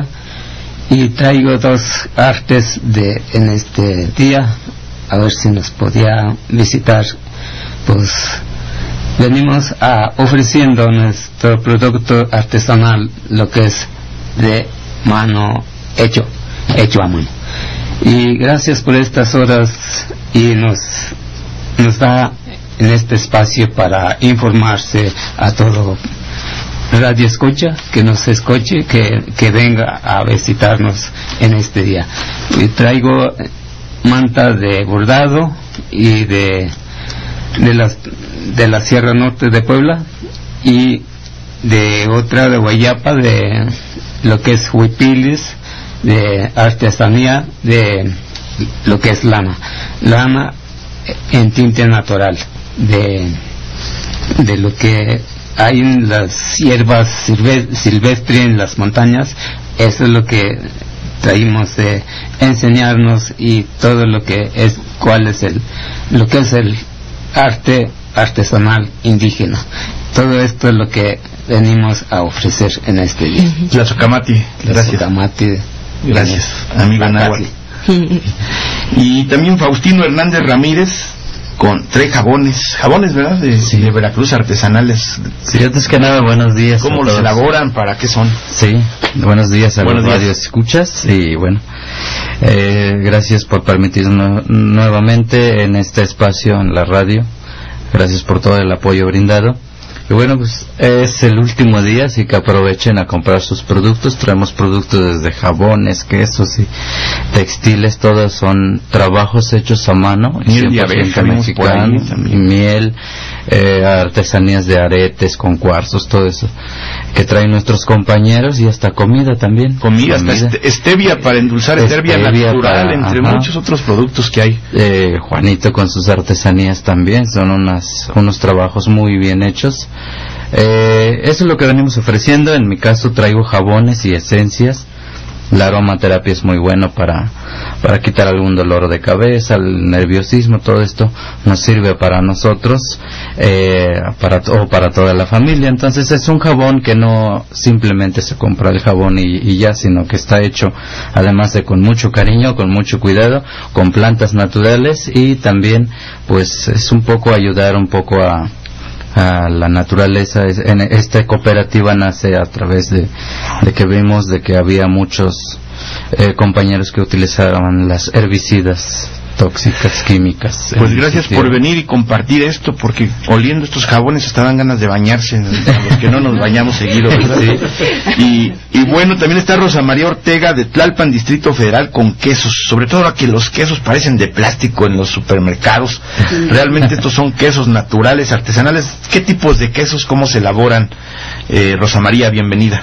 y traigo dos artes de en este día, a ver si nos podía visitar. Pues venimos a ofreciendo nuestro producto artesanal, lo que es de mano hecho, hecho a mano. Y gracias por estas horas y nos nos da en este espacio para informarse a todo radio escucha, que nos escuche, que, que venga a visitarnos en este día. Y traigo manta de bordado y de de las de la Sierra Norte de Puebla y de otra de Guayapa, de lo que es huipiles, de artesanía, de lo que es lana lana en tinte natural, de de lo que hay en las hierbas silve, silvestres en las montañas. Eso es lo que traímos de enseñarnos, y todo lo que es, cuál es el lo que es el arte artesanal indígena. Todo esto es lo que venimos a ofrecer en este día. Tlazocamati, gracias. Tlazocamati, gracias, amigo Náhuatl. Y también Faustino Hernández Ramírez con tres jabones, jabones, ¿verdad? De, sí. de Veracruz, artesanales. Sí, antes que nada, buenos días. ¿Cómo los elaboran? ¿Para qué son? Sí, buenos días a buenos los radios escuchas, y bueno, eh, gracias por permitirnos nuevamente en este espacio en la radio. Gracias por todo el apoyo brindado. Y bueno, pues es el último día, así que aprovechen a comprar sus productos. Traemos productos desde jabones, quesos y textiles, todos son trabajos hechos a mano, miel de abeja mexicano, miel, eh, artesanías de aretes con cuarzos, todo eso que traen nuestros compañeros, y hasta comida también. Comida, hasta este, stevia para endulzar, stevia, stevia natural, para, entre ajá. muchos otros productos que hay. Eh, Juanito con sus artesanías también, son unas, unos trabajos muy bien hechos. Eh, eso es lo que venimos ofreciendo. En mi caso traigo jabones y esencias. La aromaterapia es muy bueno para para quitar algún dolor de cabeza, el nerviosismo, todo esto nos sirve para nosotros, eh, para o para toda la familia. Entonces es un jabón que no simplemente se compra el jabón y, y ya, sino que está hecho además de con mucho cariño, con mucho cuidado, con plantas naturales, y también pues es un poco ayudar un poco a a la naturaleza. En esta cooperativa nace a través de, de que vimos de que había muchos eh, compañeros que utilizaban las herbicidas tóxicas, químicas. Pues gracias por venir y compartir esto, porque oliendo estos jabones hasta dan ganas de bañarse, a los que no nos bañamos seguido, ¿verdad? Sí. Y, y bueno, también está Rosa María Ortega de Tlalpan, Distrito Federal, con quesos, sobre todo ahora que los quesos parecen de plástico en los supermercados. Realmente estos son quesos naturales, artesanales. ¿Qué tipos de quesos, cómo se elaboran? Eh, Rosa María, bienvenida.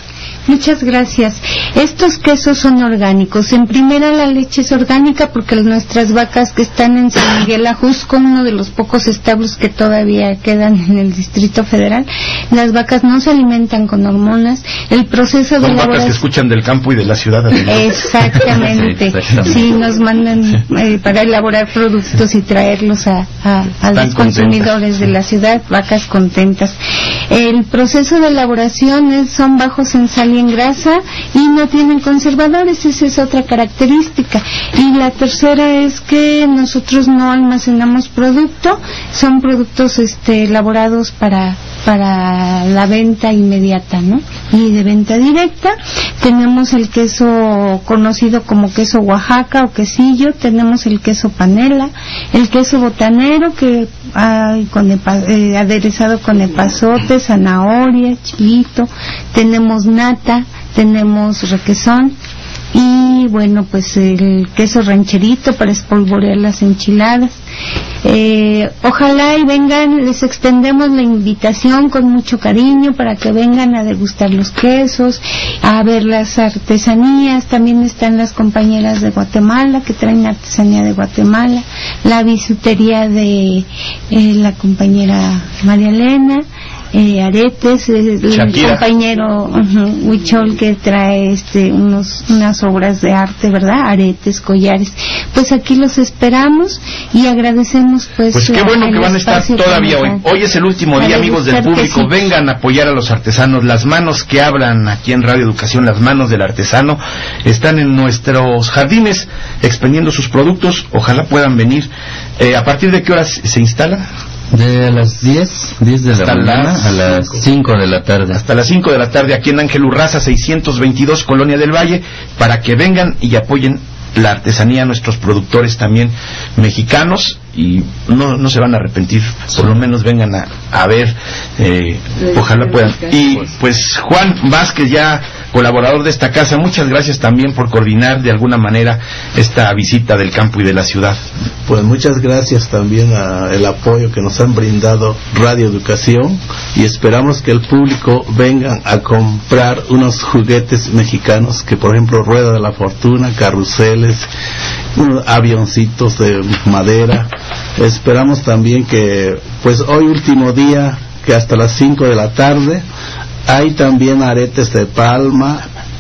Muchas gracias. Estos quesos son orgánicos. En primera, la leche es orgánica porque nuestras vacas que están en San Miguel Ajusco, uno de los pocos establos que todavía quedan en el Distrito Federal, las vacas no se alimentan con hormonas. El proceso de Son elaboración... vacas que escuchan del campo y de la ciudad. Exactamente. Sí, exactamente. Sí, nos mandan eh, para elaborar productos y traerlos a, a, a los consumidores de la ciudad, vacas contentas. El proceso de elaboración es, son bajos en sal y en grasa y no tienen conservadores, esa es otra característica. Y la tercera es que nosotros no almacenamos producto, son productos este, elaborados para para la venta inmediata, ¿no? Y de venta directa tenemos el queso conocido como queso Oaxaca o quesillo, tenemos el queso panela, el queso botanero que hay con epa, eh, aderezado con epazote, zanahoria, chilito, tenemos nata, tenemos requesón y bueno, pues el queso rancherito para espolvorear las enchiladas. Eh, ojalá y vengan, les extendemos la invitación con mucho cariño para que vengan a degustar los quesos, a ver las artesanías. También están las compañeras de Guatemala que traen artesanía de Guatemala, la bisutería de eh, la compañera María Elena, eh, aretes, eh, el compañero uh-huh, Huichol que trae este unos unas obras de arte, ¿verdad? Aretes, collares. Pues aquí los esperamos y agradecemos pues Pues qué la, bueno que van a estar todavía hoy. Hoy es el último día, amigos del público. Sí. Vengan a apoyar a los artesanos. Las manos que hablan aquí en Radio Educación, las manos del artesano, están en nuestros jardines expendiendo sus productos. Ojalá puedan venir. Eh, ¿A partir de qué horas se instalan? De las diez, diez de la mañana a las cinco de la tarde. Hasta las cinco de la tarde aquí en Ángel Urraza seiscientos veintidós, Colonia del Valle, para que vengan y apoyen la artesanía, nuestros productores también mexicanos, y no no se van a arrepentir, por lo menos vengan a, a ver, eh, ojalá puedan. Y pues Juan Vázquez, ya colaborador de esta casa, muchas gracias también por coordinar de alguna manera esta visita del campo y de la ciudad. Pues muchas gracias también al apoyo que nos han brindado Radio Educación, y esperamos que el público vengan a comprar unos juguetes mexicanos, que por ejemplo Rueda de la Fortuna, carruseles, unos avioncitos de madera. Esperamos también que pues hoy último día, que hasta las cinco de la tarde hay también aretes de palma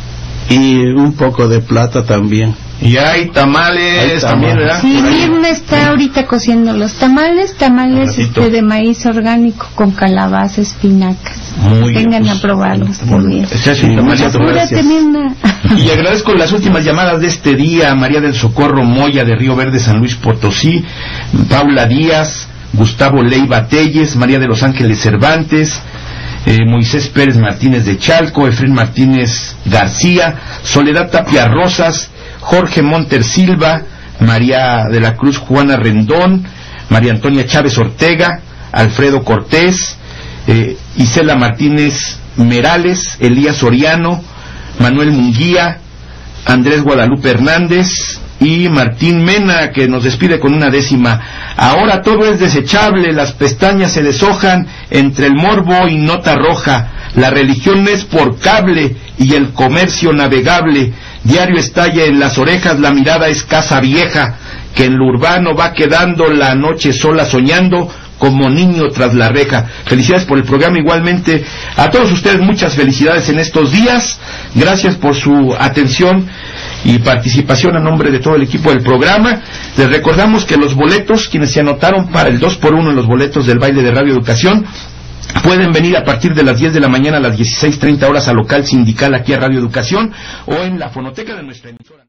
y un poco de plata también. Y hay tamales, hay tamales también, ¿verdad? Sí, Mirna está ahorita cociendo los tamales, tamales este, de maíz orgánico con calabaza, espinacas. Muy Vengan bien, pues, a probarlos también. Sí, sí, Muchas gracias. Y agradezco las últimas llamadas de este día a María del Socorro Moya de Río Verde, San Luis Potosí, Paula Díaz, Gustavo Leiva Telles, María de los Ángeles Cervantes, Eh, Moisés Pérez Martínez de Chalco, Efrén Martínez García, Soledad Tapia Rosas, Jorge Monter Silva, María de la Cruz Juana Rendón, María Antonia Chávez Ortega, Alfredo Cortés, eh, Isela Martínez Merales, Elías Soriano, Manuel Munguía, Andrés Guadalupe Hernández y Martín Mena, que nos despide con una décima. Ahora todo es desechable, las pestañas se deshojan entre el morbo y nota roja, la religión es por cable y el comercio navegable, diario estalla en las orejas, la mirada es casa vieja, que en lo urbano va quedando la noche sola soñando como niño tras la reja. Felicidades por el programa, igualmente a todos ustedes, muchas felicidades en estos días, gracias por su atención y participación a nombre de todo el equipo del programa. Les recordamos que los boletos, quienes se anotaron para el dos por uno en los boletos del baile de Radio Educación, pueden venir a partir de las diez de la mañana a las dieciséis treinta horas al local sindical aquí a Radio Educación o en la fonoteca de nuestra emisora.